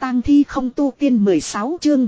tang thi không tu tiên 16 chương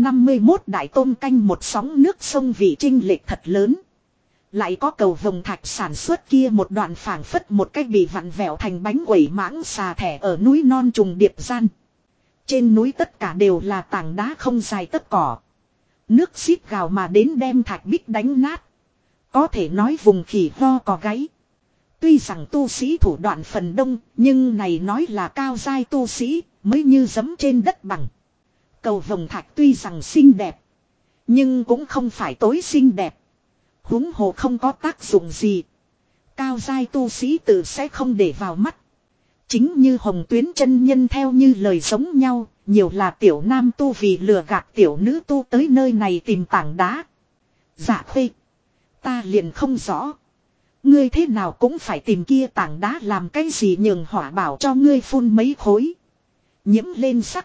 151 đại tôm canh một sóng nước sông vị chênh lệch thật lớn. Lại có cầu vồng thạch sản xuất kia một đoạn phảng phất một cách bị vặn vẹo thành bánh quẩy mãng xà thẻ ở núi non trùng điệp gian. Trên núi tất cả đều là tảng đá không dài tất cỏ. Nước xít gào mà đến đem thạch bích đánh nát. Có thể nói vùng khỉ ho có gáy. Tuy rằng tu sĩ thủ đoạn phần đông, nhưng này nói là cao giai tu sĩ, mới như giẫm trên đất bằng. Cầu vồng thạch tuy rằng xinh đẹp, nhưng cũng không phải tối xinh đẹp. Huống hồ không có tác dụng gì. Cao giai tu sĩ tự sẽ không để vào mắt. Chính như Hồng Tuyến chân nhân theo như lời giống nhau, nhiều là tiểu nam tu vì lừa gạt tiểu nữ tu tới nơi này tìm tảng đá. Dạ Khê, ta liền không rõ. Ngươi thế nào cũng phải tìm kia tảng đá làm cái gì nhường hỏa bảo cho ngươi phun mấy khối. Nhiễm lên sắc.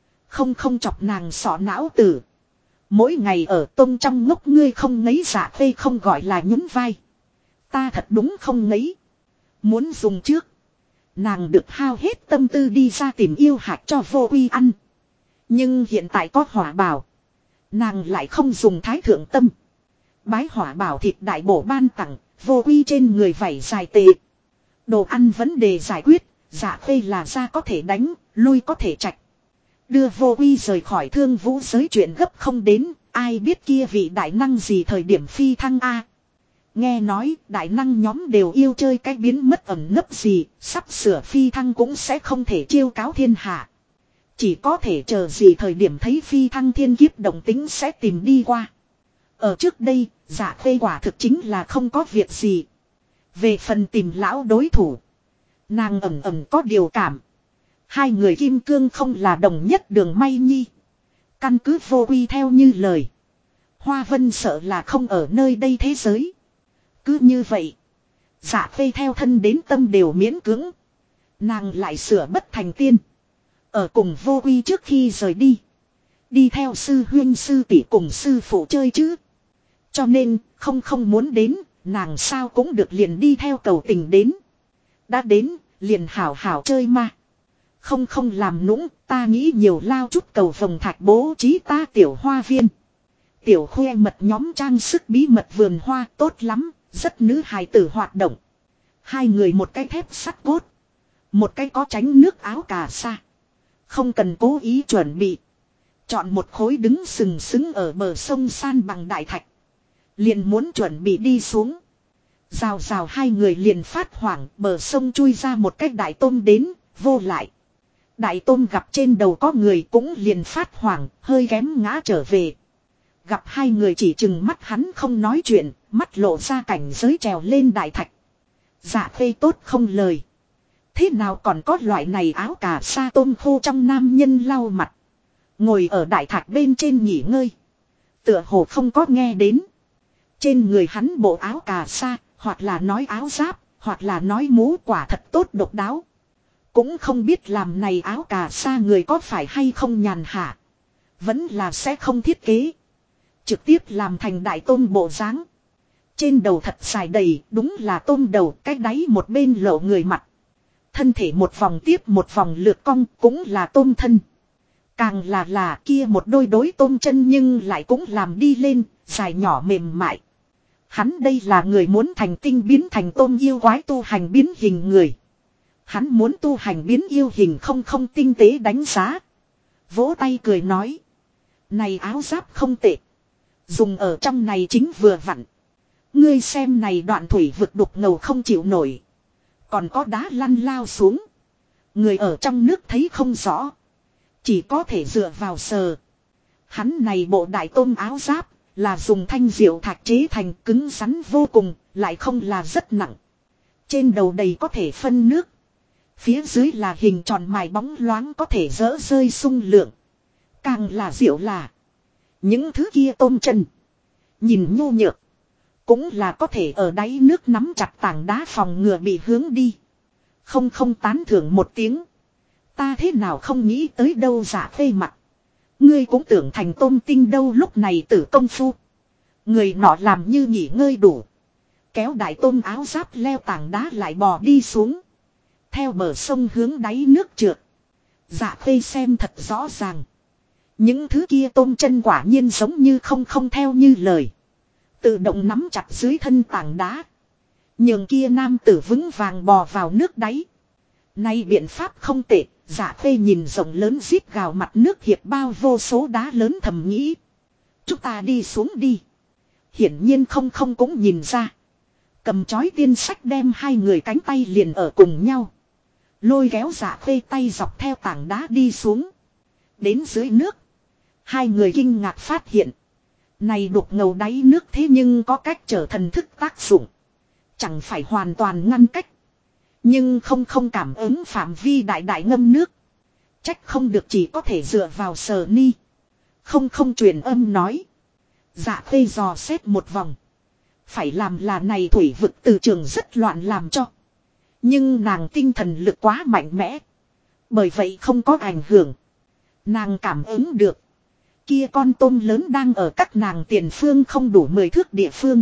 Không chọc nàng sọ não tử. Mỗi ngày ở tông trong ngốc ngươi không ngấy Dạ Khê không gọi là nhún vai. Ta thật đúng không ngấy. Muốn dùng trước. Nàng được hao hết tâm tư đi ra tìm yêu hạt cho vô uy ăn. Nhưng hiện tại có hỏa bảo. Nàng lại không dùng thái thượng tâm. Bái hỏa bảo thịt đại bổ ban tặng. Vô uy trên người vảy dài tệ. Đồ ăn vấn đề giải quyết. Dạ Khê là ra có thể đánh. Lui có thể chạch. Đưa vô uy rời khỏi thương vũ giới chuyện gấp không đến. Ai biết kia vị đại năng gì thời điểm phi thăng A. Nghe nói đại năng nhóm đều yêu chơi cái biến mất ẩn nấp gì. Sắp sửa phi thăng cũng sẽ không thể chiêu cáo thiên hạ. Chỉ có thể chờ gì thời điểm thấy phi thăng thiên kiếp động tính sẽ tìm đi qua. Ở trước đây, Dạ Khê quả thực chính là không có việc gì. Về phần tìm lão đối thủ, nàng ẩn ẩn có điều cảm. Hai người kim cương không là đồng nhất đường may nhi. Căn cứ vô uy theo như lời. Hoa Vân sợ là không ở nơi đây thế giới. Cứ như vậy, Dạ Khê theo thân đến tâm đều miễn cưỡng. Nàng lại sửa bất thành tiên. Ở cùng vô uy trước khi rời đi. Đi theo sư huynh sư tỷ cùng sư phụ chơi chứ. Cho nên, không muốn đến, nàng sao cũng được liền đi theo cầu tình đến. Đã đến, liền hảo hảo chơi mà. Không làm nũng, ta nghĩ nhiều lao chút cầu vồng thạch bố trí ta tiểu hoa viên. Tiểu khoe mật nhóm trang sức bí mật vườn hoa tốt lắm, rất nữ hài tử hoạt động. Hai người một cái thép sắt cốt. Một cái có tránh nước áo cà sa. Không cần cố ý chuẩn bị. Chọn một khối đứng sừng sững ở bờ sông san bằng đại thạch. Liền muốn chuẩn bị đi xuống. Rào hai người liền phát hoảng bờ sông chui ra một cái đại tôm đến, vô lại. Đại tôm gặp trên đầu có người cũng liền phát hoảng, hơi kém ngã trở về. Gặp hai người chỉ chừng mắt hắn không nói chuyện, mắt lộ ra cảnh giới trèo lên đại thạch. Dạ Khê tốt không lời. Thế nào còn có loại này áo cà sa tôm khô trong nam nhân lau mặt. Ngồi ở đại thạch bên trên nghỉ ngơi. Tựa hồ không có nghe đến. Trên người hắn bộ áo cà sa, hoặc là nói áo giáp, hoặc là nói mũ quả thật tốt độc đáo. Cũng không biết làm này áo cà sa người có phải hay không nhàn hạ. Vẫn là sẽ không thiết kế. Trực tiếp làm thành đại tôm bộ dáng. Trên đầu thật dài đầy, đúng là tôm đầu, cái đáy một bên lộ người mặt. Thân thể một vòng tiếp một vòng lượt cong cũng là tôm thân. Càng là kia một đôi đối tôm chân nhưng lại cũng làm đi lên, dài nhỏ mềm mại. Hắn đây là người muốn thành tinh biến thành tôm yêu quái tu hành biến hình người. Hắn muốn tu hành biến yêu hình không tinh tế đánh giá. Vỗ tay cười nói. Này áo giáp không tệ. Dùng ở trong này chính vừa vặn. Ngươi xem này đoạn thủy vực đục ngầu không chịu nổi. Còn có đá lăn lao xuống. Người ở trong nước thấy không rõ. Chỉ có thể dựa vào sờ. Hắn này bộ đại tôm áo giáp là dùng thanh diệu thạch chế thành cứng rắn vô cùng, lại không là rất nặng. Trên đầu đầy có thể phân nước. Phía dưới là hình tròn mài bóng loáng có thể dỡ rơi sung lượng. Càng là diệu là những thứ kia tôm chân. Nhìn nhu nhược. Cũng là có thể ở đáy nước nắm chặt tảng đá phòng ngừa bị hướng đi. Không tán thưởng một tiếng. Ta thế nào không nghĩ tới đâu Dạ Khê mặt. Ngươi cũng tưởng thành tôm tinh đâu lúc này tử công phu. Người nọ làm như nghỉ ngơi đủ. Kéo đại tôm áo giáp leo tảng đá lại bò đi xuống. Theo bờ sông hướng đáy nước trượt. Dạ Khê xem thật rõ ràng. Những thứ kia tôm chân quả nhiên giống như không theo như lời. Tự động nắm chặt dưới thân tảng đá. Nhường kia nam tử vững vàng bò vào nước đáy. Nay biện pháp không tệ. Dạ Khê nhìn rộng lớn rít gào mặt nước hiệp bao vô số đá lớn thầm nghĩ. Chúng ta đi xuống đi. Hiển nhiên không cũng nhìn ra. Cầm chói tiên sách đem hai người cánh tay liền ở cùng nhau. Lôi kéo Dạ Khê tay dọc theo tảng đá đi xuống. Đến dưới nước. Hai người kinh ngạc phát hiện. Này đục ngầu đáy nước thế nhưng có cách trở thần thức tác dụng. Chẳng phải hoàn toàn ngăn cách. Nhưng không cảm ứng phạm vi đại ngâm nước. Trách không được chỉ có thể dựa vào sờ ni. Không truyền âm nói. Dạ Khê dò xét một vòng. Phải làm là này thủy vực từ trường rất loạn làm cho. Nhưng nàng tinh thần lực quá mạnh mẽ. Bởi vậy không có ảnh hưởng. Nàng cảm ứng được. Kia con tôm lớn đang ở các nàng tiền phương không đủ 10 thước địa phương.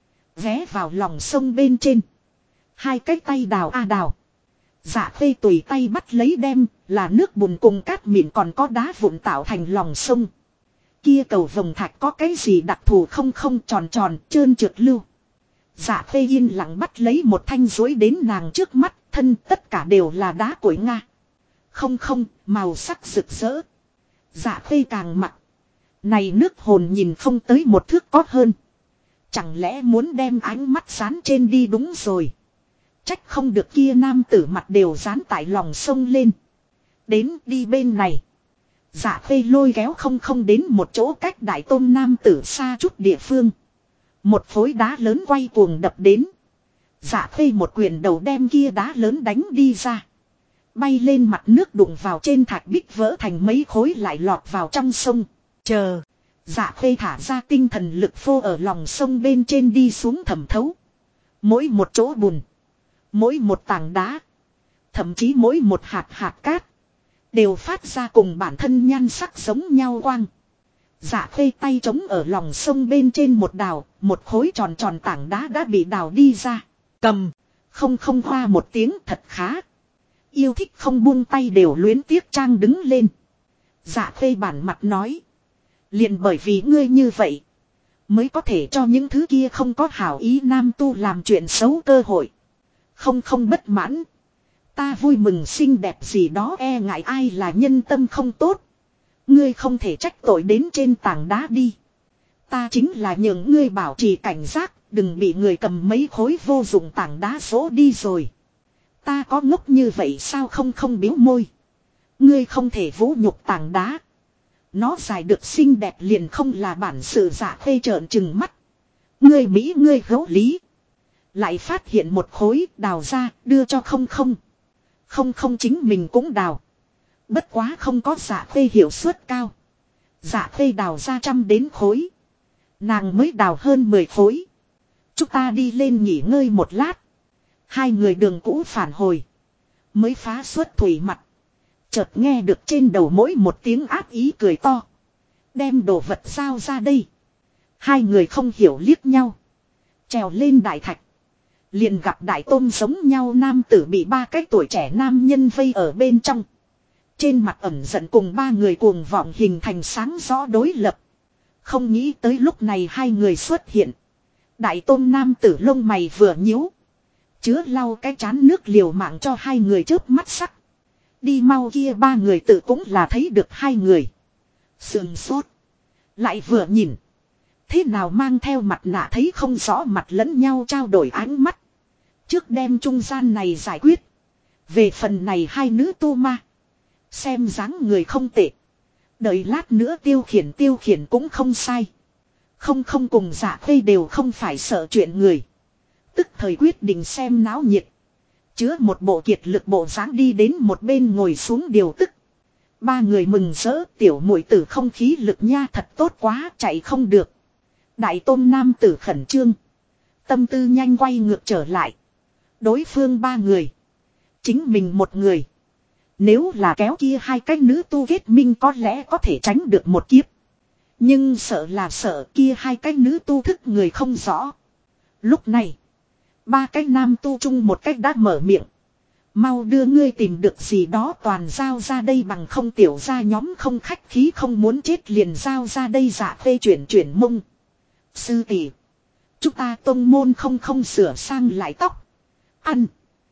Vé vào lòng sông bên trên. Hai cái tay đào đào. Dạ Khê tùy tay bắt lấy đem là nước bùn cùng cát mịn còn có đá vụn tạo thành lòng sông. Kia cầu vồng thạch có cái gì đặc thù không tròn trơn trượt lưu. Dạ Khê yên lặng bắt lấy một thanh rối đến nàng trước mắt, thân tất cả đều là đá củi Nga. Không, màu sắc rực rỡ. Dạ Khê càng mặc. Này nước hồn nhìn không tới 1 thước có hơn. Chẳng lẽ muốn đem ánh mắt dán trên đi đúng rồi. Trách không được kia nam tử mặt đều dán tại lòng sông lên. Đến đi bên này. Dạ Khê lôi kéo không đến một chỗ cách đại tôn nam tử xa chút địa phương. Một khối đá lớn quay cuồng đập đến. Dạ Khê một quyền đầu đem kia đá lớn đánh đi ra. Bay lên mặt nước đụng vào trên thạch bích vỡ thành mấy khối lại lọt vào trong sông. Chờ. Dạ Khê thả ra tinh thần lực phô ở lòng sông bên trên đi xuống thẩm thấu. Mỗi một chỗ bùn. Mỗi một tảng đá. Thậm chí mỗi một hạt cát. Đều phát ra cùng bản thân nhan sắc giống nhau quang. Dạ Khê tay trống ở lòng sông bên trên một đào. Một khối tròn tảng đá đã bị đào đi ra. Cầm. Không hoa một tiếng thật khá. Yêu thích không buông tay đều luyến tiếc trang đứng lên. Dạ Khê bản mặt nói. Liền bởi vì ngươi như vậy. Mới có thể cho những thứ kia không có hảo ý nam tu làm chuyện xấu cơ hội. Không bất mãn. Ta vui mừng xinh đẹp gì đó e ngại ai là nhân tâm không tốt. Ngươi không thể trách tội đến trên tảng đá đi. Ta chính là nhường ngươi bảo trì cảnh giác. Đừng bị người cầm mấy khối vô dụng tảng đá số đi rồi. Ta có ngốc như vậy sao không biếu môi. Ngươi không thể vũ nhục tảng đá. Nó dài được xinh đẹp liền không là bản sự. Dạ Khê trợn trừng mắt. Ngươi Mỹ ngươi hữu lý. Lại phát hiện một khối đào ra đưa cho không chính mình cũng đào. Bất quá không có Dạ Khê hiệu suất cao. Dạ Khê đào ra 100 đến khối. Nàng mới đào hơn 10 khối. Chúng ta đi lên nghỉ ngơi một lát. Hai người đường cũ phản hồi. Mới phá xuất thủy mặt. Chợt nghe được trên đầu mỗi một tiếng ác ý cười to. Đem đồ vật giao ra đây. Hai người không hiểu liếc nhau. Trèo lên đại thạch. Liền gặp đại tôm giống nhau nam tử bị 3 cái tuổi trẻ nam nhân vây ở bên trong. Trên mặt ẩn giận cùng 3 người cuồng vọng hình thành sáng rõ đối lập. Không nghĩ tới lúc này hai người xuất hiện. Đại tôm nam tử lông mày vừa nhíu. Chứa lau cái chán nước liều mạng cho hai người chớp mắt sắc. Đi mau kia 3 người tự cũng là thấy được hai người. Sườn sốt. Lại vừa nhìn. Thế nào mang theo mặt nạ thấy không rõ mặt lẫn nhau trao đổi ánh mắt. Trước đem trung gian này giải quyết. Về phần này hai nữ tu ma. Xem dáng người không tệ. Đợi lát nữa tiêu khiển cũng không sai. Không cùng Dạ Khê đều không phải sợ chuyện người. Tức thời quyết định xem náo nhiệt. Chứa một bộ kiệt lực bộ dáng đi đến một bên ngồi xuống điều tức. 3 người mừng rỡ tiểu muội tử không khí lực nha thật tốt quá chạy không được. Đại tôn nam tử khẩn trương. Tâm tư nhanh quay ngược trở lại. Đối phương 3 người. Chính mình một người. Nếu là kéo kia 2 cái nữ tu kết minh có lẽ có thể tránh được một kiếp. Nhưng sợ kia 2 cái nữ tu thức người không rõ. Lúc này. 3 cái nam tu chung một cách đã mở miệng. Mau đưa ngươi tìm được gì đó toàn giao ra đây, bằng không tiểu gia nhóm không khách khí, không muốn chết liền giao ra đây. Dạ Khê chuyển mông. Sư tỷ, chúng ta tông môn không sửa sang lại tóc. Ăn.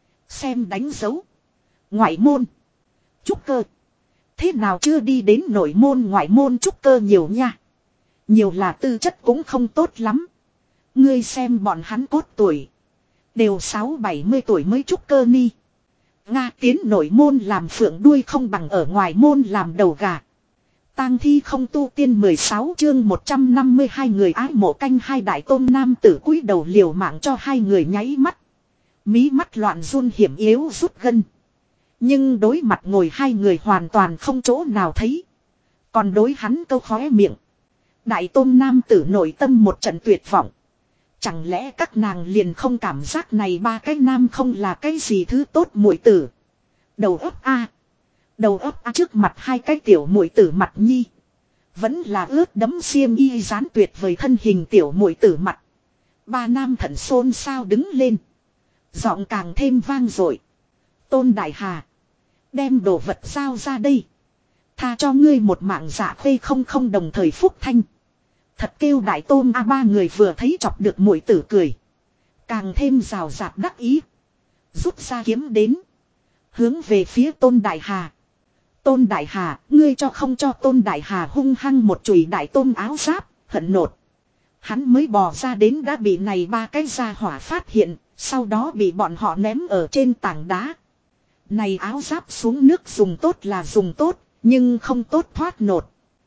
Xem đánh dấu. Ngoại môn. Trúc cơ. Thế nào chưa đi đến nội môn, ngoại môn trúc cơ nhiều nha. Nhiều là tư chất cũng không tốt lắm. Ngươi xem bọn hắn cốt tuổi. Đều 6-70 tuổi mới trúc cơ ni. Nga tiến nội môn làm phượng đuôi không bằng ở ngoài môn làm đầu gà. Tang thi không tu tiên 16 chương 152 người ái mộ canh hai đại tôn nam tử cúi đầu liều mạng cho hai người nháy mắt. Mí mắt loạn run hiểm yếu rút gân. Nhưng đối mặt ngồi hai người hoàn toàn không chỗ nào thấy. Còn đối hắn câu khóe miệng. Đại tôn nam tử nội tâm một trận tuyệt vọng. Chẳng lẽ các nàng liền không cảm giác này ba cái nam không là cái gì thứ tốt muội tử. Đầu óc a. Đầu óc a, trước mặt hai cái tiểu muội tử mặt nhi. Vẫn là ướt đẫm xiêm y dán tuyệt vời thân hình tiểu muội tử mặt. Ba nam thận xôn xao đứng lên. Giọng càng thêm vang dội. Tôn Đại Hà. Đem đồ vật giao ra đây. Tha cho ngươi một mạng. Dạ Khê không đồng thời phúc thanh. Thật kêu đại tôn a. Ba người vừa thấy chọc được muội tử cười. Càng thêm rào rạt đắc ý. Rút ra kiếm đến. Hướng về phía Tôn Đại Hà. Tôn Đại Hà, ngươi cho không cho. Tôn Đại Hà hung hăng một chùy đại tôn áo giáp, hận nột. Hắn mới bò ra đến đã bị này ba cái gia hỏa phát hiện, sau đó bị bọn họ ném ở trên tảng đá. Này áo giáp xuống nước dùng tốt là dùng tốt, nhưng không tốt thoát nột.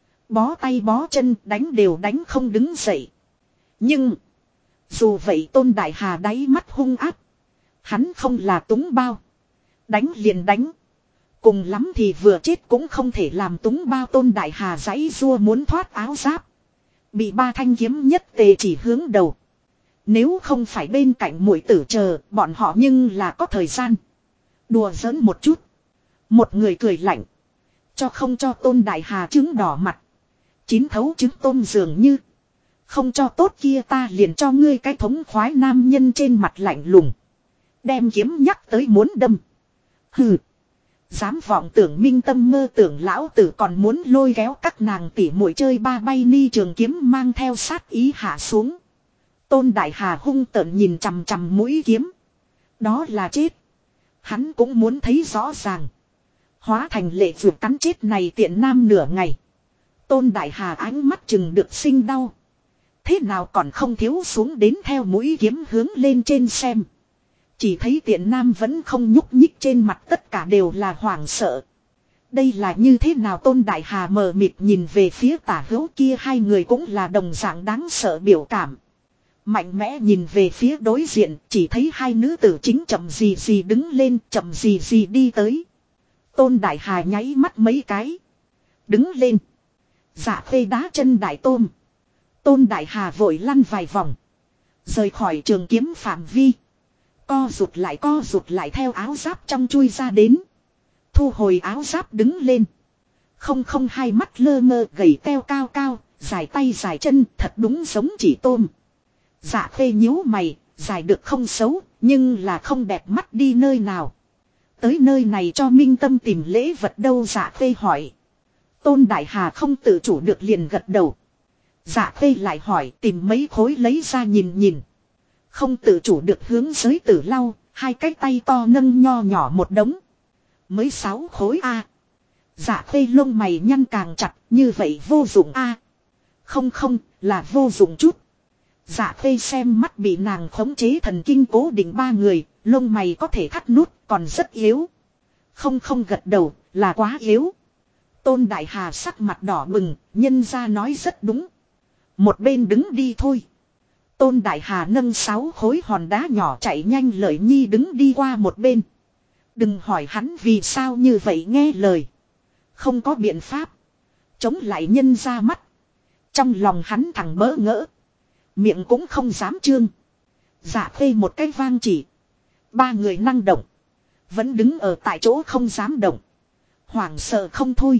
Bó tay bó chân đánh đều đánh không đứng dậy. Nhưng, dù vậy Tôn Đại Hà đáy mắt hung ác. Hắn không là túng bao. Đánh liền đánh. Cùng lắm thì vừa chết cũng không thể làm túng bao. Tôn Đại Hà giãy giụa muốn thoát áo giáp. Bị ba thanh kiếm nhất tề chỉ hướng đầu. Nếu không phải bên cạnh muội tử chờ, bọn họ nhưng là có thời gian. Đùa giỡn một chút. Một người cười lạnh. Cho không cho Tôn Đại Hà trứng đỏ mặt. Chín thấu trứng tôm dường như. Không cho tốt kia ta liền cho ngươi cái thống khoái. Nam nhân trên mặt lạnh lùng. Đem kiếm nhắc tới muốn đâm. Hừ. Dám vọng tưởng minh tâm mơ tưởng lão tử còn muốn lôi kéo các nàng tỉ muội chơi ba bay ni. Trường kiếm mang theo sát ý hạ xuống. Tôn Đại Hà hung tợn nhìn chằm chằm mũi kiếm. Đó là chết. Hắn cũng muốn thấy rõ ràng. Hóa thành lệ vượt cắn chết này tiện nam nửa ngày. Tôn Đại Hà ánh mắt chừng được sinh đau. Thế nào còn không thiếu xuống đến theo mũi kiếm hướng lên trên xem. Chỉ thấy tiện nam vẫn không nhúc nhích, trên mặt tất cả đều là hoảng sợ. Đây là như thế nào? Tôn Đại Hà mờ mịt nhìn về phía tả hữu kia, hai người cũng là đồng dạng đáng sợ biểu cảm. Mạnh mẽ nhìn về phía đối diện, chỉ thấy hai nữ tử chính chậm gì gì đứng lên, chậm gì gì đi tới. Tôn Đại Hà nháy mắt mấy cái. Đứng lên. Dạ Khê đá chân đại tôm. Tôn Đại Hà vội lăn vài vòng. Rời khỏi trường kiếm phạm vi. Co rụt lại theo áo giáp trong chui ra đến. Thu hồi áo giáp đứng lên. Không hai mắt lơ ngơ gầy teo cao cao, dài tay dài chân thật đúng giống chỉ tôm. Dạ Khê nhíu mày, dài được không xấu, nhưng là không đẹp mắt đi nơi nào. Tới nơi này cho minh tâm tìm lễ vật đâu? Dạ Khê hỏi. Tôn Đại Hà không tự chủ được liền gật đầu. Dạ Khê lại hỏi tìm mấy khối lấy ra nhìn nhìn. Không tự chủ được hướng giới tử lau, hai cái tay to nâng nho nhỏ một đống. Mới 6 khối a. Dạ Khê lông mày nhăn càng chặt, như vậy vô dụng a. Không là vô dụng chút. Dạ Khê xem mắt bị nàng khống chế thần kinh cố định ba người, lông mày có thể thắt nút, còn rất yếu. Không gật đầu, là quá yếu. Tôn Đại Hà sắc mặt đỏ bừng, nhân ra nói rất đúng. Một bên đứng đi thôi. Tôn Đại Hà nâng 6 khối hòn đá nhỏ chạy nhanh lợi nhi đứng đi qua một bên. Đừng hỏi hắn vì sao như vậy nghe lời. Không có biện pháp. Chống lại nhân ra mắt. Trong lòng hắn thằng bỡ ngỡ. Miệng cũng không dám trương. Dạ Khê một cái vang chỉ. Ba người năng động. Vẫn đứng ở tại chỗ không dám động. Hoảng sợ không thôi.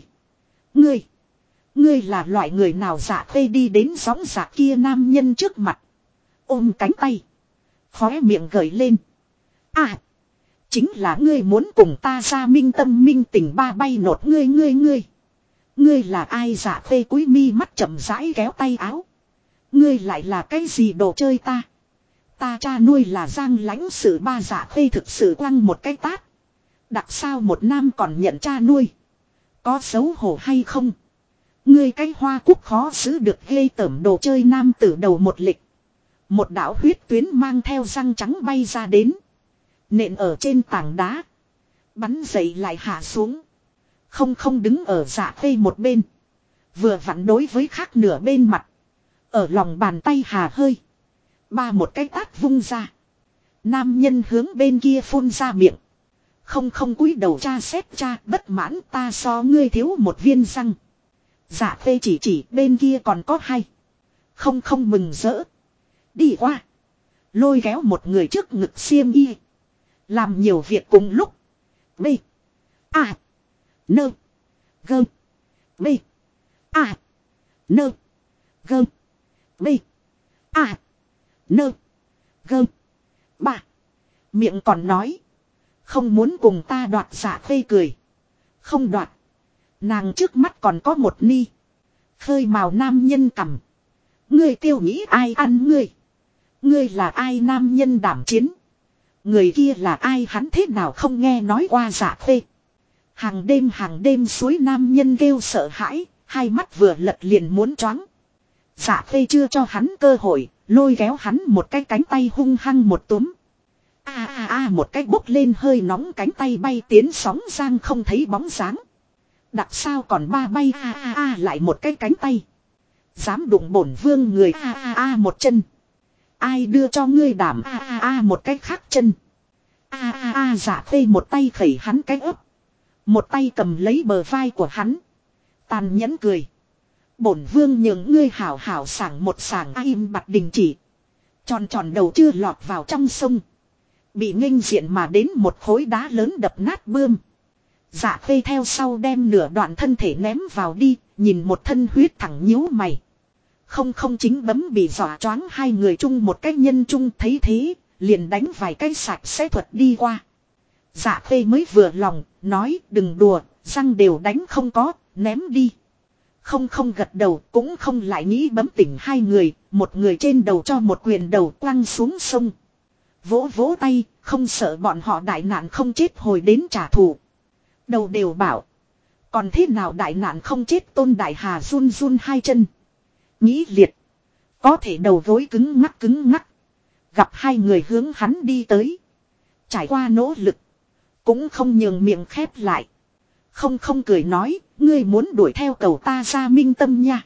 Ngươi là loại người nào? Dạ Khê đi đến sóng dạ kia nam nhân trước mặt. Ôm cánh tay. Khóe miệng gởi lên. À. Chính là ngươi muốn cùng ta ra minh tâm minh tình ba bay nột ngươi. Ngươi là ai? Dạ khê cúi mi mắt chậm rãi kéo tay áo. Ngươi lại là cái gì đồ chơi ta? Ta cha nuôi là Giang Lãnh Sự ba. Dạ khê thực sự quăng một cái tát. Đặc sao một nam còn nhận cha nuôi? Có xấu hổ hay không? Ngươi cái hoa cúc khó giữ được ghê tởm đồ chơi nam tử đầu một lịch. Một đạo huyết tuyến mang theo răng trắng bay ra đến. Nện ở trên tảng đá. Bắn dậy lại hạ xuống. Không đứng ở dạ khê một bên. Vừa vặn đối với khác nửa bên mặt. Ở lòng bàn tay hà hơi. Ba một cái tát vung ra. Nam nhân hướng bên kia phun ra miệng. Không cúi đầu cha xét cha, bất mãn ta so ngươi thiếu một viên răng. Dạ khê chỉ bên kia còn có hai. Không mừng rỡ. Đi qua. Lôi kéo một người trước ngực xiêm y. Làm nhiều việc cùng lúc. B. A. Nơ. Gơ. B. A. Nơ. Gơ. B. A. Nơ. Gơ. Ba. Miệng còn nói. Không muốn cùng ta đoạt. Dạ khê cười. Không đoạt. Nàng trước mắt còn có một ni. Khơi màu nam nhân cầm. Ngươi tiêu nghĩ ai ăn ngươi? Ngươi là ai? Nam nhân đảm chiến. Người kia là ai? Hắn thế nào không nghe nói qua? Dạ khê. Hàng đêm suối nam nhân kêu sợ hãi. Hai mắt vừa lật liền muốn choáng. Dạ khê chưa cho hắn cơ hội. Lôi kéo hắn một cái cánh tay hung hăng một túm. Một cái bốc lên hơi nóng cánh tay bay tiến sóng giang không thấy bóng dáng. Đặc sao còn ba bay lại một cái cánh tay. Dám đụng bổn vương người một chân. Ai đưa cho ngươi đảm một cái khác chân. Dạ khê một tay khẩy hắn cái ấp. Một tay cầm lấy bờ vai của hắn. Tàn nhẫn cười. Bổn vương nhường ngươi hảo hảo sảng một sảng. Im bặt đình chỉ. Tròn đầu chưa lọt vào trong sông. Bị nghênh diện mà đến một khối đá lớn đập nát bươm. Dạ khê theo sau đem nửa đoạn thân thể ném vào đi. Nhìn một thân huyết thẳng nhíu mày. Không chính bấm bị dọa choáng hai người chung một cái nhân chung thấy thế. Liền đánh vài cái sạch sẽ thuật đi qua. Dạ khê mới vừa lòng. Nói đừng đùa. Răng đều đánh không có. Ném đi. Không gật đầu. Cũng không lại nghĩ bấm tỉnh hai người. Một người trên đầu cho một quyền đầu quăng xuống sông. Vỗ tay. Không sợ bọn họ đại nạn không chết hồi đến trả thù. Đầu đều bảo. Còn thế nào đại nạn không chết? Tôn Đại Hà run hai chân. Nghĩ liệt. Có thể đầu gối cứng ngắc. Gặp hai người hướng hắn đi tới. Trải qua nỗ lực. Cũng không nhường miệng khép lại. Không cười nói. Ngươi muốn đuổi theo cầu ta ra minh tâm nha.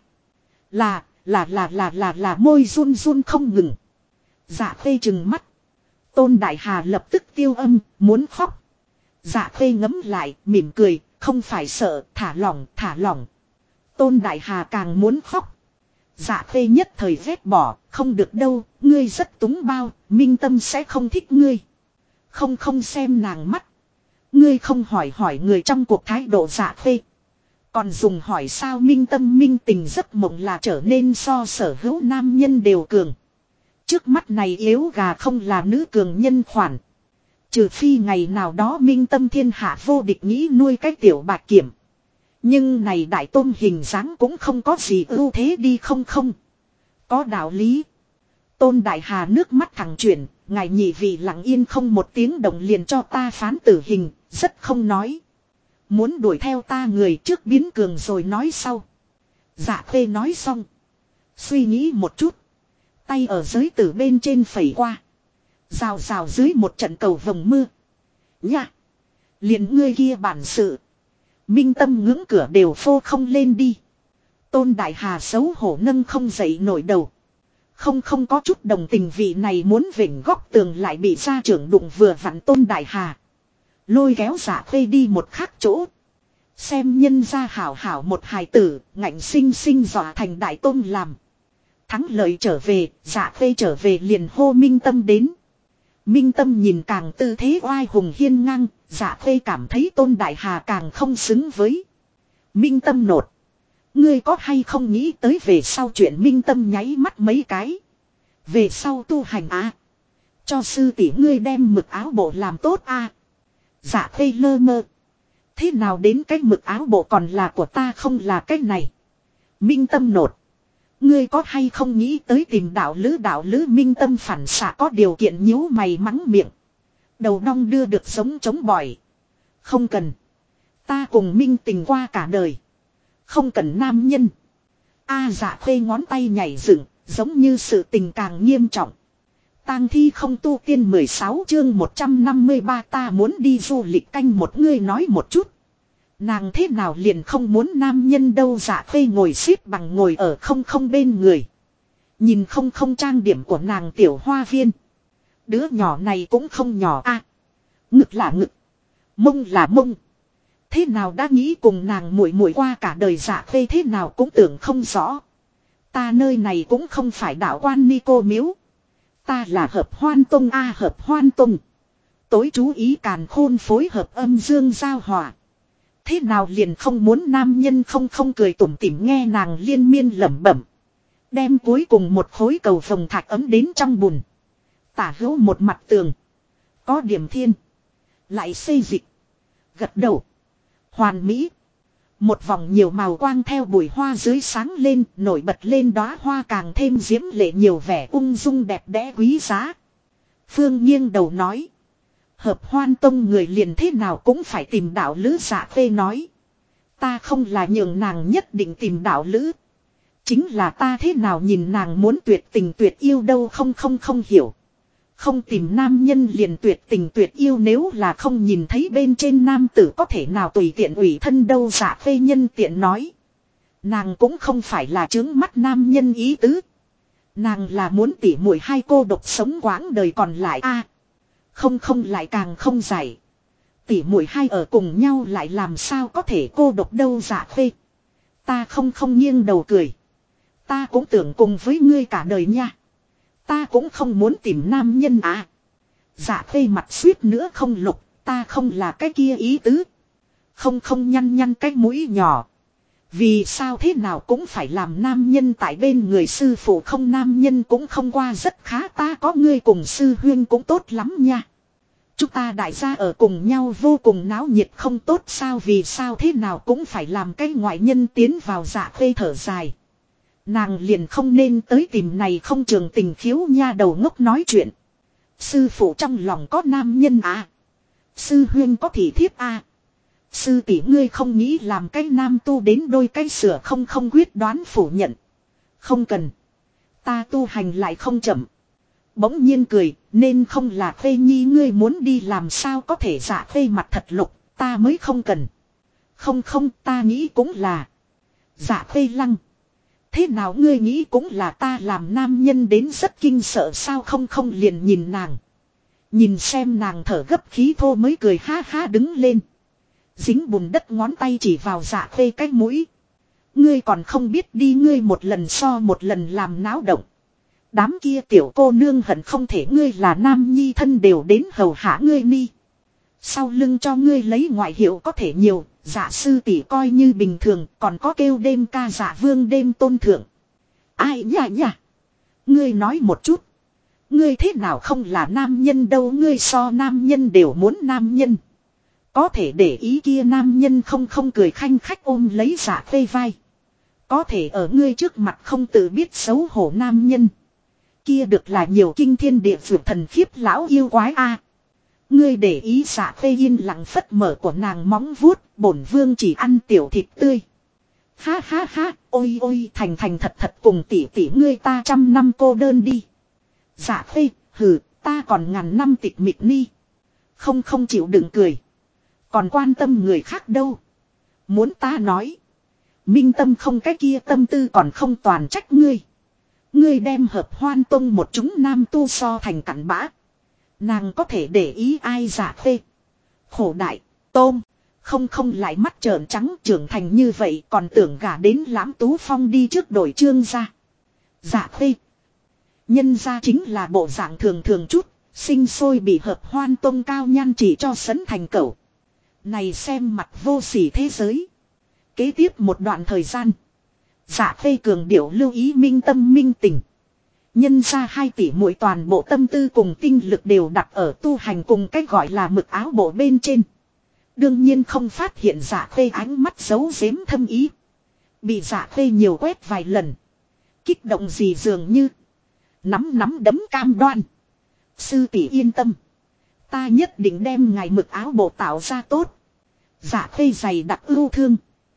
Là môi run không ngừng. Dạ khê trừng mắt. Tôn Đại Hà lập tức tiêu âm. Muốn khóc. Dạ khê ngấm lại. Mỉm cười. Không phải sợ. Thả lỏng. Tôn Đại Hà càng muốn khóc. Dạ khê nhất thời ghét bỏ. Không được đâu. Ngươi rất túng bao. Minh tâm sẽ không thích ngươi. Không xem nàng mắt. Ngươi không hỏi người trong cuộc thái độ. Dạ khê. Còn dùng hỏi sao? Minh tâm minh tình giấc mộng là trở nên so sở hữu nam nhân đều cường. Trước mắt này yếu gà không là nữ cường nhân khoản. Trừ phi ngày nào đó minh tâm thiên hạ vô địch nghĩ nuôi cái tiểu bạc kiểm. Nhưng này đại tôm hình dáng cũng không có gì ưu thế đi. Không có đạo lý. Tôn Đại Hà nước mắt thẳng chuyển. Ngài nhị vị lặng yên không một tiếng động liền cho ta phán tử hình. Rất không nói. Muốn đuổi theo ta người trước biến cường rồi nói sau. Dạ khê nói xong. Suy nghĩ một chút. Tay ở giới tử bên trên phẩy qua. Rào dưới một trận cầu vồng mưa. Nha. Liền ngươi kia bản sự. Minh tâm ngưỡng cửa đều phô không lên đi. Tôn Đại Hà xấu hổ nâng không dậy nổi đầu. Không có chút đồng tình. Vị này muốn vểnh góc tường lại bị gia trưởng đụng vừa vặn. Tôn Đại Hà lôi kéo Dạ khê đi một khác chỗ. Xem nhân ra hảo một hài tử. Ngạnh sinh dọa thành đại tôn làm. Thắng lợi trở về. Dạ khê trở về liền hô Minh tâm đến. Minh tâm nhìn càng tư thế oai hùng hiên ngang. Dạ khê cảm thấy Tôn Đại Hà càng không xứng với. Minh tâm nột. Ngươi có hay không nghĩ tới về sau chuyện? Minh tâm nháy mắt mấy cái. Về sau tu hành á. Cho sư tỷ ngươi đem mực áo bộ làm tốt a. Dạ khê lơ mơ. Thế nào đến cái mực áo bộ còn là của ta không là cái này. Minh Tâm nột. Ngươi có hay không nghĩ tới tìm đạo lữ Minh Tâm phản xạ có điều kiện nhíu mày mắng miệng. Đầu đong đưa được sống chống bỏi. Không cần. Ta cùng Minh tình qua cả đời. Không cần nam nhân. Dạ khê ngón tay nhảy dựng, giống như sự tình càng nghiêm trọng. Tang thi không tu tiên 16 chương 153 ta muốn đi du lịch canh một ngươi nói một chút. Nàng thế nào liền không muốn nam nhân đâu Dạ khê ngồi xếp bằng ngồi ở không bên người. Nhìn không trang điểm của nàng tiểu hoa viên. Đứa nhỏ này cũng không nhỏ ngực là ngực. Mông là mông. Thế nào đã nghĩ cùng nàng muội muội qua cả đời Dạ khê thế nào cũng tưởng không rõ. Ta nơi này cũng không phải đạo quan ni cô miếu. Ta là hợp hoan tông hợp hoan tông. Tối chú ý càn khôn phối hợp âm dương giao hòa. Thế nào liền không muốn nam nhân không cười tủm tỉm nghe nàng liên miên lẩm bẩm. Đem cuối cùng một khối cầu vồng thạch ấm đến trong bùn. Tả hữu một mặt tường. Có điểm thiên. Lại xây dịch. Gật đầu. Hoàn mỹ. Một vòng nhiều màu quang theo bụi hoa dưới sáng lên, nổi bật lên đóa hoa càng thêm diễm lệ nhiều vẻ ung dung đẹp đẽ quý giá. Phương nghiêng đầu nói. Hợp hoan tông người liền thế nào cũng phải tìm đạo lữ Dạ khê nói. Ta không là nhường nàng nhất định tìm đạo lữ. Chính là ta thế nào nhìn nàng muốn tuyệt tình tuyệt yêu đâu không hiểu. Không tìm nam nhân liền tuyệt tình tuyệt yêu nếu là không nhìn thấy bên trên nam tử có thể nào tùy tiện ủy thân đâu Dạ khê nhân tiện nói. Nàng cũng không phải là trướng mắt nam nhân ý tứ. Nàng là muốn tỉ muội hai cô độc sống quãng đời còn lại không lại càng không giải. Tỉ muội hai ở cùng nhau lại làm sao có thể cô độc đâu Dạ khê. Ta không nghiêng đầu cười. Ta cũng tưởng cùng với ngươi cả đời nha. Ta cũng không muốn tìm nam nhân Dạ khê mặt suýt nữa không lục. Ta không là cái kia ý tứ. Không nhăn cái mũi nhỏ. Vì sao thế nào cũng phải làm nam nhân tại bên người sư phụ không nam nhân cũng không qua rất khá ta có ngươi cùng sư huyên cũng tốt lắm nha. Chúng ta đại gia ở cùng nhau vô cùng náo nhiệt không tốt sao vì sao thế nào cũng phải làm cái ngoại nhân tiến vào Dạ khê thở dài. Nàng liền không nên tới tìm này không trường tình khiếu nha đầu ngốc nói chuyện. Sư phụ trong lòng có nam nhân sư huyên có thị thiếp sư tỷ ngươi không nghĩ làm cái nam tu đến đôi cái sửa không quyết đoán phủ nhận. Không cần. Ta tu hành lại không chậm. Bỗng nhiên cười, nên không là khê nhi ngươi muốn đi làm sao có thể Dạ khê mặt thật lục, ta mới không cần. Không ta nghĩ cũng là. Dạ khê lăng. Thế nào ngươi nghĩ cũng là ta làm nam nhân đến rất kinh sợ sao không liền nhìn nàng. Nhìn xem nàng thở gấp khí thô mới cười ha ha đứng lên. Dính bùn đất ngón tay chỉ vào Dạ khê cái mũi. Ngươi còn không biết đi ngươi một lần so một lần làm náo động. Đám kia tiểu cô nương hận không thể ngươi là nam nhi thân đều đến hầu hạ ngươi ni. Sau lưng cho ngươi lấy ngoại hiệu có thể nhiều, Dạ sư tỷ coi như bình thường, còn có kêu đêm ca Dạ vương đêm tôn thượng. Ai nhả. Ngươi nói một chút. Ngươi thế nào không là nam nhân đâu ngươi so nam nhân đều muốn nam nhân. Có thể để ý kia nam nhân không cười khanh khách ôm lấy Dạ khê vai. Có thể ở ngươi trước mặt không tự biết xấu hổ nam nhân. Kia được là nhiều kinh thiên địa vượt thần khiếp lão yêu quái Ngươi để ý Dạ khê yên lặng phất mở của nàng móng vuốt, bổn vương chỉ ăn tiểu thịt tươi. Ha, ôi thành thật cùng tỷ ngươi ta 100 năm cô đơn đi. Dạ khê, hừ, ta còn ngàn năm tịch mịch ni. Không chịu đựng cười. Còn quan tâm người khác đâu. Muốn ta nói. Minh tâm không cái kia tâm tư còn không toàn trách ngươi. Ngươi đem hợp hoan tông một chúng nam tu so thành cặn bã. Nàng có thể để ý ai Dạ khê. Khổ đại, tôm. Không lại mắt trợn trắng trưởng thành như vậy còn tưởng gả đến Lãm Tú Phong đi trước đổi trương ra. Dạ khê. Nhân ra chính là bộ dạng thường chút. Sinh sôi bị hợp hoan tông cao nhan chỉ cho sấn thành cẩu. Này xem mặt vô sỉ thế giới. Kế tiếp một đoạn thời gian. Dạ khê cường điệu lưu ý minh tâm minh tình. Nhân ra hai tỷ muội toàn bộ tâm tư cùng tinh lực đều đặt ở tu hành cùng cách gọi là mực áo bộ bên trên. Đương nhiên không phát hiện Dạ Khê ánh mắt giấu giếm thâm ý. Bị Dạ Khê nhiều quét vài lần. Kích động gì dường như. Nắm đấm cam đoan. Sư tỷ yên tâm. Ta nhất định đem ngài mực áo bộ tạo ra tốt. Dạ Khê dày đặc ưu thương.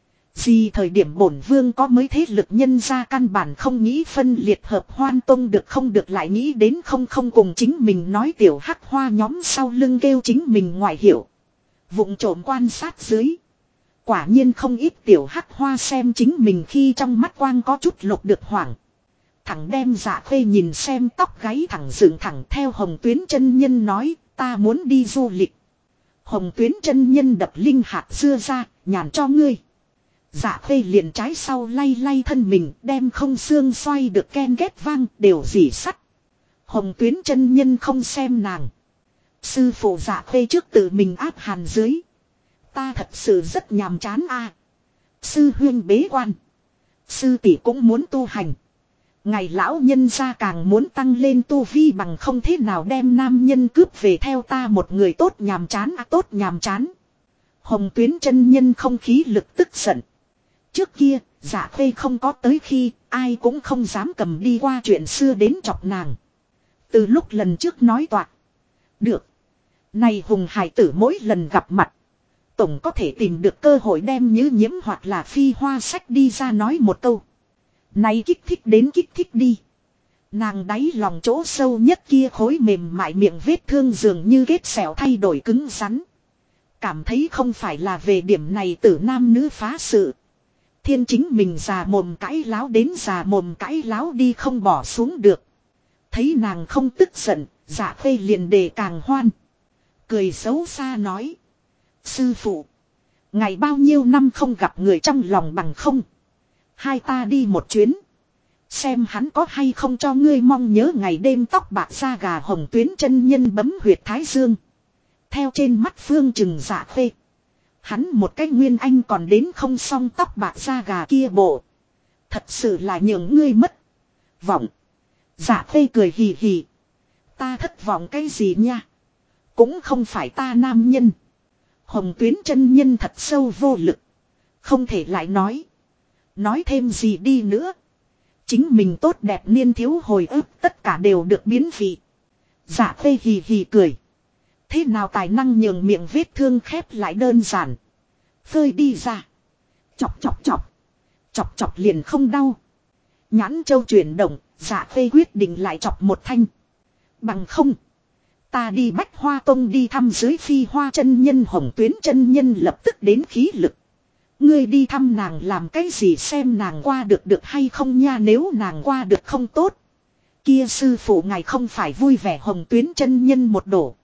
Gì thời điểm bổn vương có mới thế lực nhân ra căn bản không nghĩ phân liệt hợp Hoan Tông được không được lại nghĩ đến không cùng chính mình nói tiểu hắc hoa nhóm sau lưng kêu chính mình ngoại hiểu. Vụng trộm quan sát dưới. Quả nhiên không ít tiểu hắc hoa xem chính mình khi trong mắt quang có chút lục được hoảng. Thẳng đem Dạ Khê nhìn xem tóc gáy thẳng dựng thẳng theo Hồng Tuyến chân nhân nói ta muốn đi du lịch. Hồng Tuyến chân nhân đập linh hạt dưa ra nhàn cho ngươi. Dạ Khê liền trái sau lay thân mình đem không xương xoay được ken ghét vang đều dỉ sắt. Hồng Tuyến chân nhân không xem nàng. Sư phụ Dạ Khê trước tự mình áp hàn dưới. Ta thật sự rất nhàm chán a. Sư huyên bế quan. Sư tỷ cũng muốn tu hành. Ngày lão nhân gia càng muốn tăng lên tu vi bằng không thế nào đem nam nhân cướp về theo ta một người tốt nhàm chán tốt nhàm chán. Hồng Tuyến chân nhân không khí lực tức giận. Trước kia, Dạ Khê không có tới khi, ai cũng không dám cầm đi qua chuyện xưa đến chọc nàng. Từ lúc lần trước nói toạc. Được. Này hùng hải tử mỗi lần gặp mặt. Tổng có thể tìm được cơ hội đem Như Nhiễm hoặc là Phi Hoa sách đi ra nói một câu. Này kích thích đi. Nàng đáy lòng chỗ sâu nhất kia khối mềm mại miệng vết thương dường như ghét sẹo thay đổi cứng rắn. Cảm thấy không phải là về điểm này tử nam nữ phá sự. Thiên chính mình già mồm cãi láo đến già mồm cãi láo đi không bỏ xuống được. Thấy nàng không tức giận, Dạ Khê liền đề càng hoan. Cười xấu xa nói. Sư phụ. Ngày bao nhiêu năm không gặp người trong lòng bằng không. Hai ta đi một chuyến. Xem hắn có hay không cho ngươi mong nhớ ngày đêm tóc bạc da gà Hồng Tuyến chân nhân bấm huyệt thái dương. Theo trên mắt phương trừng Dạ Khê. Hắn một cái nguyên anh còn đến không xong tóc bạc da gà kia bộ. Thật sự là nhường ngươi mất vọng. Dạ Khê cười hì hì. Ta thất vọng cái gì nha. Cũng không phải ta nam nhân. Hồng Tuyến chân nhân thật sâu vô lực. Không thể lại nói. Nói thêm gì đi nữa. Chính mình tốt đẹp niên thiếu hồi ức tất cả đều được biến vị. Dạ Khê hì hì cười. Thế nào tài năng nhường miệng vết thương khép lại đơn giản. Phơi đi ra. Chọc. Chọc liền không đau. Nhãn châu chuyển động. Dạ Khê quyết định lại chọc một thanh. Bằng không. Ta đi Bách Hoa Tông đi thăm dưới Phi Hoa chân nhân Hồng Tuyến chân nhân lập tức đến khí lực. Ngươi đi thăm nàng làm cái gì xem nàng qua được hay không nha nếu nàng qua được không tốt. Kia sư phụ ngài không phải vui vẻ Hồng Tuyến chân nhân một đổ.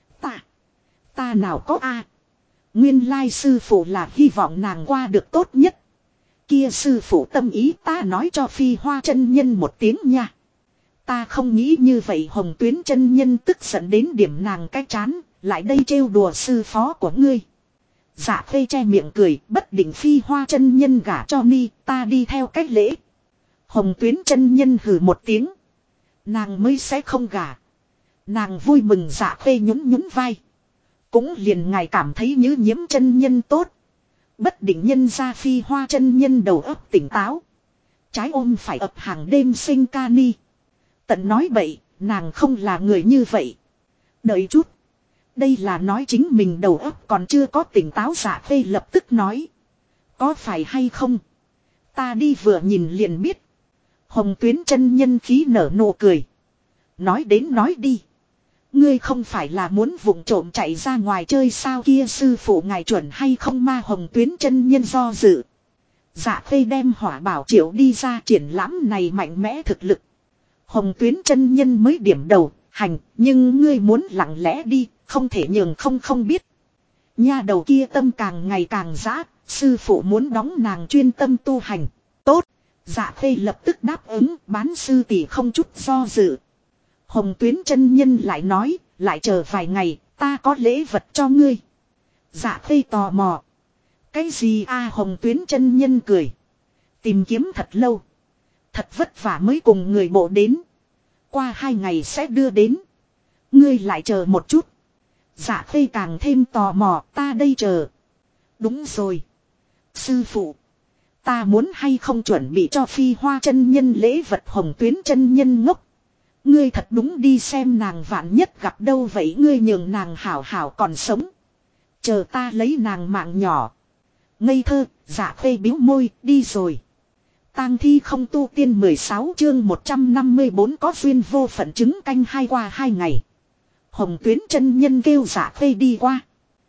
Ta nào có a. Nguyên lai sư phụ là hy vọng nàng qua được tốt nhất. Kia sư phụ tâm ý ta nói cho Phi Hoa chân nhân một tiếng nha. Ta không nghĩ như vậy Hồng Tuyến chân nhân tức giận đến điểm nàng cái chán, lại đây trêu đùa sư phó của ngươi. Dạ Khê che miệng cười, bất định Phi Hoa chân nhân gả cho ni, ta đi theo cách lễ. Hồng Tuyến chân nhân hừ một tiếng. Nàng mới sẽ không gả. Nàng vui mừng Dạ Khê nhún vai. Cũng liền ngài cảm thấy Như Nhiễm chân nhân tốt. Bất định nhân ra Phi Hoa chân nhân đầu óc tỉnh táo. Trái ôm phải ập hàng đêm sinh ca ni. Tận nói bậy, nàng không là người như vậy. Đợi chút. Đây là nói chính mình đầu óc còn chưa có tỉnh táo. Dạ Khê lập tức nói. Có phải hay không? Ta đi vừa nhìn liền biết. Hồng Tuyến chân nhân khí nở nụ cười. Nói đến nói đi. Ngươi không phải là muốn vụng trộm chạy ra ngoài chơi sao kia sư phụ ngài chuẩn hay không ma Hồng Tuyến chân nhân do dự. Dạ Khê đem hỏa bảo triệu đi ra triển lãm này mạnh mẽ thực lực. Hồng Tuyến chân nhân mới điểm đầu, hành, nhưng ngươi muốn lặng lẽ đi, không thể nhường không biết. Nha đầu kia tâm càng ngày càng dã, sư phụ muốn đóng nàng chuyên tâm tu hành. Tốt, Dạ Khê lập tức đáp ứng, bán sư tỷ không chút do dự. Hồng Tuyến chân nhân lại nói, lại chờ vài ngày, ta có lễ vật cho ngươi. Dạ Khê tò mò. Cái gì a Hồng Tuyến chân nhân cười. Tìm kiếm thật lâu. Thật vất vả mới cùng người bộ đến. Qua 2 ngày sẽ đưa đến. Ngươi lại chờ một chút. Dạ Khê càng thêm tò mò, ta đây chờ. Đúng rồi. Sư phụ. Ta muốn hay không chuẩn bị cho Phi Hoa chân nhân lễ vật. Hồng Tuyến chân nhân ngốc. Ngươi thật đúng đi xem nàng vạn nhất gặp đâu vậy, ngươi nhường nàng hảo hảo còn sống. Chờ ta lấy nàng mạng nhỏ. Ngây thơ, Dạ Khê bĩu môi, đi rồi. Tang thi không tu tiên 16 chương 154 có duyên vô phận chứng canh hai. Qua 2 ngày. Hồng Tuyến chân nhân kêu Dạ Khê đi qua.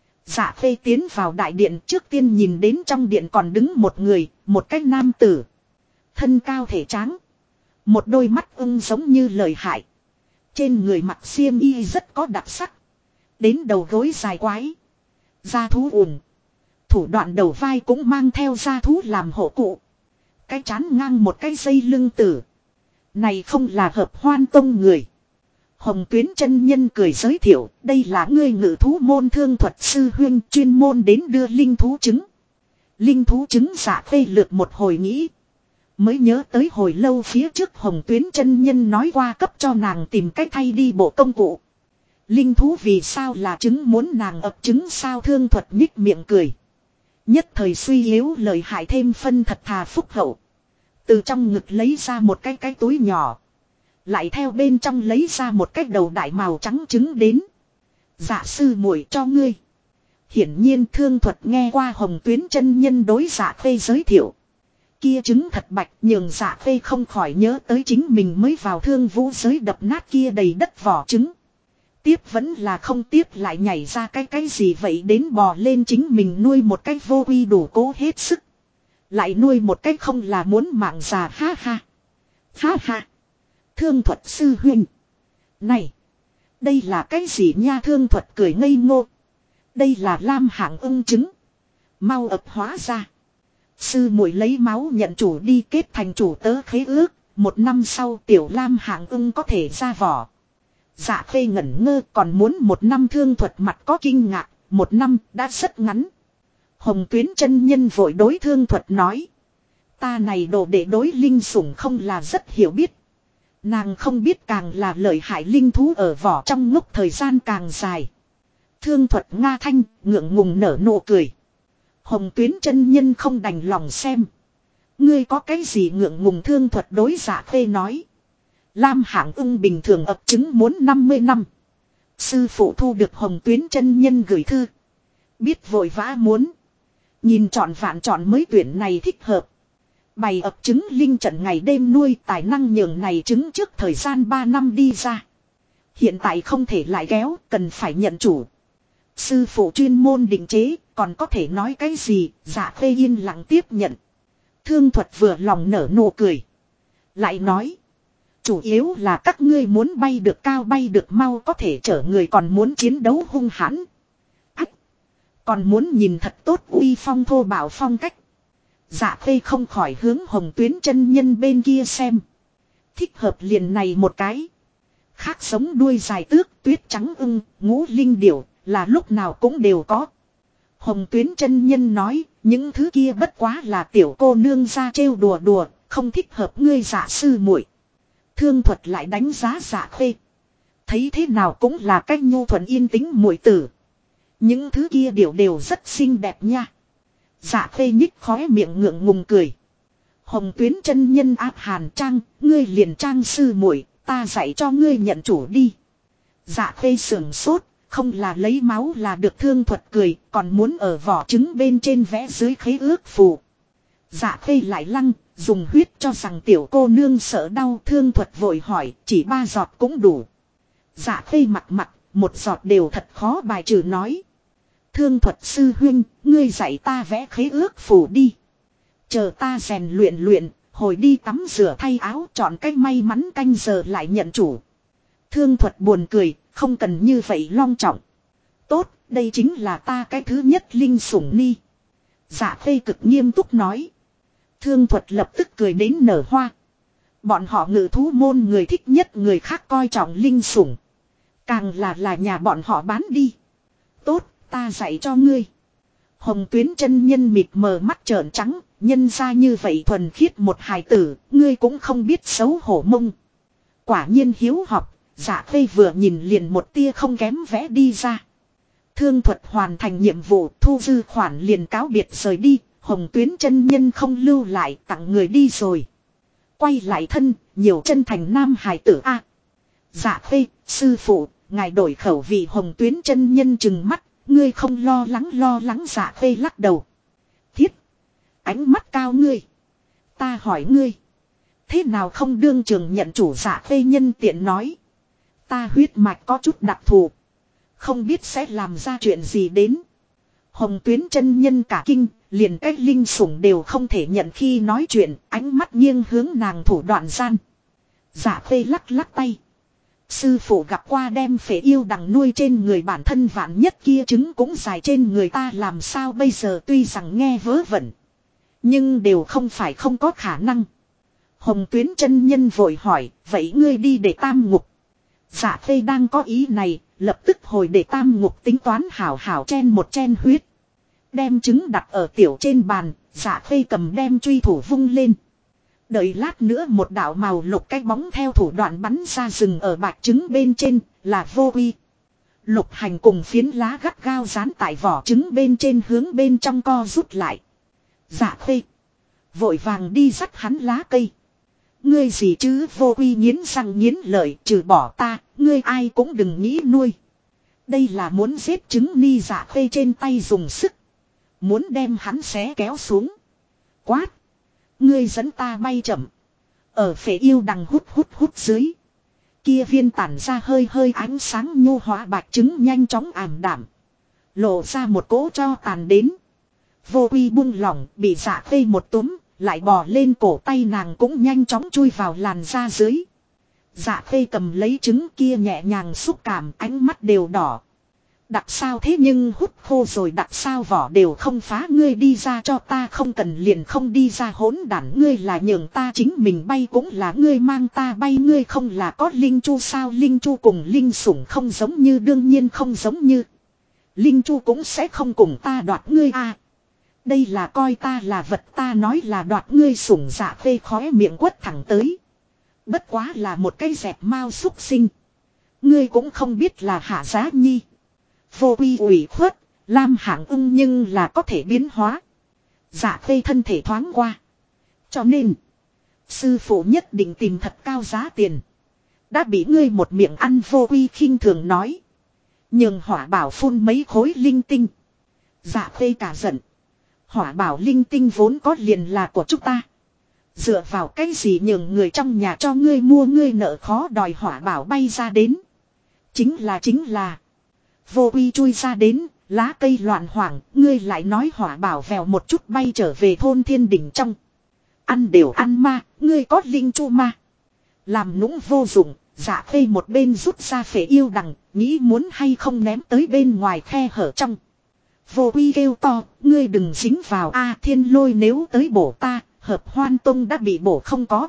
Dạ Khê tiến vào đại điện, trước tiên nhìn đến trong điện còn đứng một người, một cái nam tử. Thân cao thể tráng. Một đôi mắt ưng giống như lời hại. Trên người mặc xiêm y rất có đặc sắc. Đến đầu gối dài quái. Da thú ùn. Thủ đoạn đầu vai cũng mang theo da thú làm hộ cụ. Cái chán ngang một cái dây lưng tử. Này không là Hợp Hoan Tông người. Hồng Tuyến chân nhân cười giới thiệu, đây là ngươi ngự thú môn thương thuật sư huynh, chuyên môn đến đưa linh thú trứng. Linh thú trứng Dạ Khê lượt một hồi nghĩ. Mới nhớ tới hồi lâu phía trước Hồng Tuyến chân nhân nói qua cấp cho nàng tìm cách thay đi bộ công cụ. Linh thú vì sao là trứng, muốn nàng ấp trứng sao? Thương thuật nhích miệng cười. Nhất thời suy yếu lời hại thêm phân thật thà phúc hậu. Từ trong ngực lấy ra một cái túi nhỏ. Lại theo bên trong lấy ra một cái đầu đại màu trắng trứng đến. Dạ sư muội cho ngươi. Hiển nhiên thương thuật nghe qua Hồng Tuyến chân nhân đối Dạ Khê giới thiệu. Kia trứng thật bạch, nhường Dạ Khê không khỏi nhớ tới chính mình mới vào thương vũ giới đập nát kia đầy đất vỏ trứng. Tiếp vẫn là không tiếp, lại nhảy ra cái gì vậy, đến bò lên chính mình nuôi một cái vô quy đủ cố hết sức. Lại nuôi một cái không là muốn mạng già, ha ha. Ha ha. Thương thuật sư huynh. Này. Đây là cái gì nha? Thương thuật cười ngây ngô. Đây là lam hạng ưng trứng. Mau ập hóa ra. Sư muội lấy máu nhận chủ đi, kết thành chủ tớ khế ước. 1 năm sau tiểu lam hạng ưng có thể ra vỏ. Dạ Khê ngẩn ngơ, còn muốn 1 năm? Thương thuật mặt có kinh ngạc. 1 năm đã rất ngắn. Hồng Tuyến chân nhân vội đối thương thuật nói. Ta này đồ để đối linh sủng không là rất hiểu biết. Nàng không biết càng là lợi hại, linh thú ở vỏ trong ngốc thời gian càng dài. Thương thuật nga thanh, ngượng ngùng nở nụ cười. Hồng Tuyến chân nhân không đành lòng xem. Ngươi có cái gì ngượng ngùng? Thương thuật đối Dạ Khê nói. Lam hạng ưng bình thường ấp trứng muốn 50 năm. Sư phụ thu được Hồng Tuyến chân nhân gửi thư. Biết vội vã muốn. Nhìn trọn vạn trọn mới tuyển này thích hợp. Bày ấp trứng linh trận ngày đêm nuôi, tài năng nhường này trứng trước thời gian 3 năm đi ra. Hiện tại không thể lại kéo, cần phải nhận chủ. Sư phụ chuyên môn định chế, còn có thể nói cái gì? Dạ Khê yên lặng tiếp nhận. Thương thuật vừa lòng nở nụ cười. Lại nói. Chủ yếu là các ngươi muốn bay được cao, bay được mau, có thể chở người, còn muốn chiến đấu hung hãn. Ách. Còn muốn nhìn thật tốt uy phong thô bạo phong cách. Dạ Khê không khỏi hướng Hồng Tuyến chân nhân bên kia xem. Thích hợp liền này một cái. Khác sống đuôi dài tước, tuyết trắng ưng, ngũ linh điểu, là lúc nào cũng đều có. Hồng Tuyến chân nhân nói, những thứ kia bất quá là tiểu cô nương ra trêu đùa đùa, không thích hợp ngươi Dạ sư muội. Thương thuật lại đánh giá Dạ Khê. Thấy thế nào cũng là cách nhu thuận yên tĩnh muội tử. Những thứ kia đều rất xinh đẹp nha. Dạ Khê nhích khóe miệng ngượng ngùng cười. Hồng Tuyến chân nhân áp hàn trang, ngươi liền trang sư muội, ta dạy cho ngươi nhận chủ đi. Dạ Khê sưởng sốt, không là lấy máu là được. Thương thuật cười, còn muốn ở vỏ trứng bên trên vẽ dưới khế ước phù. Dạ Khê lại lăng, dùng huyết cho rằng tiểu cô nương sợ đau. Thương thuật vội hỏi, chỉ 3 giọt cũng đủ. Dạ Khê mặt, 1 giọt đều thật khó bài trừ nói. Thương thuật sư huynh, ngươi dạy ta vẽ khế ước phù đi. Chờ ta rèn luyện, hồi đi tắm rửa thay áo, chọn cách may mắn canh giờ lại nhận chủ. Thương thuật buồn cười, không cần như vậy long trọng. Tốt, đây chính là ta cái thứ nhất linh sủng ni. Dạ Khê cực nghiêm túc nói. Thương thuật lập tức cười đến nở hoa. Bọn họ ngự thú môn người thích nhất người khác coi trọng linh sủng. Càng là nhà bọn họ bán đi. Tốt, ta dạy cho ngươi. Hồng Tuyến chân nhân mịt mờ mắt trợn trắng, nhân ra như vậy thuần khiết một hài tử, ngươi cũng không biết xấu hổ mông. Quả nhiên hiếu học, Dạ Khê vừa nhìn liền một tia không kém vẽ đi ra. Thương thuật hoàn thành nhiệm vụ, thu dư khoản liền cáo biệt rời đi, Hồng Tuyến chân nhân không lưu lại, tặng người đi rồi. Quay lại thân, nhiều chân thành nam hài tử a. Dạ Khê, sư phụ, ngài đổi khẩu vị. Hồng Tuyến chân nhân chừng mắt, ngươi không lo lắng. Dạ Khê lắc đầu. Thiết, ánh mắt cao ngươi. Ta hỏi ngươi, thế nào không đương trường nhận chủ? Dạ Khê nhân tiện nói. Ta huyết mạch có chút đặc thù, không biết sẽ làm ra chuyện gì đến. Hồng Tuyến chân nhân cả kinh, liền cách linh sủng đều không thể nhận khi nói chuyện, ánh mắt nghiêng hướng nàng thủ đoạn gian. Dạ Khê lắc tay. Sư phụ gặp qua đem phế yêu đằng nuôi trên người bản thân, vạn nhất kia trứng cũng dài trên người ta làm sao bây giờ? Tuy rằng nghe vớ vẩn, nhưng đều không phải không có khả năng. Hồng Tuyến chân nhân vội hỏi, vậy ngươi đi để tam ngục? Dạ Khê đang có ý này, lập tức hồi để tam ngục tính toán hảo hảo chen một chen huyết. Đem trứng đặt ở tiểu trên bàn, Dạ Khê cầm đem truy thủ vung lên. Đợi lát nữa một đạo màu lục cái bóng theo thủ đoạn bắn ra rừng ở bạch trứng bên trên, là Vô Uy. Lục Hành cùng phiến lá gắt gao dán tại vỏ trứng bên trên, hướng bên trong co rút lại. Dạ Khê vội vàng đi dắt hắn lá cây. Ngươi gì chứ? Vô Uy nghiến răng nghiến lợi, trừ bỏ ta, ngươi ai cũng đừng nghĩ nuôi. Đây là muốn giết trứng ni. Dạ Khê trên tay dùng sức, muốn đem hắn xé kéo xuống. Quát, ngươi dẫn ta bay chậm. Ở phế yêu đằng hút dưới, kia viên tản ra hơi ánh sáng nhu hóa bạch trứng nhanh chóng ảm đạm, lộ ra một cỗ cho tàn đến. Vô Uy buông lỏng, bị Dạ Khê một túm, lại bò lên cổ tay nàng cũng nhanh chóng chui vào làn da dưới. Dạ Khê cầm lấy trứng kia nhẹ nhàng xúc cảm, ánh mắt đều đỏ. Đặc sao thế nhưng hút khô rồi, đặc sao vỏ đều không phá, ngươi đi ra cho ta, không cần liền không đi ra. Hỗn đản, ngươi là nhường ta chính mình bay cũng là ngươi mang ta bay, ngươi không là có linh chu sao? Linh chu cùng linh sủng không giống như, đương nhiên không giống như. Linh chu cũng sẽ không cùng ta đoạt ngươi à. Đây là coi ta là vật, ta nói là đoạt ngươi sủng. Dạ Khê khóe miệng quất thẳng tới. Bất quá là một cái dẹp mao xúc sinh, ngươi cũng không biết là hạ giá nhi. Vô Uy ủy khuất, Lam Hạng Ưng nhưng là có thể biến hóa. Dạ Khê thân thể thoáng qua. Cho nên, sư phụ nhất định tìm thật cao giá tiền. Đã bị ngươi một miệng ăn. Vô Uy khinh thường nói. Nhường hỏa bảo phun mấy khối linh tinh. Dạ Khê cả giận. Hỏa bảo linh tinh vốn có liền là của chúng ta. Dựa vào cái gì nhường người trong nhà cho ngươi mua? Ngươi nợ khó đòi hỏa bảo bay ra đến. Chính là. Vô Uy chui ra đến, lá cây loạn hoảng, ngươi lại nói hỏa bảo vèo một chút bay trở về thôn thiên đỉnh trong. Ăn đều ăn ma, ngươi có linh chu ma. Làm nũng vô dụng, Dạ Khê một bên rút ra phế yêu đằng, nghĩ muốn hay không ném tới bên ngoài khe hở trong. Vô Uy kêu to, ngươi đừng dính vào a. Thiên Lôi nếu tới bổ ta, Hợp Hoan Tông đã bị bổ không có.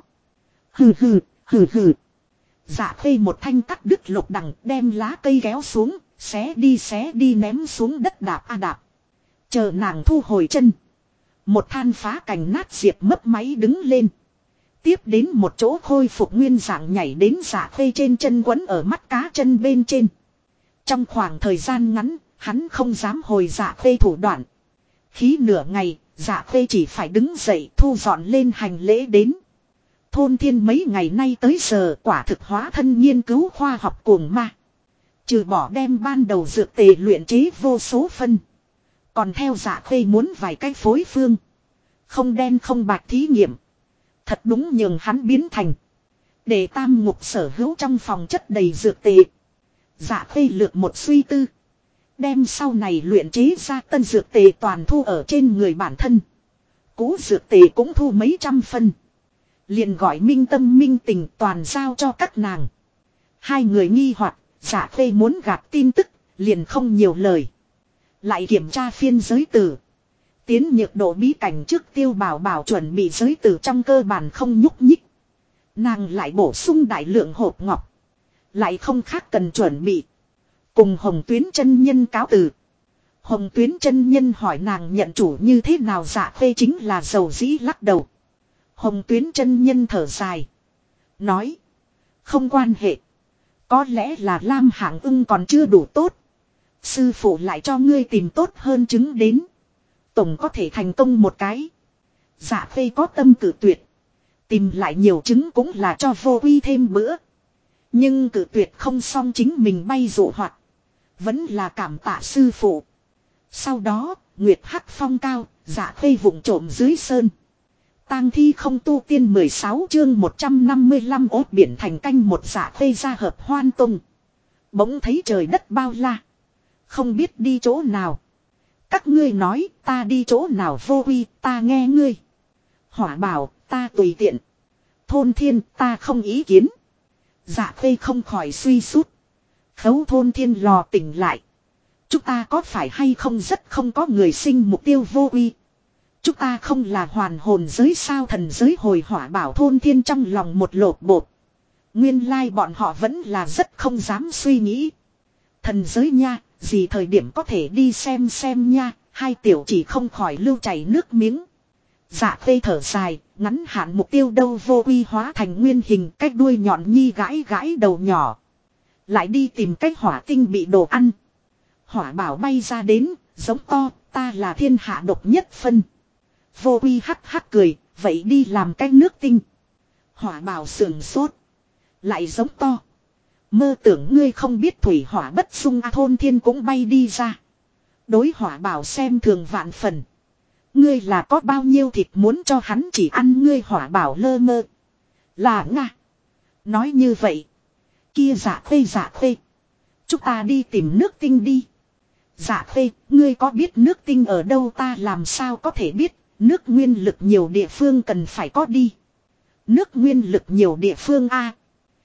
Hừ. Dạ Khê một thanh cắt đứt lục đằng, đem lá cây kéo xuống, xé đi ném xuống đất, đạp a đạp. Chờ nàng thu hồi chân, một than phá cành nát diệp mấp máy đứng lên. Tiếp đến một chỗ khôi phục nguyên dạng, nhảy đến Dạ Khê trên chân, quấn ở mắt cá chân bên trên. Trong khoảng thời gian ngắn, hắn không dám hồi Dạ Khê thủ đoạn. Khí nửa ngày, Dạ Khê chỉ phải đứng dậy thu dọn lên hành lễ đến. Thôn thiên mấy ngày nay tới giờ quả thực hóa thân nghiên cứu khoa học cuồng ma. Trừ bỏ đem ban đầu dược tề luyện chế vô số phân, còn theo Dạ Khê muốn vài cái phối phương, không đen không bạch thí nghiệm. Thật đúng nhường hắn biến thành để tam ngục sở hữu trong phòng chất đầy dược tề. Dạ Khê lược một suy tư, đem sau này luyện chế ra tân dược tề toàn thu ở trên người bản thân. Cũ dược tề cũng thu mấy trăm phân. Liền gọi Minh Tâm Minh Tình toàn giao cho các nàng. Hai người nghi hoặc, Dạ Khê muốn gạt tin tức, liền không nhiều lời. Lại kiểm tra phiên giới tử. Tiến nhược độ bí cảnh trước Tiêu Bảo Bảo chuẩn bị giới tử trong cơ bản không nhúc nhích. Nàng lại bổ sung đại lượng hộp ngọc. Lại không khác cần chuẩn bị. Cùng Hồng Tuyến chân nhân cáo từ. Hồng Tuyến chân nhân hỏi nàng nhận chủ như thế nào? Dạ Khê chính là dầu dĩ lắc đầu. Hồng Tuyến chân nhân thở dài, nói, Không quan hệ. Có lẽ là Lam Hạng Ưng còn chưa đủ tốt. Sư phụ lại cho ngươi tìm tốt hơn chứng đến. Tổng có thể thành công một cái. Dạ Khê có tâm cự tuyệt. Tìm lại nhiều chứng cũng là cho Vô Uy thêm bữa. Nhưng cự tuyệt không xong chính mình bay dụ hoạt. Vẫn là cảm tạ sư phụ. Sau đó, Nguyệt Hắc phong cao, Dạ Khê vụng trộm dưới sơn. Tang thi không tu tiên 16 chương 155 ốt biển thành canh một. Dạ Khê ra hợp Hoan Tông. Bỗng thấy trời đất bao la. Không biết đi chỗ nào. Các ngươi nói ta đi chỗ nào Vô Uy, ta nghe ngươi. Hỏa Bảo, ta tùy tiện. Thôn Thiên, ta không ý kiến. Dạ Khê không khỏi suy sút. Khấu Thôn Thiên lò tỉnh lại. Chúng ta có phải hay không rất không có người sinh mục tiêu Vô Uy. Chúng ta không là hoàn hồn giới sao thần giới hồi Hỏa Bảo Thôn Thiên trong lòng một lột bột. Nguyên lai bọn họ vẫn là rất không dám suy nghĩ. Thần giới nha, gì thời điểm có thể đi xem nha, hai tiểu chỉ không khỏi lưu chảy nước miếng. Dạ Khê thở dài, ngắn hạn mục tiêu đâu Vô Uy hóa thành nguyên hình cách đuôi nhọn nhi gãi gãi đầu nhỏ. Lại đi tìm cách hỏa tinh bị đồ ăn. Hỏa Bảo bay ra đến, giống to, ta là thiên hạ độc nhất phân. Vô Uy hắc hắc cười, vậy đi làm cái nước tinh. Hỏa Bảo sườn sốt. Lại giống to. Mơ tưởng ngươi không biết thủy hỏa bất xung Thôn Thiên cũng bay đi ra. Đối Hỏa Bảo xem thường vạn phần. Ngươi là có bao nhiêu thịt muốn cho hắn chỉ ăn ngươi Hỏa Bảo lơ mơ. Là Nga. Nói như vậy. Kia Dạ Khê. Chúng ta đi tìm nước tinh đi. Dạ Khê, ngươi có biết nước tinh ở đâu ta làm sao có thể biết. Nước nguyên lực nhiều địa phương cần phải có đi. Nước nguyên lực nhiều địa phương a.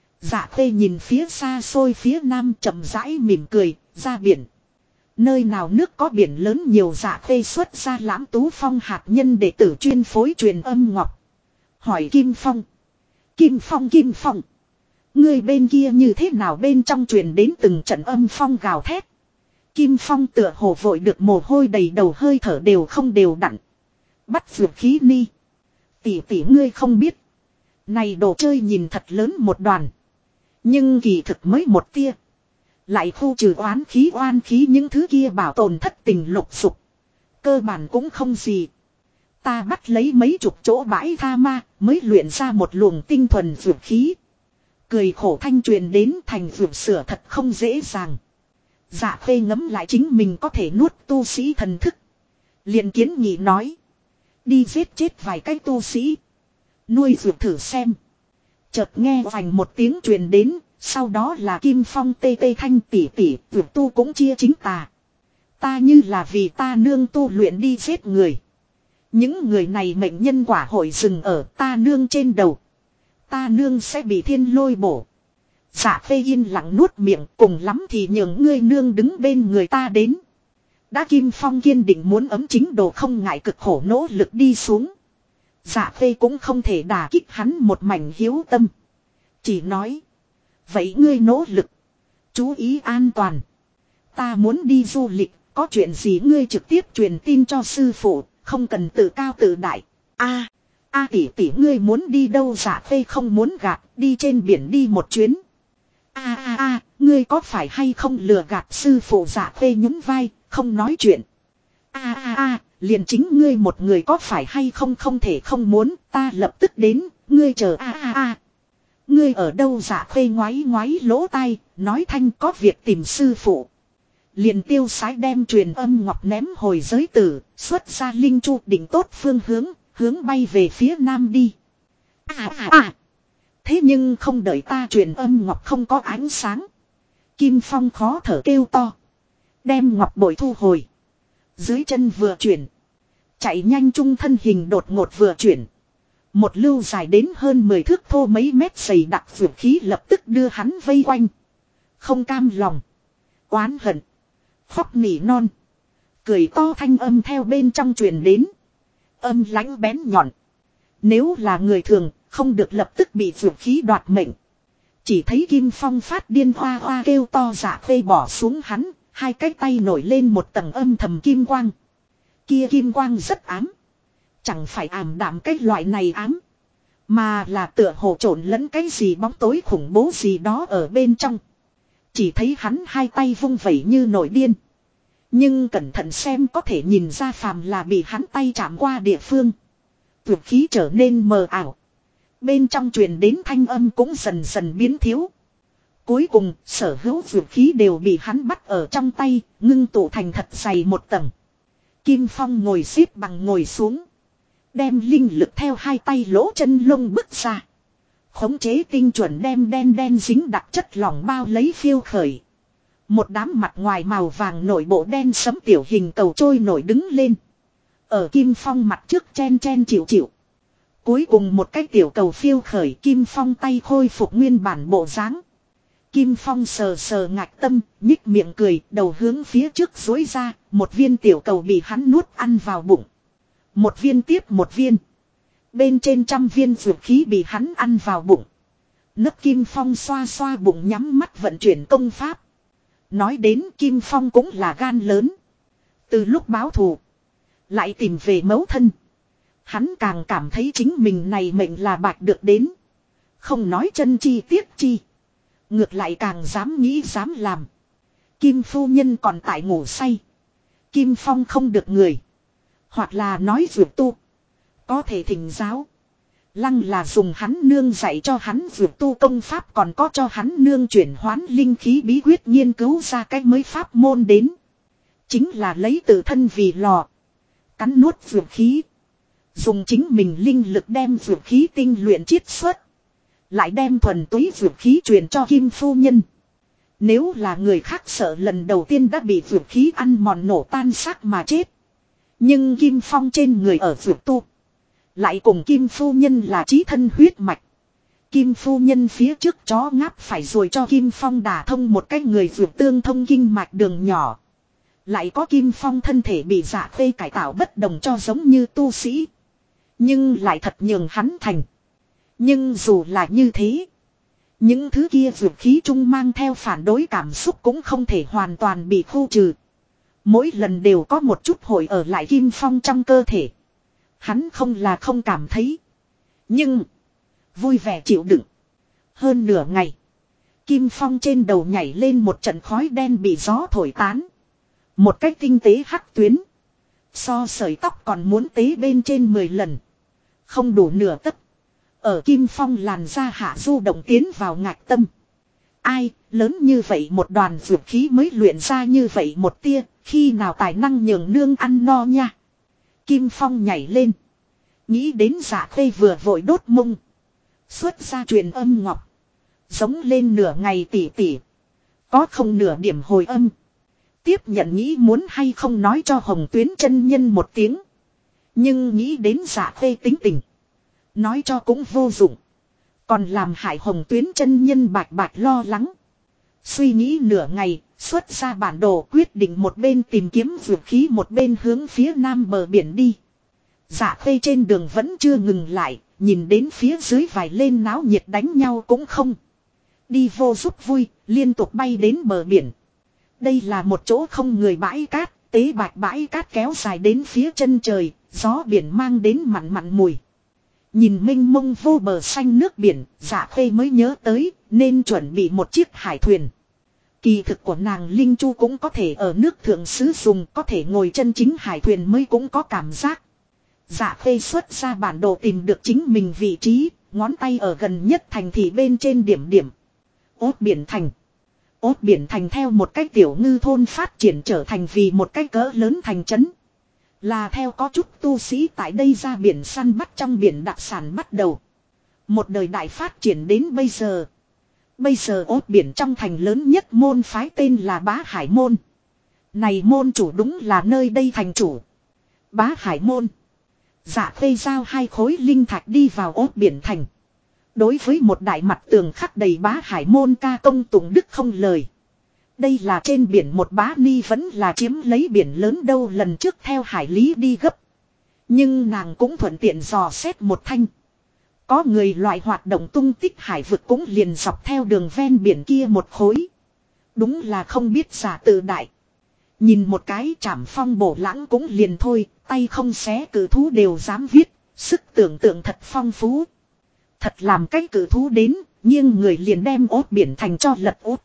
Dạ Khê nhìn phía xa xôi phía nam chậm rãi mỉm cười, ra biển. Nơi nào nước có biển lớn nhiều. Dạ Khê xuất ra Lãm Tú Phong hạt nhân đệ tử chuyên phối truyền âm ngọc. Hỏi Kim Phong. Kim Phong. Người bên kia như thế nào bên trong truyền đến từng trận âm phong gào thét. Kim Phong tựa hồ vội được mồ hôi đầy đầu hơi thở đều không đều đặn. Bắt vượt khí ni. Tỷ ngươi không biết. Này đồ chơi nhìn thật lớn một đoàn. Nhưng kỳ thực mới một tia. Lại khu trừ oán khí những thứ kia bảo tồn thất tình lục dục. Cơ bản cũng không gì. Ta bắt lấy mấy chục chỗ bãi tha ma mới luyện ra một luồng tinh thuần vượt khí. Cười khổ thanh truyền đến thành vượt sửa thật không dễ dàng. Dạ Khê ngấm lại chính mình có thể nuốt tu sĩ thần thức. Liền kiến nghị nói. Đi giết chết vài cái tu sĩ. Nuôi vượt thử xem. Chợt nghe vành một tiếng truyền đến. Sau đó là Kim Phong tê thanh tỉ vượt tu cũng chia chính tà. Ta như là vì ta nương tu luyện đi giết người. Những người này mệnh nhân quả hội dừng ở ta nương trên đầu. Ta nương sẽ bị thiên lôi bổ. Dạ Khê yên lặng nuốt miệng cùng lắm thì nhường ngươi nương đứng bên người ta đến. Đã Kim Phong kiên định muốn ấm chính đồ không ngại cực khổ nỗ lực đi xuống. Dạ Khê cũng không thể đả kích hắn một mảnh hiếu tâm. Chỉ nói. Vậy ngươi nỗ lực. Chú ý an toàn. Ta muốn đi du lịch. Có chuyện gì ngươi trực tiếp truyền tin cho sư phụ. Không cần tự cao tự đại. A tỷ ngươi muốn đi đâu. Dạ Khê không muốn gạt. Đi trên biển đi một chuyến. Ngươi có phải hay không lừa gạt sư phụ. Dạ Khê nhún vai. Không nói chuyện. Liền chính ngươi một người có phải hay không không thể không muốn. Ta lập tức đến. Ngươi chờ Ngươi ở đâu. Dạ Khê ngoáy lỗ tai. Nói thanh có việc tìm sư phụ. Liền tiêu sái đem truyền âm ngọc ném hồi giới tử. Xuất ra linh chu định tốt phương hướng. Hướng bay về phía nam đi. Thế nhưng không đợi ta truyền âm ngọc không có ánh sáng. Kim Phong khó thở kêu to. Đem ngọc bội thu hồi. Dưới chân vừa chuyển. Chạy nhanh trung thân hình đột ngột vừa chuyển. Một lưu dài đến hơn 10 thước thô mấy mét dày đặc vượt khí lập tức đưa hắn vây quanh. Không cam lòng. Oán hận. Khóc nỉ non. Cười to thanh âm theo bên trong truyền đến. Âm lãnh bén nhọn. Nếu là người thường, không được lập tức bị vượt khí đoạt mệnh. Chỉ thấy Kim Phong phát điên hoa kêu to. Dạ Khê bỏ xuống hắn, hai cái tay nổi lên một tầng âm thầm kim quang. Kia kim quang rất ám. Chẳng phải ảm đạm cái loại này ám. Mà là tựa hồ trộn lẫn cái gì bóng tối khủng bố gì đó ở bên trong. Chỉ thấy hắn hai tay vung vẩy như nổi điên. Nhưng cẩn thận xem có thể nhìn ra phàm là bị hắn tay chạm qua địa phương. Vượt khí trở nên mờ ảo. Bên trong truyền đến thanh âm cũng dần dần biến thiếu. Cuối cùng sở hữu vượt khí đều bị hắn bắt ở trong tay, ngưng tụ thành thật dày một tầng. Kim Phong ngồi xếp bằng ngồi xuống. Đem linh lực theo hai tay lỗ chân lông bứt ra. Khống chế tinh chuẩn đem đen đen dính đặc chất lỏng bao lấy phiêu khởi. Một đám mặt ngoài màu vàng nội bộ đen sẫm tiểu hình cầu trôi nổi đứng lên. Ở Kim Phong mặt trước chen chen chịu chịu. Cuối cùng một cái tiểu cầu phiêu khởi, Kim Phong tay khôi phục nguyên bản bộ dáng. Kim Phong sờ sờ ngạch tâm, nhích miệng cười, đầu hướng phía trước dối ra, một viên tiểu cầu bị hắn nuốt ăn vào bụng. Một viên tiếp một viên. Bên trên trăm viên dược khí bị hắn ăn vào bụng. Nấc Kim Phong xoa xoa bụng nhắm mắt vận chuyển công pháp. Nói đến Kim Phong cũng là gan lớn. Từ lúc báo thù, lại tìm về mẫu thân. Hắn càng cảm thấy chính mình này mệnh là bạch được đến. Không nói chân chi tiết chi. Ngược lại càng dám nghĩ dám làm. Kim phu nhân còn tại ngủ say. Kim Phong không được người. Hoặc là nói dược tu. Có thể thỉnh giáo. Lăng là dùng hắn nương dạy cho hắn dược tu công pháp, còn có cho hắn nương chuyển hoán linh khí bí quyết nghiên cứu ra cách mới pháp môn đến. Chính là lấy tự thân vì lò. Cắn nuốt dược khí. Dùng chính mình linh lực đem dược khí tinh luyện chiết xuất. Lại đem thuần túy dược khí truyền cho Kim phu nhân. Nếu là người khác sợ lần đầu tiên đã bị dược khí ăn mòn nổ tan xác mà chết. Nhưng Kim Phong trên người ở dược tu. Lại cùng Kim phu nhân là chí thân huyết mạch. Kim phu nhân phía trước chó ngáp phải rồi cho Kim Phong đả thông một cái người dược tương thông kinh mạch đường nhỏ. Lại có Kim Phong thân thể bị dạ khê cải tạo bất đồng cho giống như tu sĩ. Nhưng lại thật nhường hắn thành. Nhưng dù là như thế, những thứ kia dược khí trung mang theo phản đối cảm xúc cũng không thể hoàn toàn bị khu trừ. Mỗi lần đều có một chút hồi ở lại Kim Phong trong cơ thể. Hắn không là không cảm thấy. Nhưng vui vẻ chịu đựng. Hơn nửa ngày, Kim Phong trên đầu nhảy lên một trận khói đen bị gió thổi tán. Một cách tinh tế hắc tuyến. So sợi tóc còn muốn tế bên trên 10 lần. Không đủ nửa tấc. Ở Kim Phong làn da hạ du động tiến vào ngạch tâm. Ai, lớn như vậy một đoàn dược khí mới luyện ra như vậy một tia, khi nào tài năng nhường nương ăn no nha. Kim Phong nhảy lên. Nghĩ đến Dạ Khê vừa vội đốt mông. Xuất ra truyền âm ngọc. Giống lên nửa ngày tỉ tỉ. Có không nửa điểm hồi âm. Tiếp nhận nghĩ muốn hay không nói cho Hồng Tuyến chân nhân một tiếng. Nhưng nghĩ đến Dạ Khê tính tình. Nói cho cũng vô dụng. Còn làm hại Hồng Tuyến chân nhân bạch bạch lo lắng. Suy nghĩ nửa ngày, xuất ra bản đồ quyết định một bên tìm kiếm dược khí một bên hướng phía nam bờ biển đi. Dạ Khê trên đường vẫn chưa ngừng lại, nhìn đến phía dưới vài lên náo nhiệt đánh nhau cũng không. Đi vô giúp vui, liên tục bay đến bờ biển. Đây là một chỗ không người bãi cát, tế bạch bãi cát kéo dài đến phía chân trời, gió biển mang đến mặn mặn mùi. Nhìn mênh mông vô bờ xanh nước biển, Dạ Khê mới nhớ tới, nên chuẩn bị một chiếc hải thuyền. Kỳ thực của nàng Linh Chu cũng có thể ở nước thượng xứ dùng, có thể ngồi chân chính hải thuyền mới cũng có cảm giác. Dạ Khê xuất ra bản đồ tìm được chính mình vị trí, ngón tay ở gần nhất thành thị bên trên điểm điểm. Ốt biển thành. Ốt biển thành theo một cái tiểu ngư thôn phát triển trở thành vì một cái cỡ lớn thành trấn. Là theo có chút tu sĩ tại đây ra biển săn bắt trong biển đặc sản bắt đầu. Một đời đại phát triển đến bây giờ. Bây giờ ốt biển trong thành lớn nhất môn phái tên là Bá Hải Môn. Này môn chủ đúng là nơi đây thành chủ. Bá Hải Môn. Dạ Khê giao 2 khối linh thạch đi vào ốt biển thành. Đối với một đại mặt tường khắc đầy Bá Hải Môn ca công tụng đức không lời. Đây là trên biển một bá ni vẫn là chiếm lấy biển lớn đâu, lần trước theo hải lý đi gấp. Nhưng nàng cũng thuận tiện dò xét một thanh. Có người loại hoạt động tung tích hải vực cũng liền dọc theo đường ven biển kia một khối. Đúng là không biết giả tự đại. Nhìn một cái Trảm Phong bổ lãng cũng liền thôi, tay không xé cử thú đều dám viết, sức tưởng tượng thật phong phú. Thật làm cái cử thú đến, nghiêng người liền đem ốt biển thành cho lật út.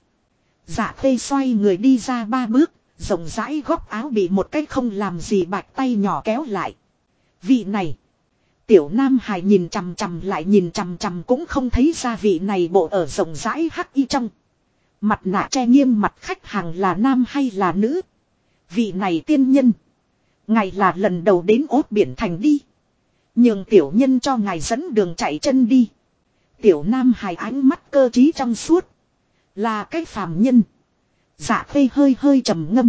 Dạ khê xoay người đi ra 3 bước, rộng rãi góc áo bị một cái không làm gì bạch tay nhỏ kéo lại. Vị này. Tiểu Nam Hải nhìn chằm chằm lại nhìn chằm chằm cũng không thấy ra vị này bộ ở rộng rãi hắc y trong. Mặt nạ che nghiêm mặt khách hàng là nam hay là nữ. Vị này tiên nhân. Ngài là lần đầu đến ốt biển thành đi. Nhường tiểu nhân cho ngài dẫn đường chạy chân đi. Tiểu Nam Hải ánh mắt cơ trí trong suốt. Là cái phàm nhân. Dạ khê hơi hơi trầm ngâm.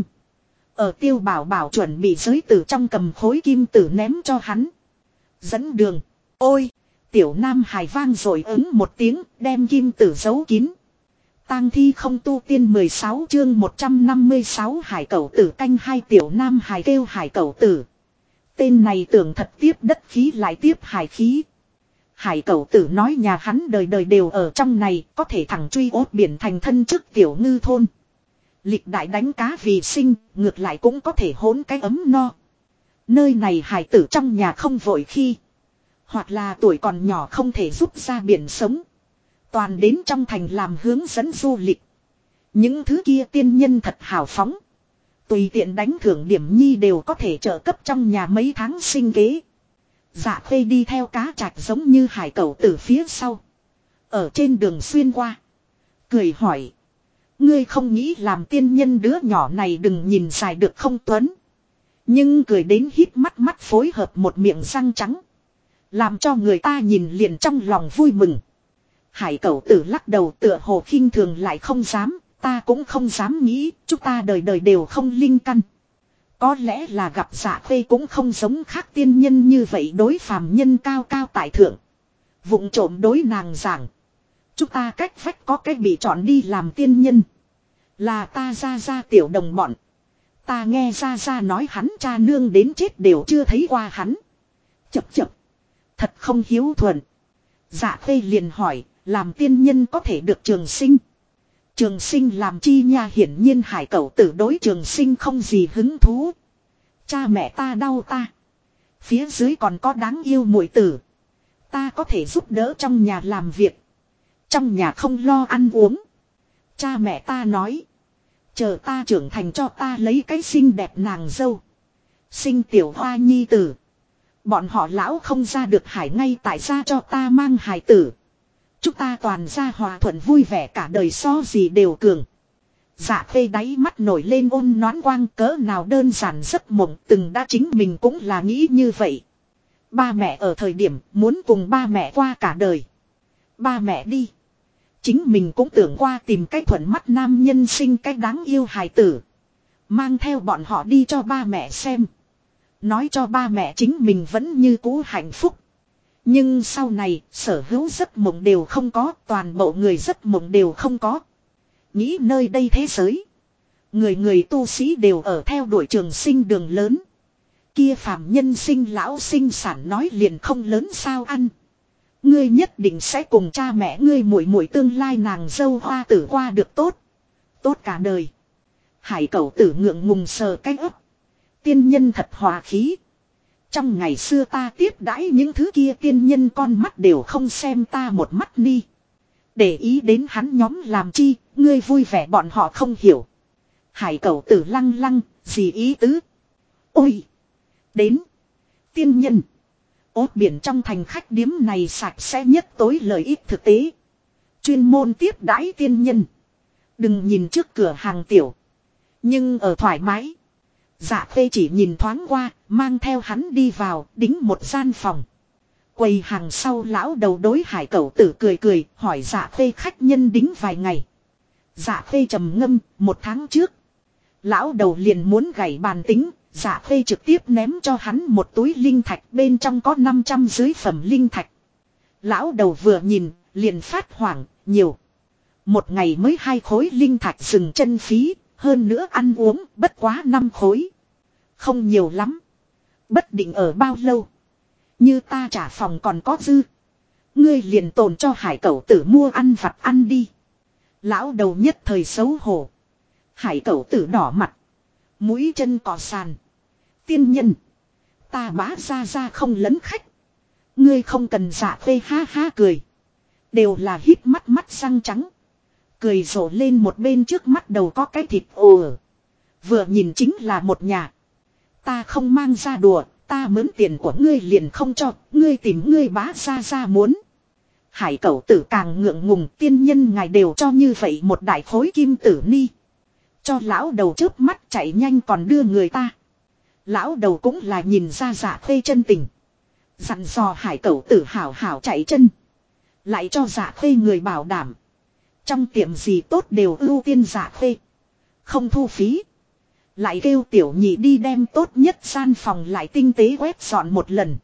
Ở Tiêu Bảo Bảo chuẩn bị giới tử trong cầm khối kim tử ném cho hắn. Dẫn đường. Ôi. Tiểu Nam Hải vang rồi ứng một tiếng đem kim tử giấu kín. Tang thi không tu tiên 16 chương 156 hải cẩu tử canh hai Tiểu Nam Hải kêu hải cẩu tử. Tên này tưởng thật tiếp đất khí lại tiếp hải khí. Hải cẩu tử nói nhà hắn đời đời đều ở trong này có thể thẳng truy ốt biển thành thân trước tiểu ngư thôn. Lịch đại đánh cá vì sinh ngược lại cũng có thể hỗn cái ấm no. Nơi này hải tử trong nhà không vội khi. Hoặc là tuổi còn nhỏ không thể giúp ra biển sống. Toàn đến trong thành làm hướng dẫn du lịch. Những thứ kia tiên nhân thật hào phóng. Tùy tiện đánh thưởng điểm nhi đều có thể trợ cấp trong nhà mấy tháng sinh kế. Dạ khê đi theo cá trạch giống như hải cẩu từ phía sau. Ở trên đường xuyên qua. Cười hỏi. Ngươi không nghĩ làm tiên nhân đứa nhỏ này đừng nhìn dài được không Tuấn. Nhưng cười đến hít mắt mắt phối hợp một miệng răng trắng. Làm cho người ta nhìn liền trong lòng vui mừng. Hải cẩu tử lắc đầu tựa hồ khinh thường lại không dám. Ta cũng không dám nghĩ chúng ta đời đời đều không linh căn. Có lẽ là gặp Dạ khê cũng không giống khác tiên nhân như vậy đối phàm nhân cao cao tại thượng. Vụng trộm đối nàng giảng. Chúng ta cách vách có cái bị chọn đi làm tiên nhân. Là ta ra tiểu đồng bọn. Ta nghe ra nói hắn cha nương đến chết đều chưa thấy qua hắn. Chập. Thật không hiếu thuận. Dạ khê liền hỏi, làm tiên nhân có thể được trường sinh. Trường sinh làm chi nha hiển nhiên hải cẩu tử đối trường sinh không gì hứng thú. Cha mẹ ta đau ta. Phía dưới còn có đáng yêu muội tử. Ta có thể giúp đỡ trong nhà làm việc. Trong nhà không lo ăn uống. Cha mẹ ta nói. Chờ ta trưởng thành cho ta lấy cái xinh đẹp nàng dâu. Sinh tiểu hoa nhi tử. Bọn họ lão không ra được hải ngay tại gia cho ta mang hài tử. Chúng ta toàn ra hòa thuận vui vẻ cả đời so gì đều cường. Dạ khê đáy mắt nổi lên ôn nón quang cỡ nào đơn giản giấc mộng từng đã chính mình cũng là nghĩ như vậy. Ba mẹ ở thời điểm muốn cùng ba mẹ qua cả đời. Ba mẹ đi. Chính mình cũng tưởng qua tìm cái thuận mắt nam nhân sinh cái đáng yêu hài tử. Mang theo bọn họ đi cho ba mẹ xem. Nói cho ba mẹ chính mình vẫn như cũ hạnh phúc. Nhưng sau này sở hữu giấc mộng đều không có. Toàn bộ người giấc mộng đều không có. Nghĩ nơi đây thế giới. Người tu sĩ đều ở theo đuổi trường sinh đường lớn. Kia phàm nhân sinh lão sinh sản nói liền không lớn sao ăn. Ngươi nhất định sẽ cùng cha mẹ ngươi muội muội tương lai nàng dâu hoa tử qua được tốt. Tốt cả đời. Hải cẩu tử ngượng ngùng sờ cái ấp. Tiên nhân thật hòa khí. Trong ngày xưa ta tiếp đãi những thứ kia tiên nhân con mắt đều không xem ta một mắt ni. Để ý đến hắn nhóm làm chi, ngươi vui vẻ bọn họ không hiểu. Hải cẩu tử lăng lăng, gì ý tứ? Ôi! Đến! Tiên nhân! Ốt biển trong thành khách điếm này sạch sẽ nhất tối lợi ích thực tế. Chuyên môn tiếp đãi tiên nhân. Đừng nhìn trước cửa hàng tiểu. Nhưng ở thoải mái. Dạ khê chỉ nhìn thoáng qua, mang theo hắn đi vào, đính một gian phòng. Quầy hàng sau lão đầu đối hải cẩu tử cười hỏi dạ khê khách nhân đính vài ngày. Dạ khê trầm ngâm, 1 tháng trước. Lão đầu liền muốn gảy bàn tính, dạ khê trực tiếp ném cho hắn một túi linh thạch bên trong có 500 dưới phẩm linh thạch. Lão đầu vừa nhìn, liền phát hoảng, nhiều. Một ngày mới 2 khối linh thạch dừng chân phí, hơn nữa ăn uống bất quá 5 khối. Không nhiều lắm. Bất định ở bao lâu. Như ta trả phòng còn có dư. Ngươi liền tồn cho hải cẩu tử mua ăn vặt ăn đi. Lão đầu nhất thời xấu hổ. Hải cẩu tử đỏ mặt. Mũi chân cỏ sàn. Tiên nhân. Ta bá ra không lấn khách. Ngươi không cần dạ phê ha ha cười. Đều là hít mắt mắt răng trắng. Cười rộ lên một bên trước mắt đầu có cái thịt ồ. Vừa nhìn chính là một nhà. Ta không mang ra đùa, ta mướn tiền của ngươi liền không cho, ngươi tìm ngươi bá ra muốn. Hải Cẩu Tử càng ngượng ngùng, tiên nhân ngài đều cho như vậy một đại khối kim tử ni. Cho lão đầu chớp mắt chạy nhanh còn đưa người ta. Lão đầu cũng là nhìn ra Dạ Khê chân tình. Dặn dò Hải Cẩu Tử hảo hảo chạy chân. Lại cho Dạ Khê người bảo đảm. Trong tiệm gì tốt đều ưu tiên Dạ Khê. Không thu phí. Lại kêu tiểu nhị đi đem tốt nhất gian phòng lại tinh tế quét dọn một lần.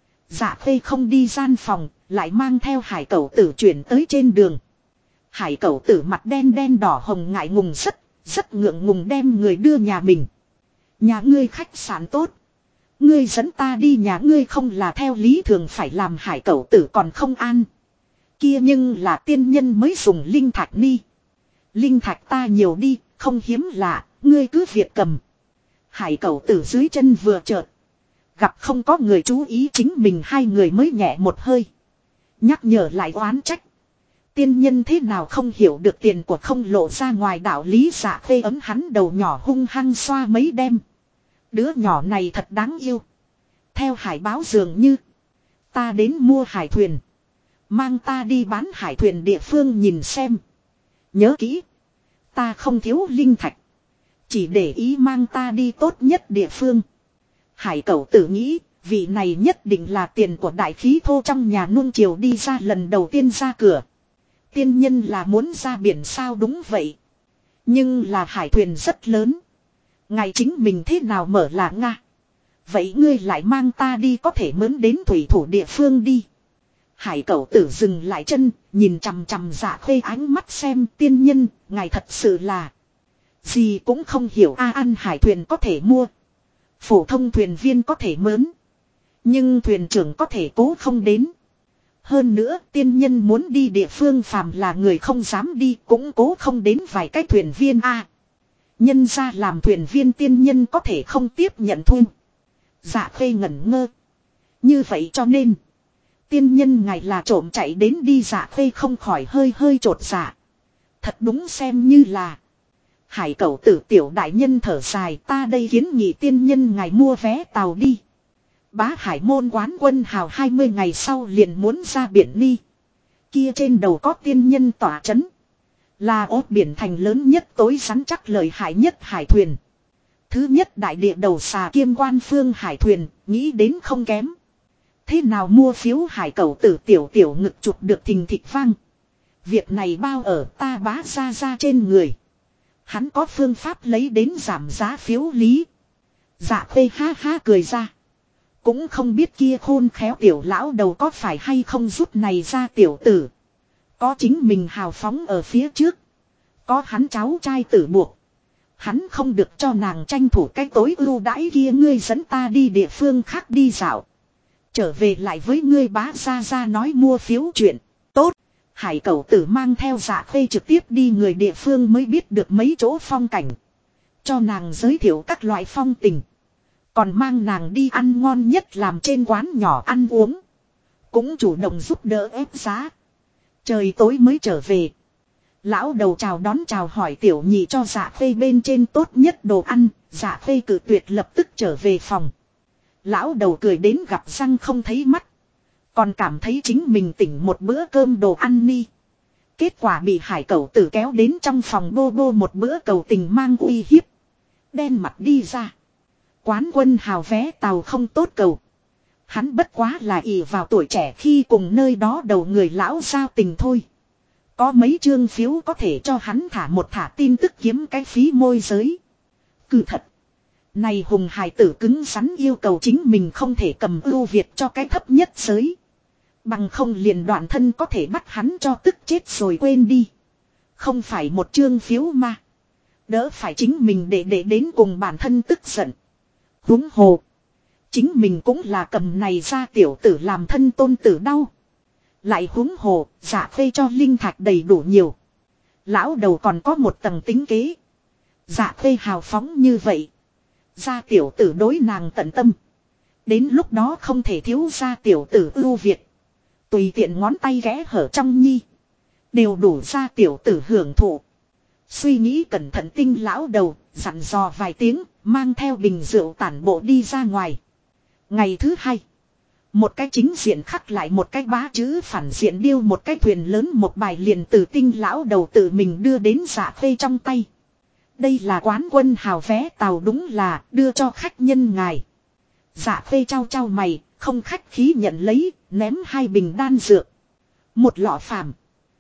Dạ Khê không đi gian phòng, lại mang theo Hải Cẩu Tử chuyển tới trên đường. Hải Cẩu Tử mặt đen đen đỏ hồng ngại ngùng rất ngượng ngùng đem người đưa nhà mình. Nhà ngươi khách sạn tốt. Ngươi dẫn ta đi nhà ngươi không là theo lý thường phải làm. Hải Cẩu Tử còn không an. Kia nhưng là tiên nhân mới dùng linh thạch ni. Linh thạch ta nhiều đi, không hiếm lạ, ngươi cứ việc cầm. Hải Cẩu Tử dưới chân vừa chợt. Gặp không có người chú ý chính mình, hai người mới nhẹ một hơi. Nhắc nhở lại oán trách. Tiên nhân thế nào không hiểu được tiền của không lộ ra ngoài đạo lý. Dạ Khê ấm hắn đầu nhỏ hung hăng xoa mấy đêm. Đứa nhỏ này thật đáng yêu. Theo hải báo dường như. Ta đến mua hải thuyền. Mang ta đi bán hải thuyền địa phương nhìn xem. Nhớ kỹ. Ta không thiếu linh thạch. Chỉ để ý mang ta đi tốt nhất địa phương. Hải Cẩu Tử nghĩ. Vị này nhất định là tiền của đại khí thô trong nhà nuông chiều đi ra lần đầu tiên ra cửa. Tiên nhân là muốn ra biển sao? Đúng vậy. Nhưng là hải thuyền rất lớn. Ngài chính mình thế nào mở là Nga. Vậy ngươi lại mang ta đi có thể mướn đến thủy thủ địa phương đi. Hải Cẩu Tử dừng lại chân, nhìn chằm chằm Dạ Khê ánh mắt xem. Tiên nhân, ngài thật sự là gì cũng không hiểu. Ăn hải thuyền có thể mua. Phổ thông thuyền viên có thể mướn. Nhưng thuyền trưởng có thể cố không đến. Hơn nữa tiên nhân muốn đi địa phương phàm là người không dám đi cũng cố không đến vài cái thuyền viên nhân ra làm thuyền viên tiên nhân có thể không tiếp nhận thu. Dạ Khê ngẩn ngơ. Như vậy cho nên tiên nhân ngài là trộm chạy đến đi. Dạ Khê không khỏi hơi trột dạ. Thật đúng xem như là. Hải Cẩu Tử tiểu đại nhân thở dài. Ta đây kiến nghị tiên nhân ngài mua vé tàu đi. Bá Hải môn quán quân hào 20 ngày sau liền muốn ra biển ni. Kia trên đầu có tiên nhân tỏa chấn. Là ốt biển thành lớn nhất tối rắn chắc lợi hại nhất hải thuyền. Thứ nhất đại địa đầu xà kiêm quan phương hải thuyền, nghĩ đến không kém. Thế nào mua phiếu? Hải Cẩu Tử tiểu ngực chụp được thình thịch vang. Việc này bao ở ta bá ra trên người. Hắn có phương pháp lấy đến giảm giá phiếu lý. Dạ Khê ha ha cười ra. Cũng không biết kia khôn khéo tiểu lão đầu có phải hay không giúp này ra tiểu tử. Có chính mình hào phóng ở phía trước. Có hắn cháu trai tử buộc. Hắn không được cho nàng tranh thủ cái tối ưu đãi kia. Ngươi dẫn ta đi địa phương khác đi dạo. Trở về lại với ngươi bá ra nói mua phiếu chuyện. Tốt. Hải Cẩu Tử mang theo Dạ Khê trực tiếp đi người địa phương mới biết được mấy chỗ phong cảnh. Cho nàng giới thiệu các loại phong tình. Còn mang nàng đi ăn ngon nhất làm trên quán nhỏ ăn uống. Cũng chủ động giúp đỡ ép giá. Trời tối mới trở về. Lão đầu chào đón chào hỏi tiểu nhị cho Dạ Khê bên trên tốt nhất đồ ăn. Dạ Khê cự tuyệt lập tức trở về phòng. Lão đầu cười đến gặp răng không thấy mắt. Còn cảm thấy chính mình tỉnh một bữa cơm đồ ăn ni. Kết quả bị Hải Cẩu Tử kéo đến trong phòng bô một bữa cầu tình mang uy hiếp. Đen mặt đi ra. Quán quân hào vé tàu không tốt cầu. Hắn bất quá là ỷ vào tuổi trẻ khi cùng nơi đó đầu người lão giao tình thôi. Có mấy chương phiếu có thể cho hắn thả tin tức kiếm cái phí môi giới. Cứ thật. Này hùng hài tử cứng rắn yêu cầu chính mình không thể cầm ưu việt cho cái thấp nhất giới. Bằng không liền đoạn thân có thể bắt hắn cho tức chết rồi quên đi. Không phải một chương phiếu mà. Đỡ phải chính mình để đến cùng bản thân tức giận. Huống hồ. Chính mình cũng là cầm này ra tiểu tử làm thân tôn tử đau. Lại huống hồ, Dạ Khê cho linh thạch đầy đủ nhiều. Lão đầu còn có một tầng tính kế. Dạ Khê hào phóng như vậy. Ra tiểu tử đối nàng tận tâm. Đến lúc đó không thể thiếu ra tiểu tử ưu việt. Tùy tiện ngón tay ghé hở trong nhi. Đều đủ ra tiểu tử hưởng thụ. Suy nghĩ cẩn thận Tinh lão đầu, dặn dò vài tiếng, mang theo bình rượu tản bộ đi ra ngoài. Ngày thứ hai. Một cái chính diện khắc lại một cái bá chữ phản diện điêu một cái thuyền lớn một bài liền từ Tinh lão đầu tự mình đưa đến Dạ Khê trong tay. Đây là Quán Quân Hào vé tàu đúng là đưa cho khách nhân ngài. Dạ Khê trao trao mày, không khách khí nhận lấy, ném 2 bình đan dược. Một lọ phàm.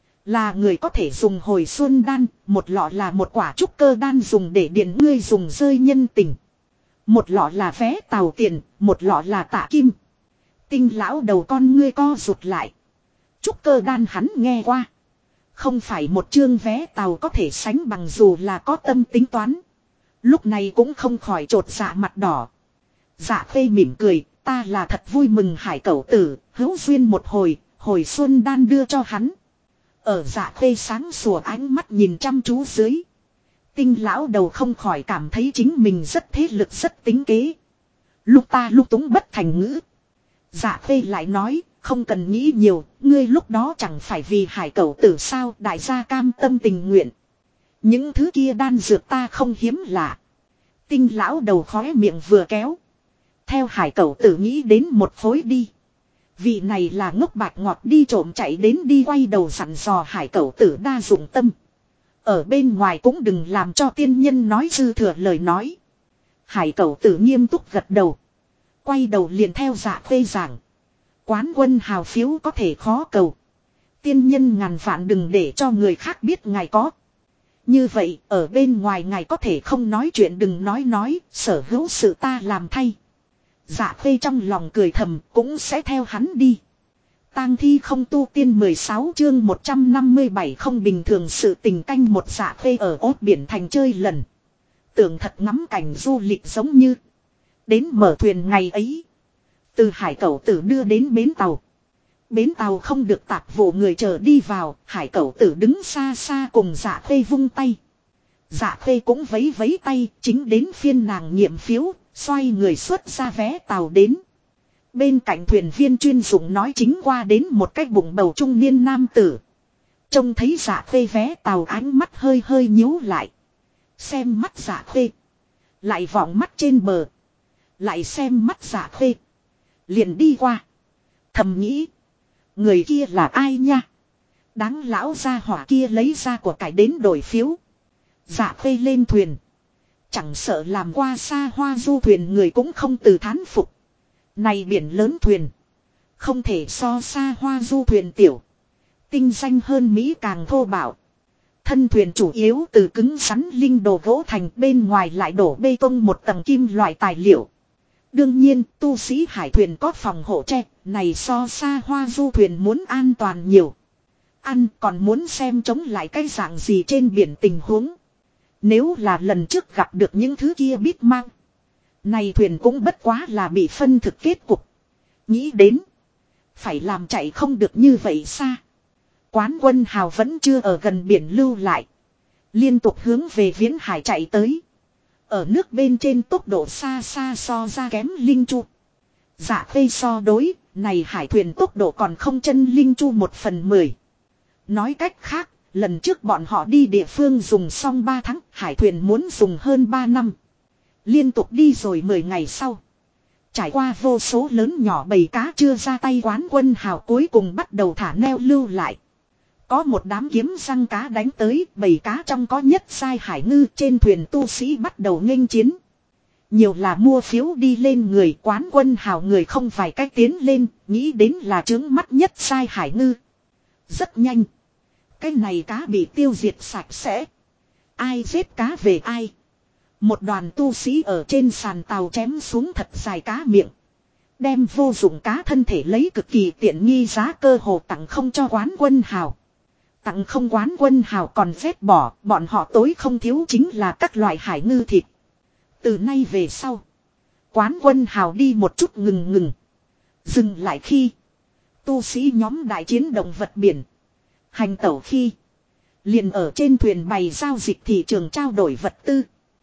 Là người có thể dùng hồi xuân đan, một lọ là một quả trúc cơ đan dùng để điện ngươi dùng rơi nhân tình. Một lọ là vé tàu tiền, một lọ là tạ kim. Tinh lão đầu con ngươi co rụt lại. Trúc cơ đan hắn nghe qua. Không phải một chương vé tàu có thể sánh bằng dù là có tâm tính toán. Lúc này cũng không khỏi trột dạ mặt đỏ. Dạ Khê mỉm cười, ta là thật vui mừng hải cẩu tử, hữu duyên một hồi xuân đan đưa cho hắn. Ở Dạ Khê sáng sủa ánh mắt nhìn chăm chú dưới. Tinh lão đầu không khỏi cảm thấy chính mình rất thế lực rất tính kế. Lúc ta lúc túng bất thành ngữ. Dạ Khê lại nói, không cần nghĩ nhiều, ngươi lúc đó chẳng phải vì hải cẩu tử sao đại gia cam tâm tình nguyện. Những thứ kia đan dược ta không hiếm lạ. Tinh lão đầu khóe miệng vừa kéo. Theo hải cẩu tử nghĩ đến một phối đi. Vị này là ngốc bạch ngọt đi trộm chạy đến đi quay đầu dặn dò hải cẩu tử đa dụng tâm. Ở bên ngoài cũng đừng làm cho tiên nhân nói dư thừa lời nói. Hải cẩu tử nghiêm túc gật đầu. Quay đầu liền theo Dạ Khê giảng. Quán Quân Hào phiếu có thể khó cầu. Tiên nhân ngàn vạn đừng để cho người khác biết ngài có. Như vậy ở bên ngoài ngài có thể không nói chuyện đừng nói, sở hữu sự ta làm thay. Dạ Khê trong lòng cười thầm cũng sẽ theo hắn đi. Tang thi không tu tiên 16 chương 157 không bình thường sự tình canh một Dạ Khê ở ốt biển thành chơi lần. Tưởng thật ngắm cảnh du lịch giống như. Đến mở thuyền ngày ấy. Từ hải cẩu tử đưa đến bến tàu. Bến tàu không được tạp vụ người chờ đi vào. Hải cẩu tử đứng xa xa cùng Dạ Khê vung tay. Dạ Khê cũng vấy vấy tay. Chính đến phiên nàng nghiệm phiếu. Xoay người xuất ra vé tàu đến. Bên cạnh thuyền viên chuyên dụng nói chính qua đến một cái bụng bầu trung niên nam tử. Trông thấy Dạ Khê vé tàu ánh mắt hơi hơi nhíu lại. Xem mắt Dạ Khê. Lại vọng mắt trên bờ. Lại xem mắt Dạ Khê. Liền đi qua. Thầm nghĩ. Người kia là ai nha? Đáng lão gia hỏa kia lấy ra của cải đến đổi phiếu. Dạ Khê lên thuyền. Chẳng sợ làm qua xa hoa du thuyền người cũng không từ thán phục. Này biển lớn thuyền. Không thể so xa hoa du thuyền tiểu. Tinh danh hơn Mỹ càng thô bạo. Thân thuyền chủ yếu từ cứng rắn linh đồ gỗ thành bên ngoài lại đổ bê tông một tầng kim loại tài liệu. Đương nhiên tu sĩ hải thuyền có phòng hộ tre. Này so xa hoa du thuyền muốn an toàn nhiều. Ăn còn muốn xem chống lại cái dạng gì trên biển tình huống. Nếu là lần trước gặp được những thứ kia biết mang. Này thuyền cũng bất quá là bị phân thực kết cục. Nghĩ đến. Phải làm chạy không được như vậy xa. Quán Quân Hào vẫn chưa ở gần biển lưu lại. Liên tục hướng về viễn hải chạy tới. Ở nước bên trên tốc độ xa xa so ra kém Linh Chu. Dạ Khê so đối. Này hải thuyền tốc độ còn không chân Linh Chu 1/10. Nói cách khác. Lần trước bọn họ đi địa phương dùng xong 3 tháng. Hải thuyền muốn dùng hơn 3 năm. Liên tục đi rồi 10 ngày sau. Trải qua vô số lớn nhỏ bầy cá chưa ra tay Quán Quân Hào cuối cùng bắt đầu thả neo lưu lại. Có một đám kiếm răng cá đánh tới, bầy cá trong có nhất sai hải ngư trên thuyền tu sĩ bắt đầu nghênh chiến. Nhiều là mua phiếu đi lên người Quán Quân Hào người không vài cách tiến lên, nghĩ đến là trướng mắt nhất sai hải ngư. Rất nhanh. Cái này cá bị tiêu diệt sạch sẽ. Ai giết cá về ai. Một đoàn tu sĩ ở trên sàn tàu chém xuống thật dài cá miệng. Đem vô dụng cá thân thể lấy cực kỳ tiện nghi giá cơ hồ tặng không cho Quán Quân Hào. Tặng không Quán Quân Hào còn phép bỏ, bọn họ tối không thiếu chính là các loại hải ngư thịt. Từ nay về sau, Quán Quân Hào đi một chút ngừng. Dừng lại khi tu sĩ nhóm đại chiến động vật biển. Hành tẩu khi liền ở trên thuyền bày giao dịch thị trường trao đổi vật tư.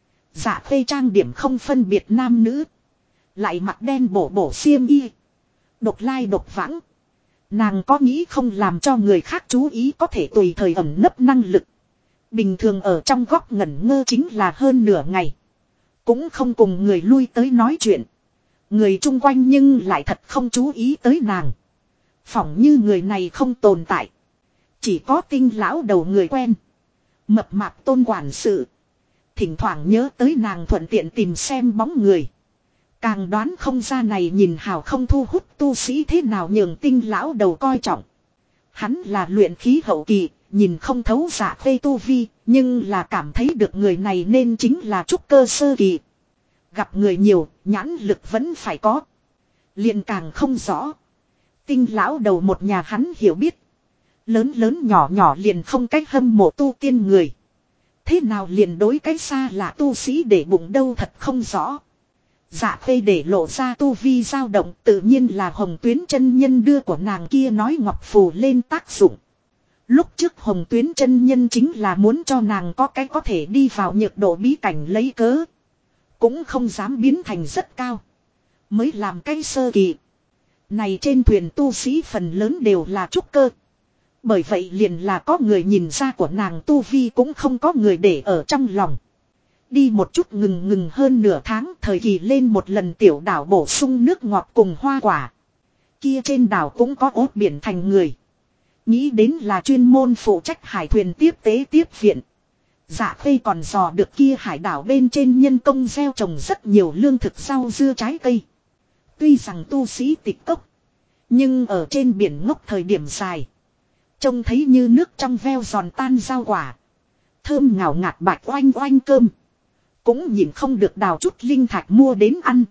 Dạ Khê trang điểm không phân biệt nam nữ. Lại mặc đen bổ xiêm y. Độc lai độc vãng. Nàng có nghĩ không làm cho người khác chú ý có thể tùy thời ẩn nấp năng lực. Bình thường ở trong góc ngẩn ngơ chính là hơn nửa ngày. Cũng không cùng người lui tới nói chuyện. Người chung quanh nhưng lại thật không chú ý tới nàng. Phỏng như người này không tồn tại. Chỉ có Tinh lão đầu người quen. Mập mạp Tôn quản sự. Thỉnh thoảng nhớ tới nàng thuận tiện tìm xem bóng người. Càng đoán không ra này nhìn hào không thu hút tu sĩ thế nào nhường Tinh lão đầu coi trọng. Hắn là luyện khí hậu kỳ, nhìn không thấu Dạ Khê tu vi, nhưng là cảm thấy được người này nên chính là trúc cơ sơ kỳ. Gặp người nhiều, nhãn lực vẫn phải có. Liền càng không rõ. Tinh lão đầu một nhà hắn hiểu biết. Lớn lớn nhỏ nhỏ liền không cách hâm mộ tu tiên người. Thế nào liền đối cái xa là tu sĩ để bụng đâu thật không rõ. Dạ Khê để lộ ra tu vi dao động tự nhiên là Hồng Tuyến chân nhân đưa của nàng kia nói ngọc phù lên tác dụng. Lúc trước Hồng Tuyến chân nhân chính là muốn cho nàng có cái có thể đi vào nhược độ bí cảnh lấy cớ. Cũng không dám biến thành rất cao. Mới làm cái sơ kỳ. Này trên thuyền tu sĩ phần lớn đều là trúc cơ. Bởi vậy liền là có người nhìn ra của nàng tu vi cũng không có người để ở trong lòng. Đi một chút ngừng hơn nửa tháng thời kỳ lên một lần tiểu đảo bổ sung nước ngọt cùng hoa quả. Kia trên đảo cũng có ốt biển thành người. Nghĩ đến là chuyên môn phụ trách hải thuyền tiếp tế tiếp viện. Dạ Khê còn dò được kia hải đảo bên trên nhân công gieo trồng rất nhiều lương thực rau dưa trái cây. Tuy rằng tu sĩ tịch cốc. Nhưng ở trên biển ngốc thời điểm dài. Trông thấy như nước trong veo giòn tan rau quả. Thơm ngào ngạt bạch oanh oanh cơm. Cũng nhìn không được đào chút linh thạch mua đến ăn.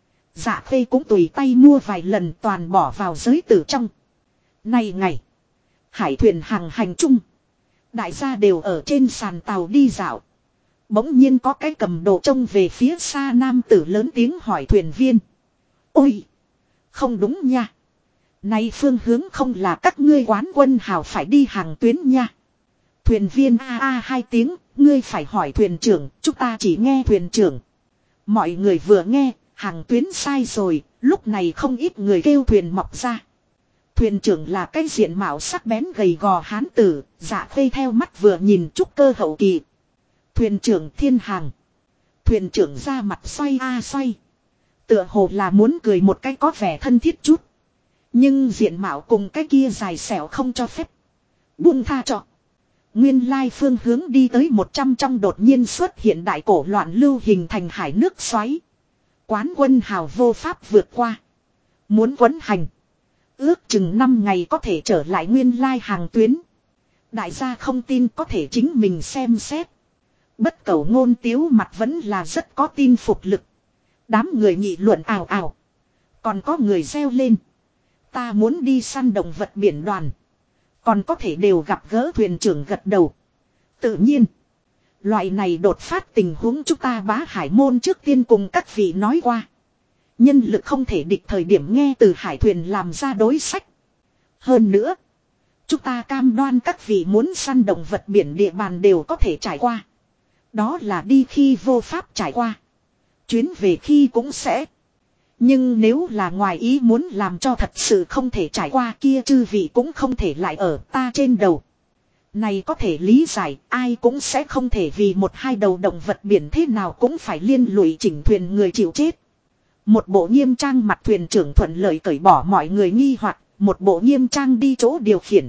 Dạ Khê cũng tùy tay mua vài lần toàn bỏ vào giới tử trong. Này ngày. Hải thuyền hàng hành chung. Đại gia đều ở trên sàn tàu đi dạo. Bỗng nhiên có cái cầm đồ trông về phía xa nam tử lớn tiếng hỏi thuyền viên. Ôi! Không đúng nha. Này phương hướng không là các ngươi quán quân hào phải đi hàng tuyến nha. Thuyền viên a hai tiếng, ngươi phải hỏi thuyền trưởng, chúng ta chỉ nghe thuyền trưởng. Mọi người vừa nghe, hàng tuyến sai rồi, lúc này không ít người kêu thuyền mọc ra. Thuyền trưởng là cái diện mạo sắc bén gầy gò hán tử, Dạ Khê theo mắt vừa nhìn trúc cơ hậu kỳ. Thuyền trưởng Thiên Hàng. Thuyền trưởng ra mặt xoay xoay. Tựa hồ là muốn cười một cái có vẻ thân thiết chút. Nhưng diện mạo cùng cái kia dài xẻo không cho phép. Buông tha cho. Nguyên lai phương hướng đi tới 100 trong đột nhiên xuất hiện đại cổ loạn lưu hình thành hải nước xoáy. Quán quân hào vô pháp vượt qua. Muốn quấn hành. Ước chừng 5 ngày có thể trở lại nguyên lai hàng tuyến. Đại gia không tin có thể chính mình xem xét. Bất cẩu ngôn tiếu mặt vẫn là rất có tin phục lực. Đám người nghị luận ào ào. Còn có người reo lên. Ta muốn đi săn động vật biển đoàn. Còn có thể đều gặp gỡ thuyền trưởng gật đầu. Tự nhiên. Loại này đột phát tình huống chúng ta bá hải môn trước tiên cùng các vị nói qua. Nhân lực không thể địch thời điểm nghe từ hải thuyền làm ra đối sách. Hơn nữa. Chúng ta cam đoan các vị muốn săn động vật biển địa bàn đều có thể trải qua. Đó là đi khi vô pháp trải qua. Chuyến về khi cũng sẽ. Nhưng nếu là ngoài ý muốn làm cho thật sự không thể trải qua kia chư vị cũng không thể lại ở ta trên đầu. Này có thể lý giải, ai cũng sẽ không thể vì một hai đầu động vật biển thế nào cũng phải liên lụy chỉnh thuyền người chịu chết. Một bộ nghiêm trang mặt thuyền trưởng thuận lợi cởi bỏ mọi người nghi hoặc, một bộ nghiêm trang đi chỗ điều khiển.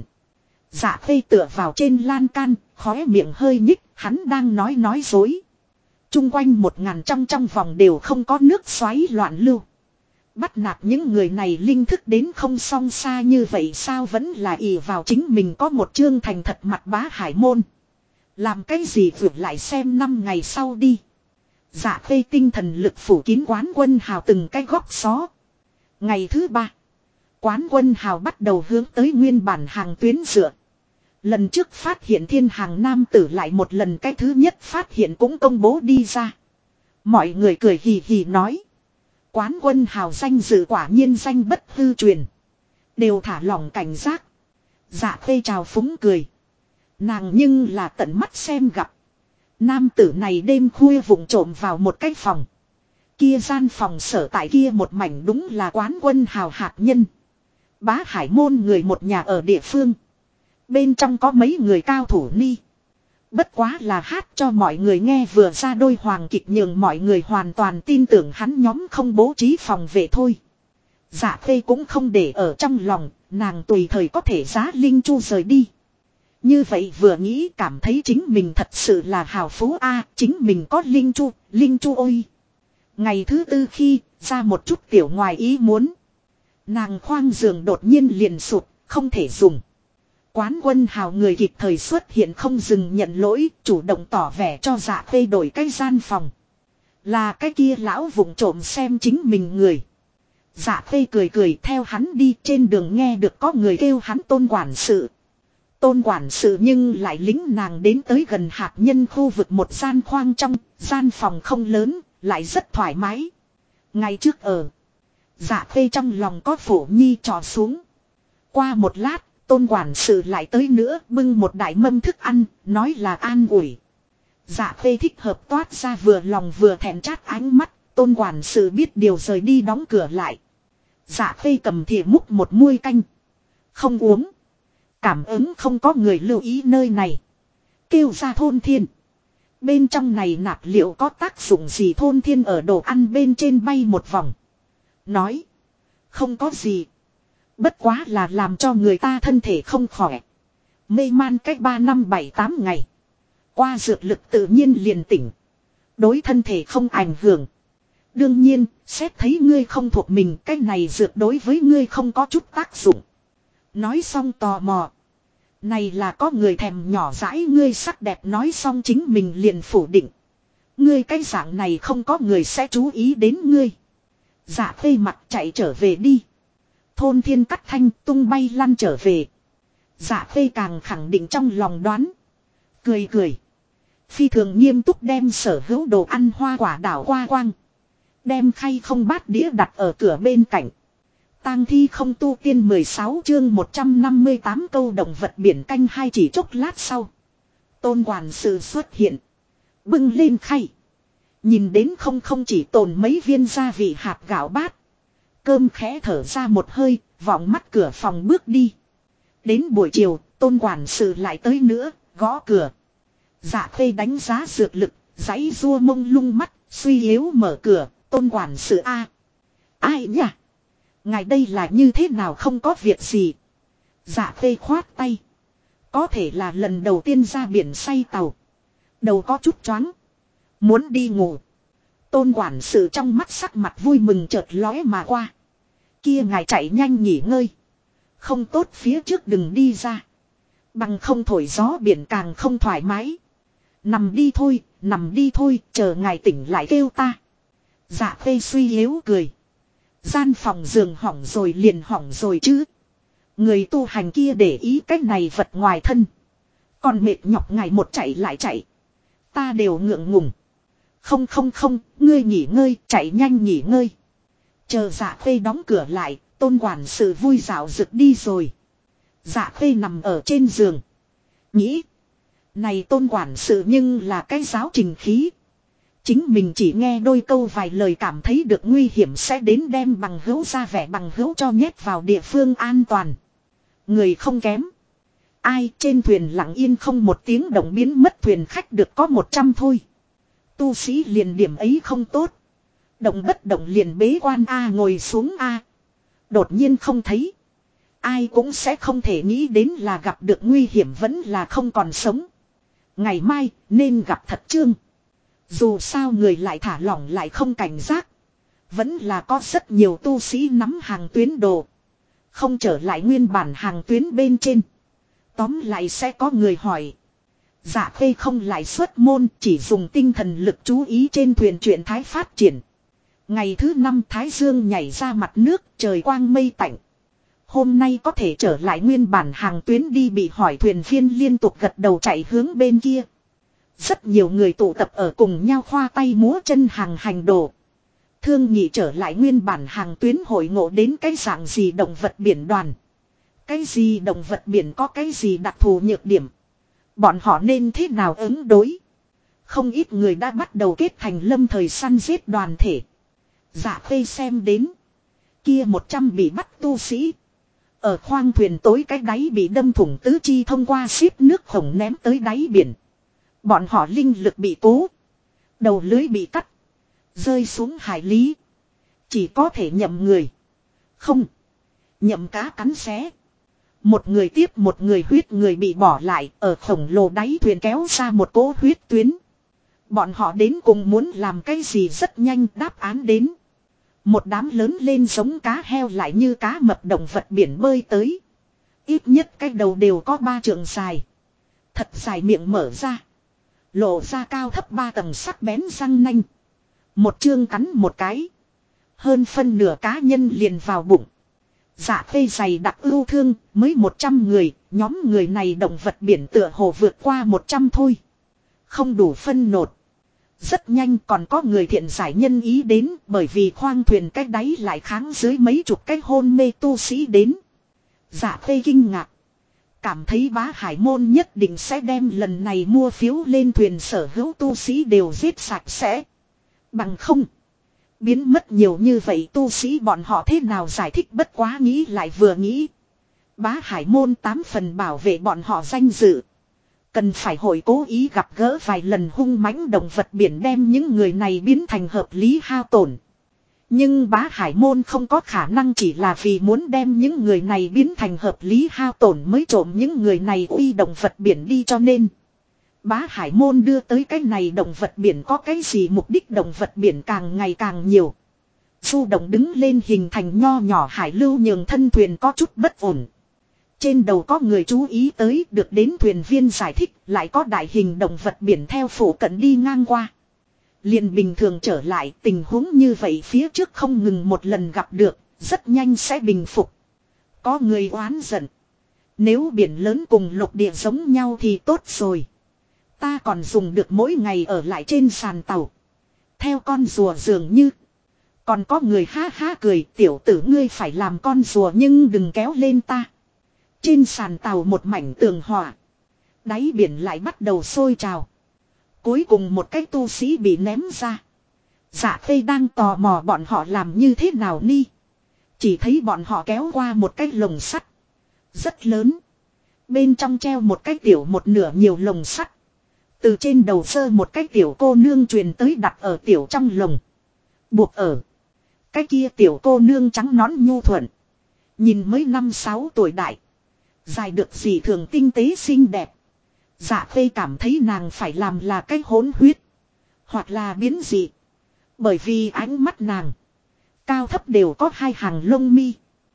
Dạ Khê tựa vào trên lan can, khóe miệng hơi nhích, hắn đang nói dối. Trung quanh 1000 trong vòng đều không có nước xoáy loạn lưu. Bắt nạt những người này linh thức đến không song xa như vậy sao vẫn là ỷ vào chính mình có một chương thành thật mặt bá hải môn. Làm cái gì vượt lại xem 5 ngày sau đi. Dạ Khê tinh thần lực phủ kín quán quân hào từng cái góc xó. Ngày thứ 3. Quán quân hào bắt đầu hướng tới nguyên bản hàng tuyến dựa. Lần trước phát hiện Thiên Hàng nam tử lại một lần cái thứ nhất phát hiện cũng công bố đi ra. Mọi người cười hì hì nói. Quán quân hào danh dự quả nhiên danh bất hư truyền. Đều thả lỏng cảnh giác. Dạ Khê chào phúng cười. Nàng nhưng là tận mắt xem gặp. Nam tử này đêm khuya vụng trộm vào một cái phòng. Kia gian phòng sở tại kia một mảnh đúng là quán quân hào hạt nhân. Bá Hải môn người một nhà ở địa phương. Bên trong có mấy người cao thủ ni. Bất quá là hát cho mọi người nghe vừa ra đôi hoàng kịch nhường mọi người hoàn toàn tin tưởng hắn nhóm không bố trí phòng vệ thôi. Dạ Khê cũng không để ở trong lòng, nàng tùy thời có thể giá Linh Chu rời đi. Như vậy vừa nghĩ cảm thấy chính mình thật sự là hào phú a, chính mình có Linh Chu ôi. Ngày thứ tư khi ra một chút tiểu ngoài ý muốn. Nàng khoang giường đột nhiên liền sụt, không thể dùng. Quán Quân Hào người kịp thời xuất hiện không dừng nhận lỗi, chủ động tỏ vẻ cho Dạ Khê đổi cái gian phòng. Là cái kia lão vụng trộm xem chính mình người. Dạ Khê cười cười theo hắn đi, trên đường nghe được có người kêu hắn Tôn quản sự. Tôn quản sự nhưng lại lính nàng đến tới gần hạt nhân khu vực một gian khoang trong, gian phòng không lớn, lại rất thoải mái. Ngày trước ở, Dạ Khê trong lòng có Phổ Nhi trò xuống. Qua một lát, Tôn quản sự lại tới nữa, bưng một đại mâm thức ăn, nói là an ủi. Dạ Khê thích hợp toát ra vừa lòng vừa thẹn chát ánh mắt, Tôn quản sự biết điều rời đi đóng cửa lại. Dạ Khê cầm thìa múc một muôi canh. Không uống. Cảm ứng không có người lưu ý nơi này. Kêu ra Thôn Thiên. Bên trong này nạp liệu có tác dụng gì? Thôn Thiên ở đồ ăn bên trên bay một vòng. Nói. Không có gì. Bất quá là làm cho người ta thân thể không khỏe. Mê man cách 3 năm 7-8 ngày. Qua dược lực tự nhiên liền tỉnh. Đối thân thể không ảnh hưởng. Đương nhiên, xét thấy ngươi không thuộc mình, cái này dược đối với ngươi không có chút tác dụng. Nói xong tò mò. Này là có người thèm nhỏ dãi ngươi sắc đẹp, nói xong chính mình liền phủ định. Ngươi cái dạng này không có người sẽ chú ý đến ngươi. Dạ Khê mặt chạy trở về đi. Thôn Thiên cắt thanh tung bay lăn trở về. Dạ Khê càng khẳng định trong lòng đoán. Cười cười. Phi thường nghiêm túc đem sở hữu đồ ăn hoa quả đảo qua quang. Đem khay không bát đĩa đặt ở cửa bên cạnh. Tang thi không tu tiên 16 chương 158 câu động vật biển canh hai. Chỉ chốc lát sau. Tôn quản sự xuất hiện. Bưng lên khay. Nhìn đến không chỉ tồn mấy viên gia vị hạt gạo bát. Cơm khẽ thở ra một hơi, vọng mắt cửa phòng bước đi. Đến buổi chiều, Tôn quản sự lại tới nữa, gõ cửa. Dạ Khê đánh giá dược lực, giãy rua mông lung mắt, suy yếu mở cửa. Tôn quản sự a. Ai nhỉ? Ngài đây là như thế nào, không có việc gì. Dạ Khê khoát tay. Có thể là lần đầu tiên ra biển say tàu. Đầu có chút choáng. Muốn đi ngủ. Tôn quản sự trong mắt sắc mặt vui mừng chợt lóe mà qua. Kia ngài chạy nhanh nghỉ ngơi. Không tốt phía trước đừng đi ra. Bằng không thổi gió biển càng không thoải mái. Nằm đi thôi, chờ ngài tỉnh lại kêu ta. Dạ Khê suy yếu cười. Gian phòng giường hỏng rồi liền hỏng rồi chứ. Người tu hành kia để ý cách này vật ngoài thân. Còn mệt nhọc ngài một chạy lại chạy. Ta đều ngượng ngùng. Không, ngươi nghỉ ngơi, chạy nhanh nghỉ ngơi. Chờ Dạ Khê đóng cửa lại, Tôn quản sự vui dạo rực đi rồi. Dạ Khê nằm ở trên giường. Nghĩ. Này Tôn quản sự nhưng là cái giáo trình khí. Chính mình chỉ nghe đôi câu vài lời cảm thấy được nguy hiểm sẽ đến đem bằng hữu ra vẻ bằng hữu cho nhét vào địa phương an toàn. Người không kém. Ai trên thuyền lặng yên không một tiếng động biến mất, thuyền khách được có 100 thôi. Tu sĩ liền điểm ấy không tốt. Động bất động liền bế quan a, ngồi xuống a. Đột nhiên không thấy. Ai cũng sẽ không thể nghĩ đến là gặp được nguy hiểm vẫn là không còn sống. Ngày mai nên gặp thật chương. Dù sao người lại thả lỏng lại không cảnh giác. Vẫn là có rất nhiều tu sĩ nắm hàng tuyến đồ. Không trở lại nguyên bản hàng tuyến bên trên. Tóm lại sẽ có người hỏi. Dạ Khê không lại xuất môn, chỉ dùng tinh thần lực chú ý trên thuyền chuyện thái phát triển. Ngày thứ 5 Thái Dương nhảy ra mặt nước, trời quang mây tạnh. Hôm nay có thể trở lại nguyên bản hàng tuyến đi, bị hỏi thuyền viên liên tục gật đầu chạy hướng bên kia. Rất nhiều người tụ tập ở cùng nhau khoa tay múa chân hàng hành đồ. Thương nghị trở lại nguyên bản hàng tuyến hội ngộ đến cái dạng gì động vật biển đoàn. Cái gì động vật biển có cái gì đặc thù nhược điểm. Bọn họ nên thế nào ứng đối. Không ít người đã bắt đầu kết thành lâm thời săn giết đoàn thể. Dạ Khê xem đến. Kia 100 bị bắt tu sĩ. Ở khoang thuyền tối cái đáy bị đâm thủng tứ chi thông qua ship nước khổng ném tới đáy biển. Bọn họ linh lực bị cố. Đầu lưới bị cắt. Rơi xuống hải lý. Chỉ có thể nhậm người. Không. Nhậm cá cắn xé. Một người tiếp một người huyết người bị bỏ lại ở khổng lồ đáy thuyền kéo ra một cỗ huyết tuyến. Bọn họ đến cùng muốn làm cái gì rất nhanh đáp án đến. Một đám lớn lên giống cá heo lại như cá mập động vật biển bơi tới. Ít nhất cái đầu đều có 3 trượng dài. Thật dài miệng mở ra. Lộ ra cao thấp 3 tầng sắc bén răng nanh. Một chương cắn một cái. Hơn phân nửa cá nhân liền vào bụng. Dạ phê dày đặc ưu thương mới 100 người. Nhóm người này động vật biển tựa hồ vượt qua 100 thôi. Không đủ phân nột. Rất nhanh còn có người thiện giải nhân ý đến bởi vì khoang thuyền cách đáy lại kháng dưới mấy chục cái hôn mê tu sĩ đến. Dạ phê kinh ngạc. Cảm thấy bá hải môn nhất định sẽ đem lần này mua phiếu lên thuyền sở hữu tu sĩ đều giết sạch sẽ. Bằng không. Biến mất nhiều như vậy tu sĩ bọn họ thế nào giải thích bất quá nghĩ lại vừa nghĩ. Bá hải môn 8 phần bảo vệ bọn họ danh dự. Cần phải hội cố ý gặp gỡ vài lần hung mãnh động vật biển đem những người này biến thành hợp lý hao tổn. Nhưng bá hải môn không có khả năng chỉ là vì muốn đem những người này biến thành hợp lý hao tổn mới trộm những người này uy động vật biển đi cho nên. Bá hải môn đưa tới cái này động vật biển có cái gì mục đích động vật biển càng ngày càng nhiều. Du động đứng lên hình thành nho nhỏ hải lưu nhường thân thuyền có chút bất ổn. Trên đầu có người chú ý tới được đến thuyền viên giải thích lại có đại hình động vật biển theo phủ cận đi ngang qua. Liền bình thường trở lại tình huống như vậy phía trước không ngừng một lần gặp được, rất nhanh sẽ bình phục. Có người oán giận. Nếu biển lớn cùng lục địa giống nhau thì tốt rồi. Ta còn dùng được mỗi ngày ở lại trên sàn tàu. Theo con rùa dường như. Còn có người ha ha cười tiểu tử ngươi phải làm con rùa nhưng đừng kéo lên ta. Trên sàn tàu một mảnh tường hỏa. Đáy biển lại bắt đầu sôi trào. Cuối cùng một cái tu sĩ bị ném ra. Dạ Phê đang tò mò bọn họ làm như thế nào ni. Chỉ thấy bọn họ kéo qua một cái lồng sắt. Rất lớn. Bên trong treo một cái tiểu một nửa nhiều lồng sắt. Từ trên đầu sơ một cái tiểu cô nương truyền tới đặt ở tiểu trong lồng. Buộc ở. Cái kia tiểu cô nương trắng nón nhu thuận. Nhìn mới 5-6 tuổi đại. Dài được gì thường tinh tế xinh đẹp. Dạ Phê cảm thấy nàng phải làm là cái hỗn huyết. Hoặc là biến dị. Bởi vì ánh mắt nàng. Cao thấp đều có 2 hàng lông mi.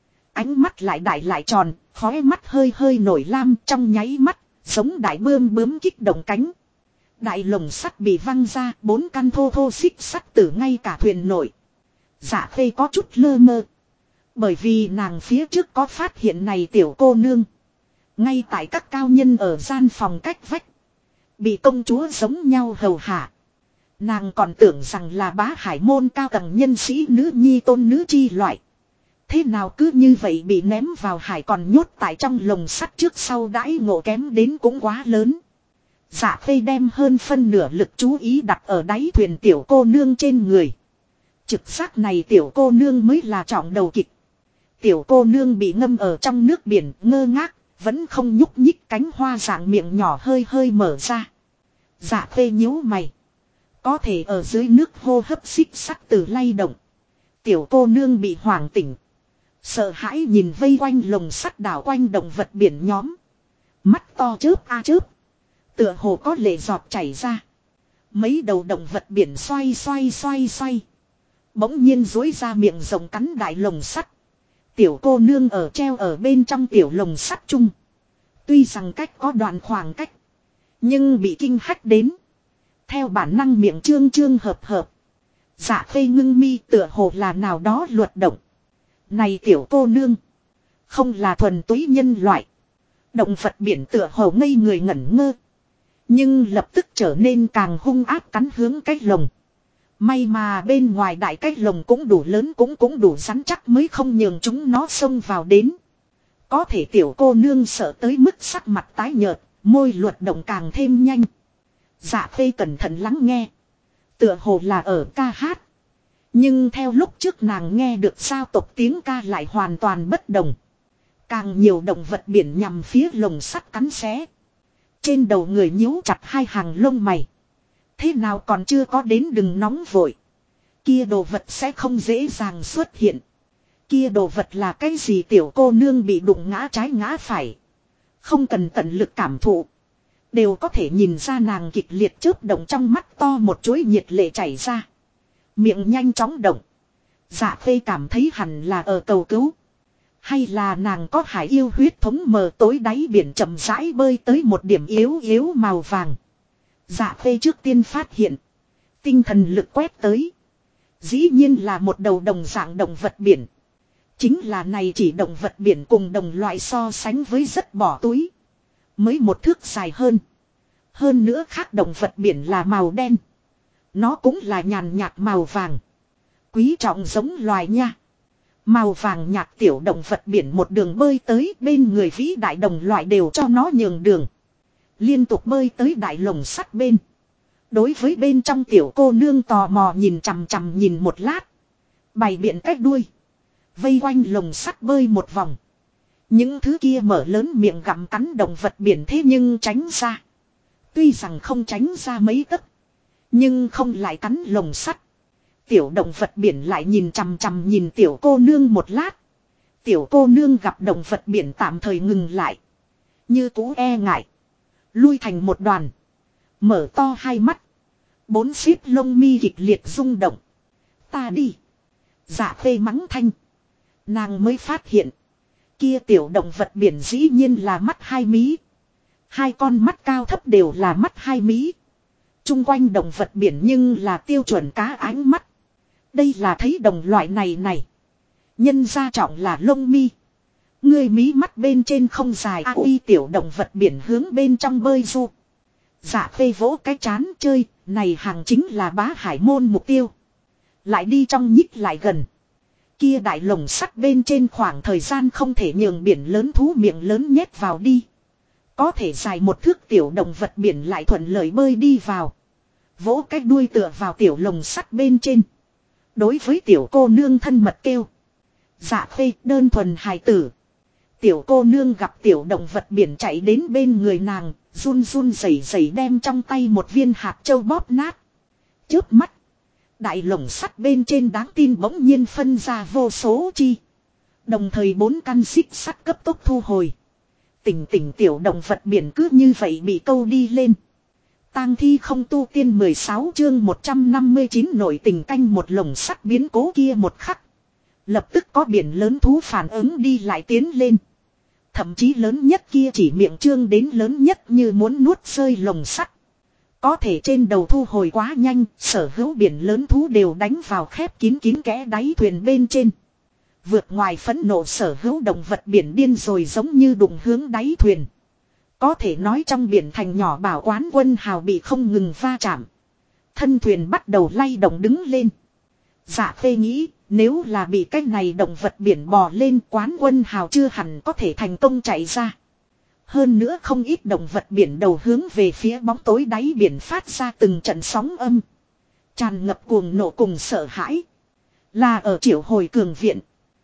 Ánh mắt lại đại lại tròn. Khóe mắt hơi hơi nổi lam trong nháy mắt. Giống đại bươm bướm kích động cánh. Đại lồng sắt bị văng ra. 4 căn thô thô xích sắt từ ngay cả thuyền nổi. Dạ Phê có chút lơ mơ. Bởi vì nàng phía trước có phát hiện này tiểu cô nương. Ngay tại các cao nhân ở gian phòng cách vách. Bị công chúa giống nhau hầu hạ. Nàng còn tưởng rằng là bá hải môn cao tầng nhân sĩ nữ nhi tôn nữ chi loại. Thế nào cứ như vậy bị ném vào hải còn nhốt tại trong lồng sắt trước sau đãi ngộ kém đến cũng quá lớn. Dạ Phê đem hơn phân nửa lực chú ý đặt ở đáy thuyền tiểu cô nương trên người. Trực giác này tiểu cô nương mới là trọng đầu kịch. Tiểu cô nương bị ngâm ở trong nước biển ngơ ngác. Vẫn không nhúc nhích cánh hoa dạng miệng nhỏ hơi hơi mở ra. Dạ Phê nhíu mày. Có thể ở dưới nước hô hấp xích sắc từ lay động. Tiểu cô nương bị hoảng tỉnh. Sợ hãi nhìn vây quanh lồng sắt đảo quanh động vật biển nhóm. Mắt to chớp a chớp. Tựa hồ có lệ giọt chảy ra. Mấy đầu động vật biển xoay xoay xoay xoay. Bỗng nhiên dối ra miệng rồng cắn đại lồng sắt. Tiểu cô nương ở treo ở bên trong tiểu lồng sắt chung. Tuy rằng cách có đoạn khoảng cách. Nhưng bị kinh hách đến. Theo bản năng miệng trương trương hợp hợp. Dạ Phê ngưng mi tựa hồ là nào đó luật động. Này tiểu cô nương. Không là thuần túy nhân loại. Động vật biển tựa hồ ngây người ngẩn ngơ. Nhưng lập tức trở nên càng hung ác cắn hướng cái lồng. May mà bên ngoài đại cái lồng cũng đủ lớn cũng đủ rắn chắc mới không nhường chúng nó xông vào đến. Có thể tiểu cô nương sợ tới mức sắc mặt tái nhợt, môi luật động càng thêm nhanh. Dạ Phê cẩn thận lắng nghe. Tựa hồ là ở ca hát. Nhưng theo lúc trước nàng nghe được sao tộc tiếng ca lại hoàn toàn bất đồng. Càng nhiều động vật biển nhằm phía lồng sắt cắn xé. Trên đầu người nhíu chặt hai hàng lông mày. Thế nào còn chưa có đến, đừng nóng vội. Kia đồ vật sẽ không dễ dàng xuất hiện. Kia đồ vật là cái gì? Tiểu cô nương bị đụng ngã trái ngã phải. Không cần tận lực cảm thụ. Đều có thể nhìn ra nàng kịch liệt chớp động, trong mắt to một chuỗi nhiệt lệ chảy ra. Miệng nhanh chóng động. Dạ Khê cảm thấy hẳn là ở cầu cứu. Hay là nàng có hải yêu huyết thống, mờ tối đáy biển chậm rãi bơi tới một điểm yếu yếu màu vàng. Dạ Khê trước tiên phát hiện. Tinh thần lực quét tới. Dĩ nhiên là một đầu đồng dạng động vật biển. Chính là này chỉ động vật biển cùng đồng loại so sánh với rất bỏ túi. Mới một thước dài hơn. Hơn nữa khác động vật biển là màu đen. Nó cũng là nhàn nhạt màu vàng. Quý trọng giống loài nha. Màu vàng nhạt tiểu động vật biển một đường bơi tới, bên người vĩ đại đồng loại đều cho nó nhường đường. Liên tục bơi tới đại lồng sắt bên. Đối với bên trong tiểu cô nương tò mò nhìn chằm chằm nhìn một lát. Bày biện cách đuôi. Vây quanh lồng sắt bơi một vòng. Những thứ kia mở lớn miệng gặm cắn động vật biển thế nhưng tránh ra. Tuy rằng không tránh ra mấy tấc, nhưng không lại cắn lồng sắt. Tiểu động vật biển lại nhìn chằm chằm nhìn tiểu cô nương một lát. Tiểu cô nương gặp động vật biển tạm thời ngừng lại. Như cũ e ngại. Lui thành một đoàn. Mở to hai mắt. Bốn xíp lông mi kịch liệt rung động. Ta đi. Dạ Khê mắng thanh. Nàng mới phát hiện. Kia tiểu động vật biển dĩ nhiên là mắt hai mí. Hai con mắt cao thấp đều là mắt hai mí. Trung quanh động vật biển nhưng là tiêu chuẩn cá ánh mắt. Đây là thấy đồng loại này. Nhân gia trọng là lông mi. Người mí mắt bên trên không dài. Uy tiểu động vật biển hướng bên trong bơi du. Dạ Khê vỗ cái chán chơi. Này hàng chính là Bá Hải môn mục tiêu. Lại đi trong nhích lại gần. Kia đại lồng sắt bên trên khoảng thời gian không thể nhường biển lớn thú miệng lớn nhét vào đi. Có thể dài một thước tiểu động vật biển lại thuận lợi bơi đi vào. Vỗ cái đuôi tựa vào tiểu lồng sắt bên trên. Đối với tiểu cô nương thân mật kêu. Dạ Khê đơn thuần hài tử. Tiểu cô nương gặp tiểu động vật biển chạy đến bên người nàng. Run run rẩy rẩy đem trong tay một viên hạt châu bóp nát. Chớp mắt. Đại lồng sắt bên trên đáng tin bỗng nhiên phân ra vô số chi. Đồng thời 4 căn xích sắt cấp tốc thu hồi. Tỉnh tiểu động vật biển cứ như vậy bị câu đi lên. Tang thi không tu tiên 16 chương 159 nội tình canh một lồng sắt biến cố kia một khắc. Lập tức có biển lớn thú phản ứng đi lại tiến lên. Thậm chí lớn nhất kia chỉ miệng trương đến lớn nhất như muốn nuốt rơi lồng sắt. Có thể trên đầu thu hồi quá nhanh, sở hữu biển lớn thú đều đánh vào khép kín kẽ đáy thuyền bên trên. Vượt ngoài phẫn nộ sở hữu động vật biển điên rồi giống như đụng hướng đáy thuyền. Có thể nói trong biển thành nhỏ bảo quán quân hào bị không ngừng va chạm. Thân thuyền bắt đầu lay động đứng lên. Dạ Khê nghĩ, nếu là bị cái này động vật biển bò lên, quán quân hào chưa hẳn có thể thành công chạy ra. Hơn nữa không ít động vật biển đầu hướng về phía bóng tối đáy biển phát ra từng trận sóng âm. Tràn ngập cuồng nộ cùng sợ hãi. Là ở triệu hồi cường viện.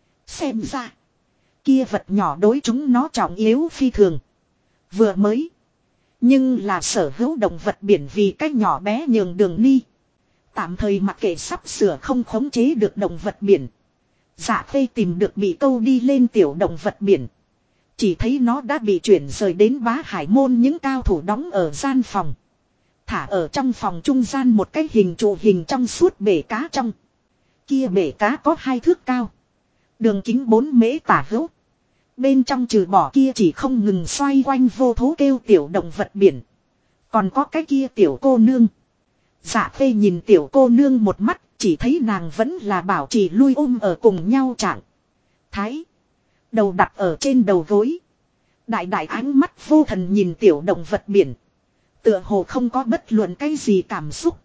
Xem ra. Kia vật nhỏ đối chúng nó trọng yếu phi thường. Vừa mới. Nhưng là sở hữu động vật biển vì cách nhỏ bé nhường đường đi. Tạm thời mặc kệ sắp sửa không khống chế được động vật biển. Dạ Khê tìm được bị câu đi lên tiểu động vật biển. Chỉ thấy nó đã bị chuyển rời đến Bá Hải môn những cao thủ đóng ở gian phòng. Thả ở trong phòng trung gian một cái hình trụ hình trong suốt bể cá trong. Kia bể cá có 2 thước cao. Đường kính 4 mễ tả hữu. Bên trong trừ bỏ kia chỉ không ngừng xoay quanh vô thố kêu tiểu động vật biển. Còn có cái kia tiểu cô nương. Dạ Khê nhìn tiểu cô nương một mắt, chỉ thấy nàng vẫn là bảo trì lui ở cùng nhau trạng thái. Đầu đặt ở trên đầu gối. Đại ánh mắt vô thần nhìn tiểu động vật biển. Tựa hồ không có bất luận cái gì cảm xúc.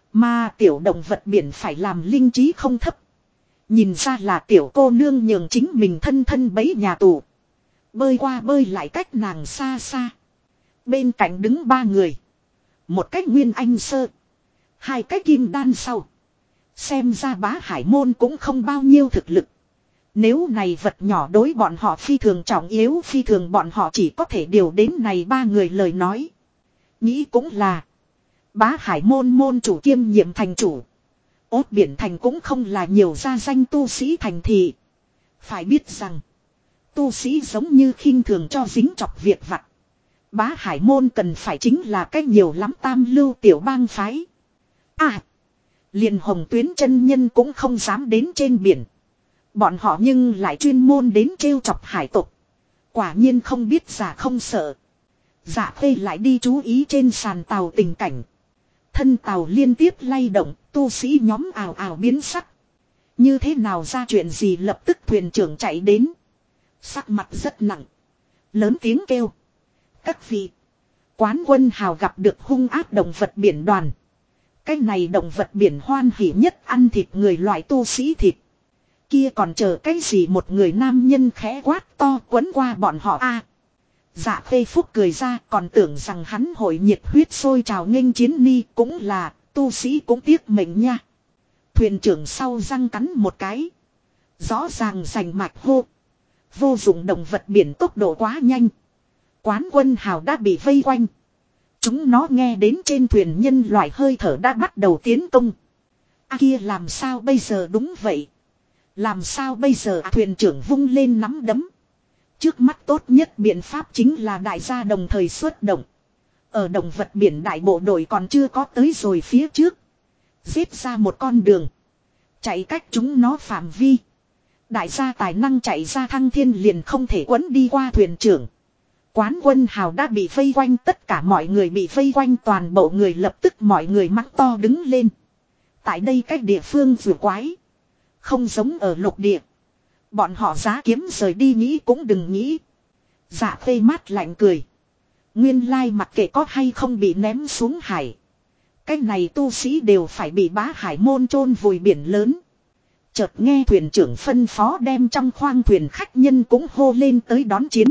Mà tiểu động vật biển phải làm linh trí không thấp. Nhìn ra là tiểu cô nương nhường chính mình thân bấy nhà tù. Bơi qua bơi lại cách nàng xa xa. Bên cạnh đứng 3 người. Một cách nguyên anh sơ. 2 cách kim đan sau. Xem ra Bá Hải môn cũng không bao nhiêu thực lực. Nếu này vật nhỏ đối bọn họ phi thường trọng yếu, phi thường bọn họ chỉ có thể điều đến này ba người lời nói. Nghĩ cũng là. Bá Hải môn môn chủ kiêm nhiệm thành chủ. Ốt biển thành cũng không là nhiều gia danh tu sĩ thành thị. Phải biết rằng. Tu sĩ giống như khinh thường cho dính chọc việc vặt. Bá Hải môn cần phải chính là cái nhiều lắm tam lưu tiểu bang phái. À. Liền Hồng Tuyến chân nhân cũng không dám đến trên biển. Bọn họ nhưng lại chuyên môn đến trêu chọc hải tộc. Quả nhiên không biết giả không sợ. Dạ Khê lại đi chú ý trên sàn tàu tình cảnh. Thân tàu liên tiếp lay động, tu sĩ nhóm ào ào biến sắc. Như thế nào ra chuyện gì lập tức thuyền trưởng chạy đến. Sắc mặt rất nặng. Lớn tiếng kêu. Các vị. Quán quân hào gặp được hung ác động vật biển đoàn. Cái này động vật biển hoan hỉ nhất ăn thịt người loại tu sĩ thịt. Kia còn chờ cái gì một người nam nhân khẽ quát to quấn qua bọn họ a. Dạ Khê Phúc cười ra còn tưởng rằng hắn hội nhiệt huyết sôi trào nghênh chiến ni cũng là tu sĩ cũng tiếc mệnh nha. Thuyền trưởng sau răng cắn một cái. Rõ ràng rành mạch hô. Vô dụng động vật biển tốc độ quá nhanh. Quán quân hào đã bị vây quanh. Chúng nó nghe đến trên thuyền nhân loại hơi thở đã bắt đầu tiến công. Kia làm sao bây giờ đúng vậy. Làm sao bây giờ thuyền trưởng vung lên nắm đấm. Trước mắt tốt nhất biện pháp chính là đại gia đồng thời xuất động. Ở động vật biển đại bộ đội còn chưa có tới rồi phía trước. Giết ra một con đường. Chạy cách chúng nó phạm vi. Đại gia tài năng chạy ra thăng thiên liền không thể quấn đi qua thuyền trưởng. Quán quân hào đã bị vây quanh tất cả mọi người bị vây quanh toàn bộ người lập tức mọi người mắng to đứng lên. Tại đây cách địa phương vừa quái. Không giống ở lục địa. Bọn họ giá kiếm rời đi nghĩ cũng đừng nghĩ. Dạ Khê mát lạnh cười. Nguyên lai mặc kệ có hay không bị ném xuống hải. Cái này tu sĩ đều phải bị Bá Hải môn chôn vùi biển lớn. Chợt nghe thuyền trưởng phân phó đem trong khoang thuyền khách nhân cũng hô lên tới đón chiến.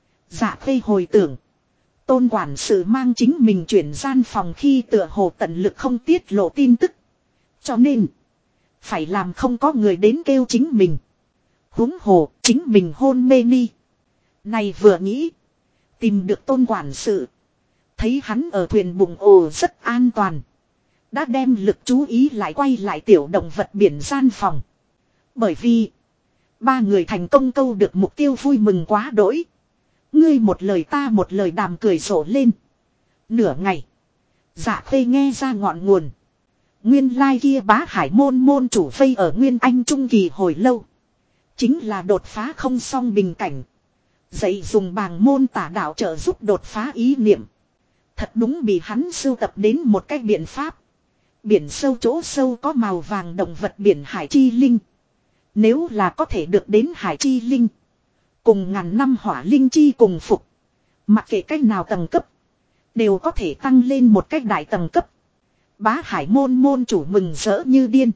Dạ Khê hồi tưởng. Tôn quản sự mang chính mình chuyển gian phòng khi tựa hồ tận lực không tiết lộ tin tức. Cho nên. Phải làm không có người đến kêu chính mình. Huống hồ chính mình hôn mê đi. Này vừa nghĩ. Tìm được tôn quản sự. Thấy hắn ở thuyền bụng ồ rất an toàn. Đã đem lực chú ý lại quay lại tiểu động vật biển gian phòng. Bởi vì. Ba người thành công câu được mục tiêu vui mừng quá đỗi. Ngươi một lời ta một lời đàm cười rộ lên. Nửa ngày. Dạ Khê nghe ra ngọn nguồn. Nguyên lai kia Bá Hải môn môn chủ vây ở Nguyên Anh Trung Kỳ hồi lâu. Chính là đột phá không xong bình cảnh. Dạy dùng bàng môn tả đạo trợ giúp đột phá ý niệm. Thật đúng bị hắn sưu tập đến một cách biện pháp. Biển sâu chỗ sâu có màu vàng động vật biển hải chi linh. Nếu là có thể được đến hải chi linh. Cùng ngàn năm hỏa linh chi cùng phục. Mặc kệ cách nào tầng cấp. Đều có thể tăng lên một cách đại tầng cấp. Bá Hải môn môn chủ mừng rỡ như điên.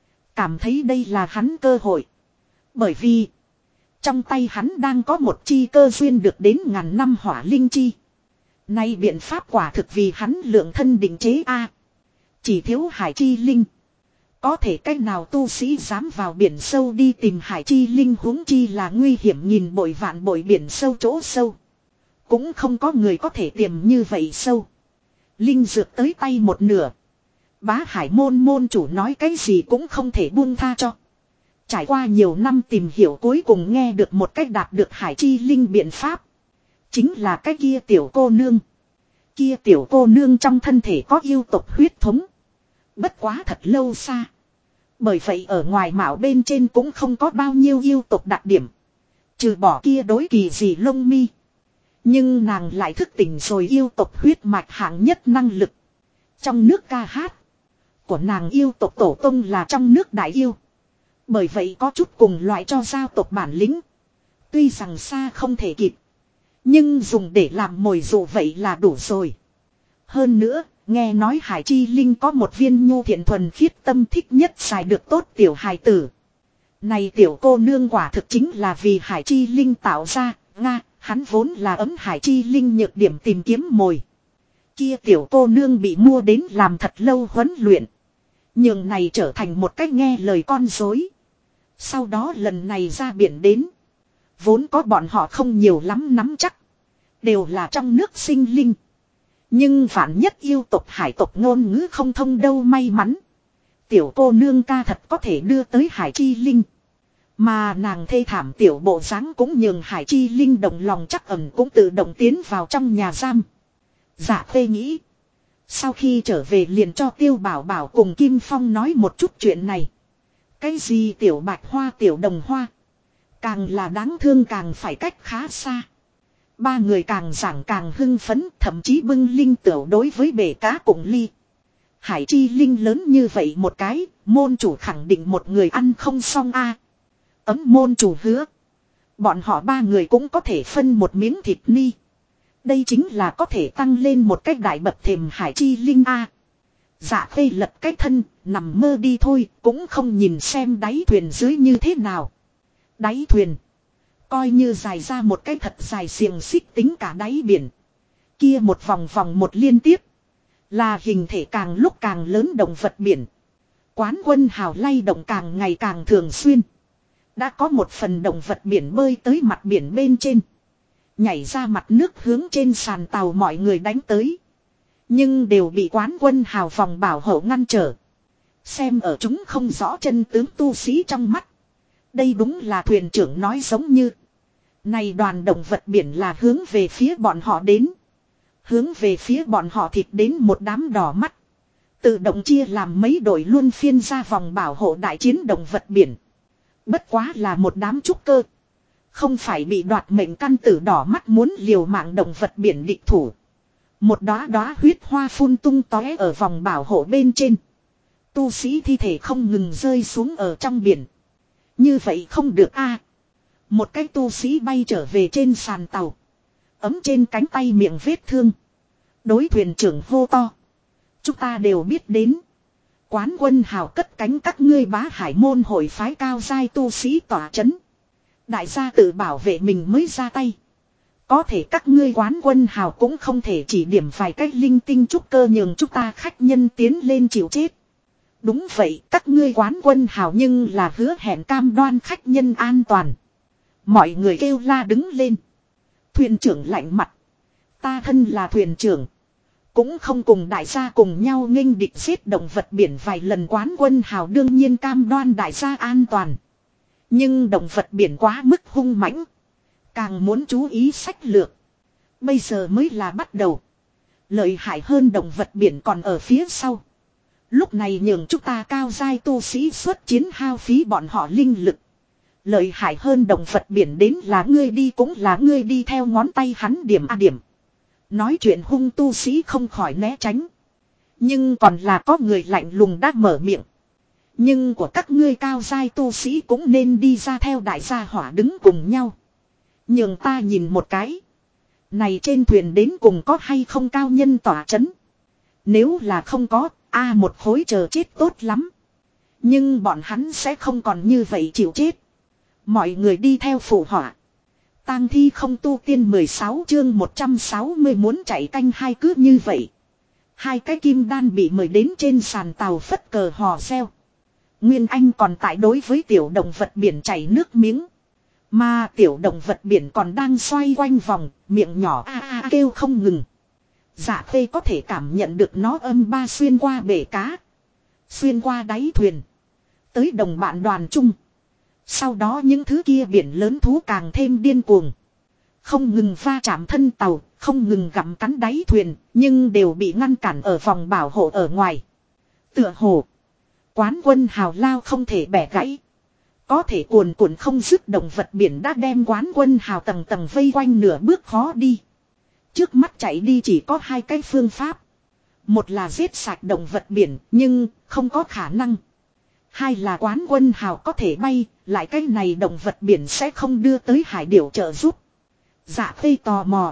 Cảm thấy đây là hắn cơ hội. Bởi vì. Trong tay hắn đang có một chi cơ duyên được đến ngàn năm hỏa linh chi. Nay biện pháp quả thực vì hắn lượng thân định chế a. Chỉ thiếu hải chi linh. Có thể cách nào tu sĩ dám vào biển sâu đi tìm hải chi linh huống chi là nguy hiểm nhìn bội vạn bội biển sâu chỗ sâu. Cũng không có người có thể tìm như vậy sâu. Linh dược tới tay một nửa. Bá Hải môn môn chủ nói cái gì cũng không thể buông tha cho. Trải qua nhiều năm tìm hiểu cuối cùng nghe được một cách đạt được hải chi linh biện pháp. Chính là cái kia tiểu cô nương. Kia tiểu cô nương trong thân thể có yêu tộc huyết thống. Bất quá thật lâu xa. Bởi vậy ở ngoài mạo bên trên cũng không có bao nhiêu yêu tộc đặc điểm. Trừ bỏ kia đối kỳ gì lông mi. Nhưng nàng lại thức tỉnh rồi yêu tộc huyết mạch hạng nhất năng lực. Trong nước ca hát. Của nàng yêu tộc tổ tông là trong nước đại yêu. Bởi vậy có chút cùng loại cho giao tộc bản lĩnh. Tuy rằng xa không thể kịp. Nhưng dùng để làm mồi dụ vậy là đủ rồi. Hơn nữa, nghe nói Hải Chi Linh có một viên nhu thiện thuần khiết tâm thích nhất xài được tốt tiểu hài tử. Này tiểu cô nương quả thực chính là vì Hải Chi Linh tạo ra, Nga, hắn vốn là ấm Hải Chi Linh nhược điểm tìm kiếm mồi. Kia tiểu cô nương bị mua đến làm thật lâu huấn luyện. Nhưng này trở thành một cách nghe lời con dối. Sau đó lần này ra biển đến. Vốn có bọn họ không nhiều lắm nắm chắc. Đều là trong nước sinh linh. Nhưng vạn nhất yêu tộc hải tộc ngôn ngữ không thông đâu may mắn. Tiểu cô nương ca thật có thể đưa tới hải chi linh. Mà nàng thê thảm tiểu bộ dáng cũng nhường hải chi linh động lòng chắc ẩn cũng tự động tiến vào trong nhà giam. Dạ Khê nghĩ. Sau khi trở về liền cho Tiêu Bảo Bảo cùng Kim Phong nói một chút chuyện này. Cái gì tiểu bạch hoa tiểu đồng hoa. Càng là đáng thương càng phải cách khá xa. Ba người càng giảng càng hưng phấn, thậm chí bưng linh tửu đối với bể cá cùng ly. Hải chi linh lớn như vậy một cái, môn chủ khẳng định một người ăn không xong a. Ấm môn chủ hứa. Bọn họ ba người cũng có thể phân một miếng thịt ni. Đây chính là có thể tăng lên một cách đại bậc thềm hải chi linh a. Dạ Khê lật cái thân, nằm mơ đi thôi, cũng không nhìn xem đáy thuyền dưới như thế nào. Đáy thuyền. Coi như dài ra một cái thật dài xiềng xích tính cả đáy biển. Kia một vòng vòng một liên tiếp. Là hình thể càng lúc càng lớn động vật biển. Quán Quân Hào lay động càng ngày càng thường xuyên. Đã có một phần động vật biển bơi tới mặt biển bên trên. Nhảy ra mặt nước hướng trên sàn tàu mọi người đánh tới. Nhưng đều bị Quán Quân Hào vòng bảo hộ ngăn trở. Xem ở chúng không rõ chân tướng tu sĩ trong mắt. Đây đúng là thuyền trưởng nói giống như. Này đoàn động vật biển là hướng về phía bọn họ đến. Hướng về phía bọn họ thịt đến một đám đỏ mắt. Tự động chia làm mấy đội luôn phiên ra vòng bảo hộ đại chiến động vật biển. Bất quá là một đám trúc cơ. Không phải bị đoạt mệnh căn tử đỏ mắt muốn liều mạng động vật biển địch thủ. Một đóa đóa huyết hoa phun tung tóe ở vòng bảo hộ bên trên. Tu sĩ thi thể không ngừng rơi xuống ở trong biển. Như vậy không được a. Một cái tu sĩ bay trở về trên sàn tàu. Ấm trên cánh tay miệng vết thương. Đối thuyền trưởng hô to. Chúng ta đều biết đến. Quán Quân Hào cất cánh các ngươi bá hải môn hội phái cao giai tu sĩ tỏa chấn. Đại gia tự bảo vệ mình mới ra tay. Có thể các ngươi Quán Quân Hào cũng không thể chỉ điểm vài cách linh tinh trúc cơ nhường chúng ta khách nhân tiến lên chịu chết. Đúng vậy, các ngươi Quán Quân Hào nhưng là hứa hẹn cam đoan khách nhân an toàn. Mọi người kêu la đứng lên. Thuyền trưởng lạnh mặt. Ta thân là thuyền trưởng. Cũng không cùng đại gia cùng nhau nghênh địch giết động vật biển vài lần Quán Quân Hào đương nhiên cam đoan đại gia an toàn. Nhưng động vật biển quá mức hung mãnh. Càng muốn chú ý sách lược. Bây giờ mới là bắt đầu. Lợi hại hơn động vật biển còn ở phía sau. Lúc này nhường chúng ta cao giai tu sĩ xuất chiến hao phí bọn họ linh lực. Lợi hại hơn động vật biển đến là ngươi đi cũng là ngươi đi theo ngón tay hắn điểm a điểm. Nói chuyện hung tu sĩ không khỏi né tránh. Nhưng còn là có người lạnh lùng đã mở miệng. Nhưng của các ngươi cao giai tu sĩ cũng nên đi ra theo đại gia hỏa đứng cùng nhau. Nhường ta nhìn một cái. Này trên thuyền đến cùng có hay không cao nhân tỏa chấn. Nếu là không có, một khối chờ chết tốt lắm. Nhưng bọn hắn sẽ không còn như vậy chịu chết. Mọi người đi theo phụ họa. Tang thi không tu tiên 16 chương 160 muốn chạy canh hai cứ như vậy. Hai cái kim đan bị mời đến trên sàn tàu phất cờ hò reo. Nguyên Anh còn tại đối với tiểu động vật biển chảy nước miếng. Mà tiểu động vật biển còn đang xoay quanh vòng, miệng nhỏ kêu không ngừng. Dạ Khê có thể cảm nhận được nó âm ba xuyên qua bể cá. Xuyên qua đáy thuyền. Tới đồng bạn đoàn chung. Sau đó những thứ kia biển lớn thú càng thêm điên cuồng. Không ngừng va chạm thân tàu, không ngừng gặm cắn đáy thuyền, nhưng đều bị ngăn cản ở vòng bảo hộ ở ngoài. Tựa hồ. Quán Quân Hào lao không thể bẻ gãy. Có thể cuồn cuộn không dứt động vật biển đã đem Quán Quân Hào tầng tầng vây quanh nửa bước khó đi. Trước mắt chạy đi chỉ có hai cái phương pháp. Một là giết sạch động vật biển nhưng không có khả năng. Hai là Quán Quân Hào có thể bay, lại cái này động vật biển sẽ không đưa tới hải điểu trợ giúp. Dạ Khê tò mò.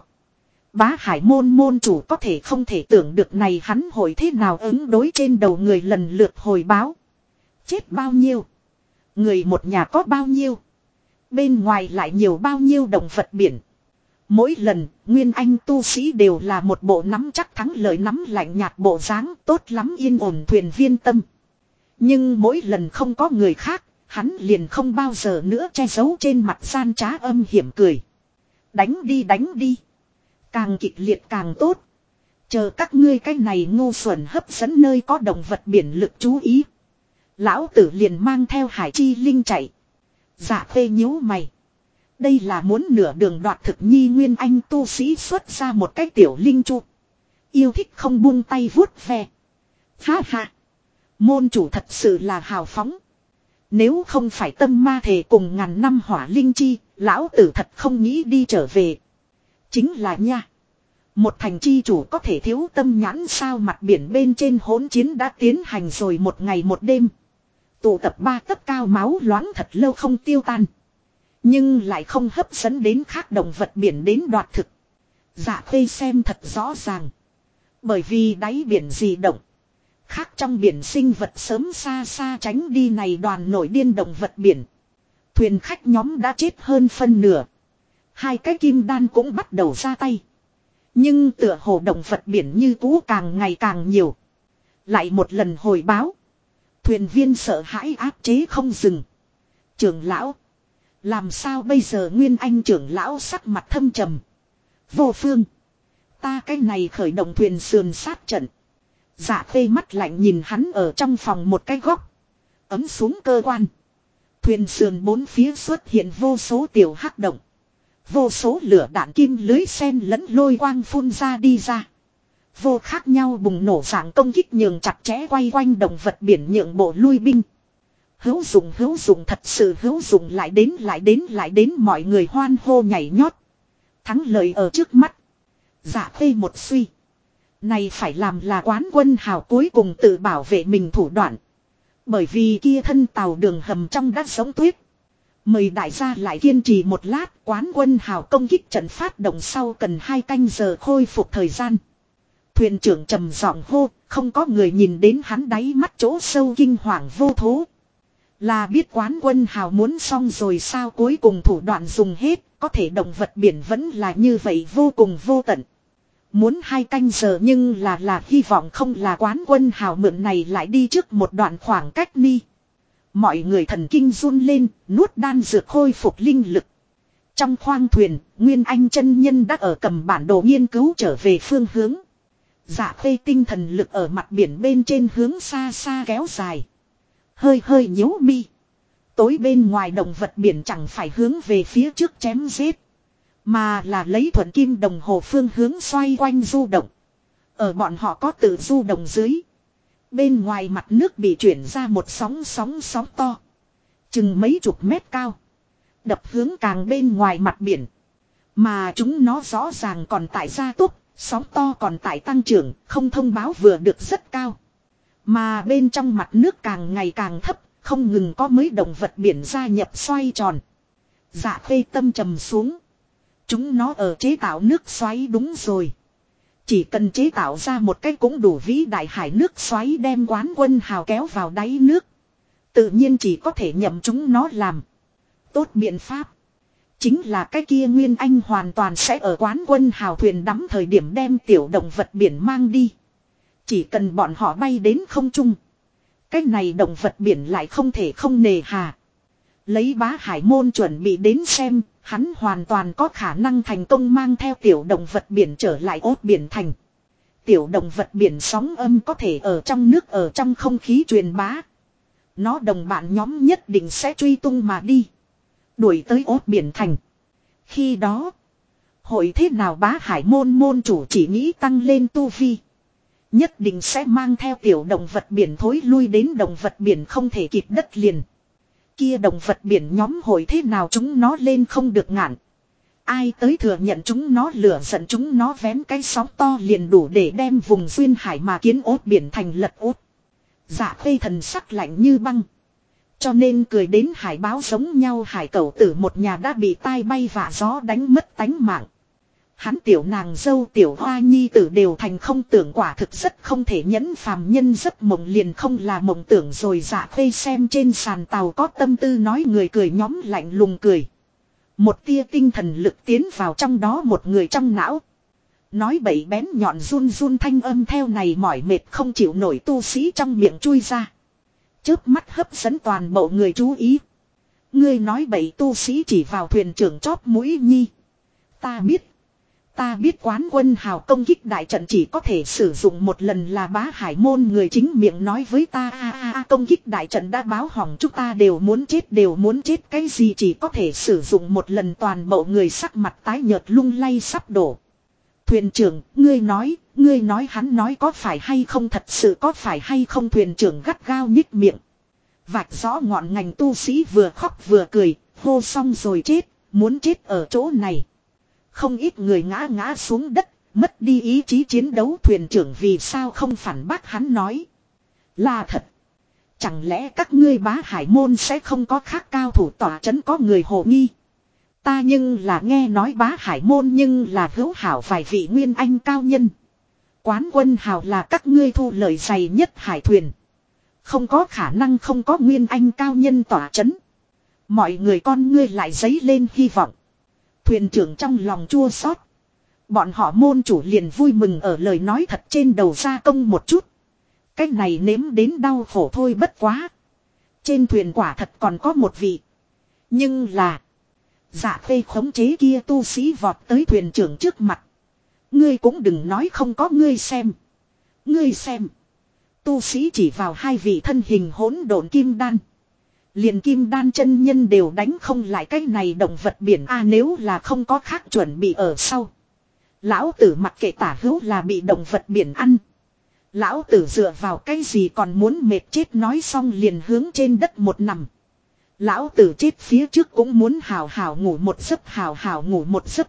Bá hải môn môn chủ có thể không thể tưởng được này hắn hồi thế nào ứng đối trên đầu người lần lượt hồi báo. Chết bao nhiêu? Người một nhà có bao nhiêu? Bên ngoài lại nhiều bao nhiêu động vật biển? Mỗi lần, Nguyên Anh tu sĩ đều là một bộ nắm chắc thắng lợi nắm lạnh nhạt bộ dáng tốt lắm yên ổn thuyền viên tâm. Nhưng mỗi lần không có người khác, hắn liền không bao giờ nữa che giấu trên mặt gian trá âm hiểm cười. Đánh đi đánh đi. Càng kịch liệt càng tốt. Chờ các ngươi cái này ngu xuẩn hấp dẫn nơi có động vật biển lực chú ý. Lão tử liền mang theo Hải Chi Linh chạy. Dạ Khê nhíu mày. Đây là muốn nửa đường đoạt thực nhi nguyên anh tu sĩ xuất ra một cái tiểu linh chu. Yêu thích không buông tay vuốt ve. Ha ha. Môn chủ thật sự là hào phóng. Nếu không phải tâm ma thể cùng ngàn năm hỏa linh chi, lão tử thật không nghĩ đi trở về. Chính là nha. Một thành chi chủ có thể thiếu tâm nhãn sao? Mặt biển bên trên hỗn chiến đã tiến hành rồi một ngày một đêm. Tụ tập 3 tấc cao máu loãng thật lâu không tiêu tan. Nhưng lại không hấp dẫn đến khác động vật biển đến đoạt thực. Dạ Khê xem thật rõ ràng. Bởi vì đáy biển dị động. Khác trong biển sinh vật sớm xa xa tránh đi này đoàn nổi điên động vật biển. Thuyền khách nhóm đã chết hơn phân nửa. 2 cái kim đan cũng bắt đầu ra tay. Nhưng tựa hồ động vật biển như cũ càng ngày càng nhiều. Lại một lần hồi báo. Thuyền viên sợ hãi áp chế không dừng. Trưởng lão. Làm sao bây giờ? Nguyên Anh trưởng lão sắc mặt thâm trầm. Vô phương. Ta cái này khởi động thuyền sườn sát trận. Dạ Khê mắt lạnh nhìn hắn ở trong phòng một cái góc. Ấm xuống cơ quan. Thuyền sườn 4 phía xuất hiện vô số tiểu hắc động. Vô số lửa đạn kim lưới sen lẫn lôi quang phun ra đi ra. Vô khác nhau bùng nổ dạng công kích nhường chặt chẽ quay quanh động vật biển nhượng bộ lui binh. Hữu dụng thật sự hữu dụng, lại đến mọi người hoan hô nhảy nhót. Thắng lợi ở trước mắt. Dạ Khê một suy. Này phải làm là Quán Quân Hào cuối cùng tự bảo vệ mình thủ đoạn. Bởi vì kia thân tàu đường hầm trong đất sống tuyết. Mời đại gia lại kiên trì một lát. Quán Quân Hào công kích trận phát động sau cần 2 canh giờ khôi phục thời gian. Thuyền trưởng trầm giọng hô. Không có người nhìn đến hắn đáy mắt chỗ sâu kinh hoàng vô thố. Là biết Quán Quân Hào muốn xong rồi sao? Cuối cùng thủ đoạn dùng hết. Có thể động vật biển vẫn là như vậy vô cùng vô tận. Muốn 2 canh giờ nhưng là hy vọng không là Quán Quân Hào mượn này lại đi trước một đoạn khoảng cách ni. Mọi người thần kinh run lên, nuốt đan dược khôi phục linh lực. Trong khoang thuyền, Nguyên Anh chân nhân đã ở cầm bản đồ nghiên cứu trở về phương hướng. Dạ Khê tinh thần lực ở mặt biển bên trên hướng xa xa kéo dài. Hơi nhíu mi. Tối bên ngoài động vật biển chẳng phải hướng về phía trước chém giết. Mà là lấy thuận kim đồng hồ phương hướng xoay quanh du động. Ở bọn họ có tự du động dưới. Bên ngoài mặt nước bị chuyển ra một sóng to. Chừng mấy chục mét cao. Đập hướng càng bên ngoài mặt biển. Mà chúng nó rõ ràng còn tại gia tốc. Sóng to còn tại tăng trưởng. Không thông báo vừa được rất cao. Mà bên trong mặt nước càng ngày càng thấp. Không ngừng có mấy động vật biển gia nhập xoay tròn. Dạ Khê tâm trầm xuống. Chúng nó ở chế tạo nước xoáy đúng rồi. Chỉ cần chế tạo ra một cái cũng đủ vĩ đại hải nước xoáy đem Quán Quân Hào kéo vào đáy nước. Tự nhiên chỉ có thể nhậm chúng nó làm. Tốt biện pháp. Chính là cái kia Nguyên Anh hoàn toàn sẽ ở Quán Quân Hào thuyền đắm thời điểm đem tiểu động vật biển mang đi. Chỉ cần bọn họ bay đến không trung. Cái này động vật biển lại không thể không nề hà. Lấy Bá Hải môn chuẩn bị đến xem. Hắn hoàn toàn có khả năng thành công mang theo tiểu động vật biển trở lại ốt biển thành. Tiểu động vật biển sóng âm có thể ở trong nước ở trong không khí truyền bá. Nó đồng bạn nhóm nhất định sẽ truy tung mà đi. Đuổi tới ốt biển thành. Khi đó, hội thế nào Bá Hải môn chủ chỉ nghĩ tăng lên tu vi. Nhất định sẽ mang theo tiểu động vật biển thối lui đến động vật biển không thể kịp đất liền. Kia động vật biển nhóm hội thế nào chúng nó lên không được ngạn. Ai tới thừa nhận chúng nó lửa giận chúng nó vén cái sóng to liền đủ để đem vùng duyên hải mà kiến ốt biển thành lật ốt. Dạ Khê thần sắc lạnh như băng. Cho nên cười đến hải báo giống nhau hải cẩu tử một nhà đã bị tai bay vạ gió đánh mất tánh mạng. Hắn tiểu nàng dâu tiểu hoa nhi tử đều thành không tưởng quả thực rất không thể nhẫn phàm nhân giấc mộng liền không là mộng tưởng rồi. Dạ Khê xem trên sàn tàu có tâm tư nói người cười nhóm lạnh lùng cười. Một tia tinh thần lực tiến vào trong đó một người trong não. Nói bậy bén nhọn run run thanh âm theo này mỏi mệt không chịu nổi tu sĩ trong miệng chui ra. chớp mắt hấp dẫn toàn bộ người chú ý. Ngươi nói bậy, tu sĩ chỉ vào thuyền trưởng chóp mũi nhi. Ta biết quán quân hào công kích đại trận chỉ có thể sử dụng một lần là Bá Hải môn người chính miệng nói với ta công kích đại trận đã báo hỏng, chúng ta đều muốn chết cái gì chỉ có thể sử dụng một lần, toàn bộ người sắc mặt tái nhợt lung lay sắp đổ. Thuyền trưởng, ngươi nói hắn nói có phải hay không, thật sự có phải hay không? Thuyền trưởng gắt gao nhích miệng. Vạch rõ ngọn ngành tu sĩ vừa khóc vừa cười, hô xong rồi chết, muốn chết ở chỗ này. Không ít người ngã xuống đất, mất đi ý chí chiến đấu. Thuyền trưởng vì sao không phản bác hắn nói. Là thật. Chẳng lẽ các ngươi Bá Hải môn sẽ không có khác cao thủ tỏa trấn? Có người hồ nghi. Ta nhưng là nghe nói Bá Hải môn nhưng là hữu hảo vài vị nguyên anh cao nhân. Quán quân hào là các ngươi thu lời dày nhất hải thuyền. Không có khả năng không có nguyên anh cao nhân tỏa trấn. Mọi người con ngươi lại dấy lên hy vọng. Thuyền trưởng trong lòng chua xót. Bọn họ môn chủ liền vui mừng ở lời nói thật trên đầu ra công một chút. Cách này nếm đến đau khổ thôi, bất quá. Trên thuyền quả thật còn có một vị. Nhưng là. Dạ Khê khống chế kia tu sĩ vọt tới thuyền trưởng trước mặt. Ngươi cũng đừng nói không có, ngươi xem. Tu sĩ chỉ vào hai vị thân hình hỗn độn kim đan. Liền kim đan chân nhân đều đánh không lại cái này động vật biển nếu là không có khác chuẩn bị ở sau. Lão tử mặc kệ tả hữu là bị động vật biển ăn. Lão tử dựa vào cái gì còn muốn mệt chết, nói xong liền hướng trên đất một nằm. Lão tử chết phía trước cũng muốn hào hào ngủ một giấc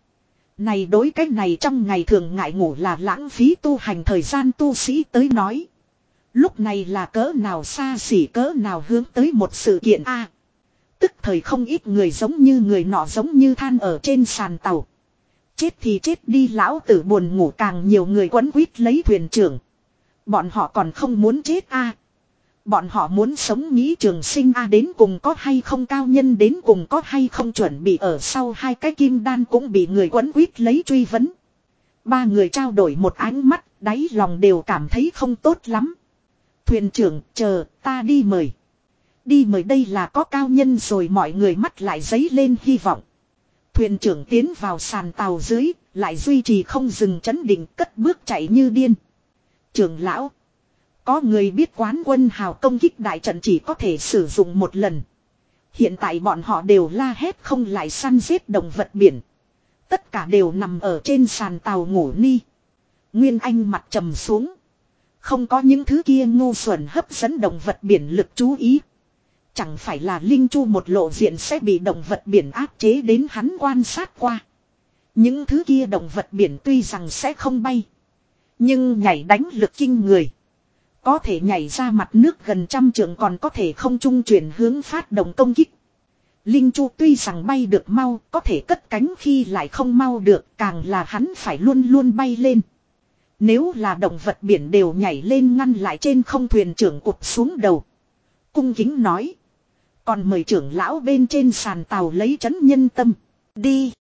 Này đối cái này trong ngày thường ngại ngủ là lãng phí tu hành thời gian tu sĩ tới nói. Lúc này là cỡ nào xa xỉ, cỡ nào hướng tới một sự kiện Tức thời không ít người giống như người nọ giống như than ở trên sàn tàu. Chết thì chết đi, lão tử buồn ngủ. Càng nhiều người quấn quýt lấy thuyền trưởng. Bọn họ còn không muốn chết Bọn họ muốn sống nghĩ trường sinh đến cùng có hay không cao nhân, đến cùng có hay không chuẩn bị ở sau. Hai cái kim đan cũng bị người quấn quýt lấy truy vấn. Ba người trao đổi một ánh mắt, đáy lòng đều cảm thấy không tốt lắm. Thuyền trưởng, chờ, ta đi mời. Đi mời, đây là có cao nhân rồi, mọi người mắt lại dấy lên hy vọng. Thuyền trưởng tiến vào sàn tàu dưới, lại duy trì không dừng chấn định, cất bước chạy như điên. Trưởng lão, có người biết quán quân hào công kích đại trận chỉ có thể sử dụng một lần. Hiện tại bọn họ đều la hét không lại săn giết động vật biển. Tất cả đều nằm ở trên sàn tàu ngủ ni. Nguyên Anh mặt trầm xuống. Không có những thứ kia ngu xuẩn hấp dẫn động vật biển lực chú ý. Chẳng phải là Linh Chu một lộ diện sẽ bị động vật biển áp chế đến, hắn quan sát qua. Những thứ kia động vật biển tuy rằng sẽ không bay. Nhưng nhảy đánh lực kinh người. Có thể nhảy ra mặt nước gần 100 trượng, còn có thể không trung chuyển hướng phát động công kích. Linh Chu tuy rằng bay được mau, có thể cất cánh khi lại không mau được, càng là hắn phải luôn luôn bay lên. Nếu là động vật biển đều nhảy lên ngăn lại trên không, thuyền trưởng cụp xuống đầu. Cung kính nói. Còn mời trưởng lão bên trên sàn tàu lấy trấn nhân tâm. Đi.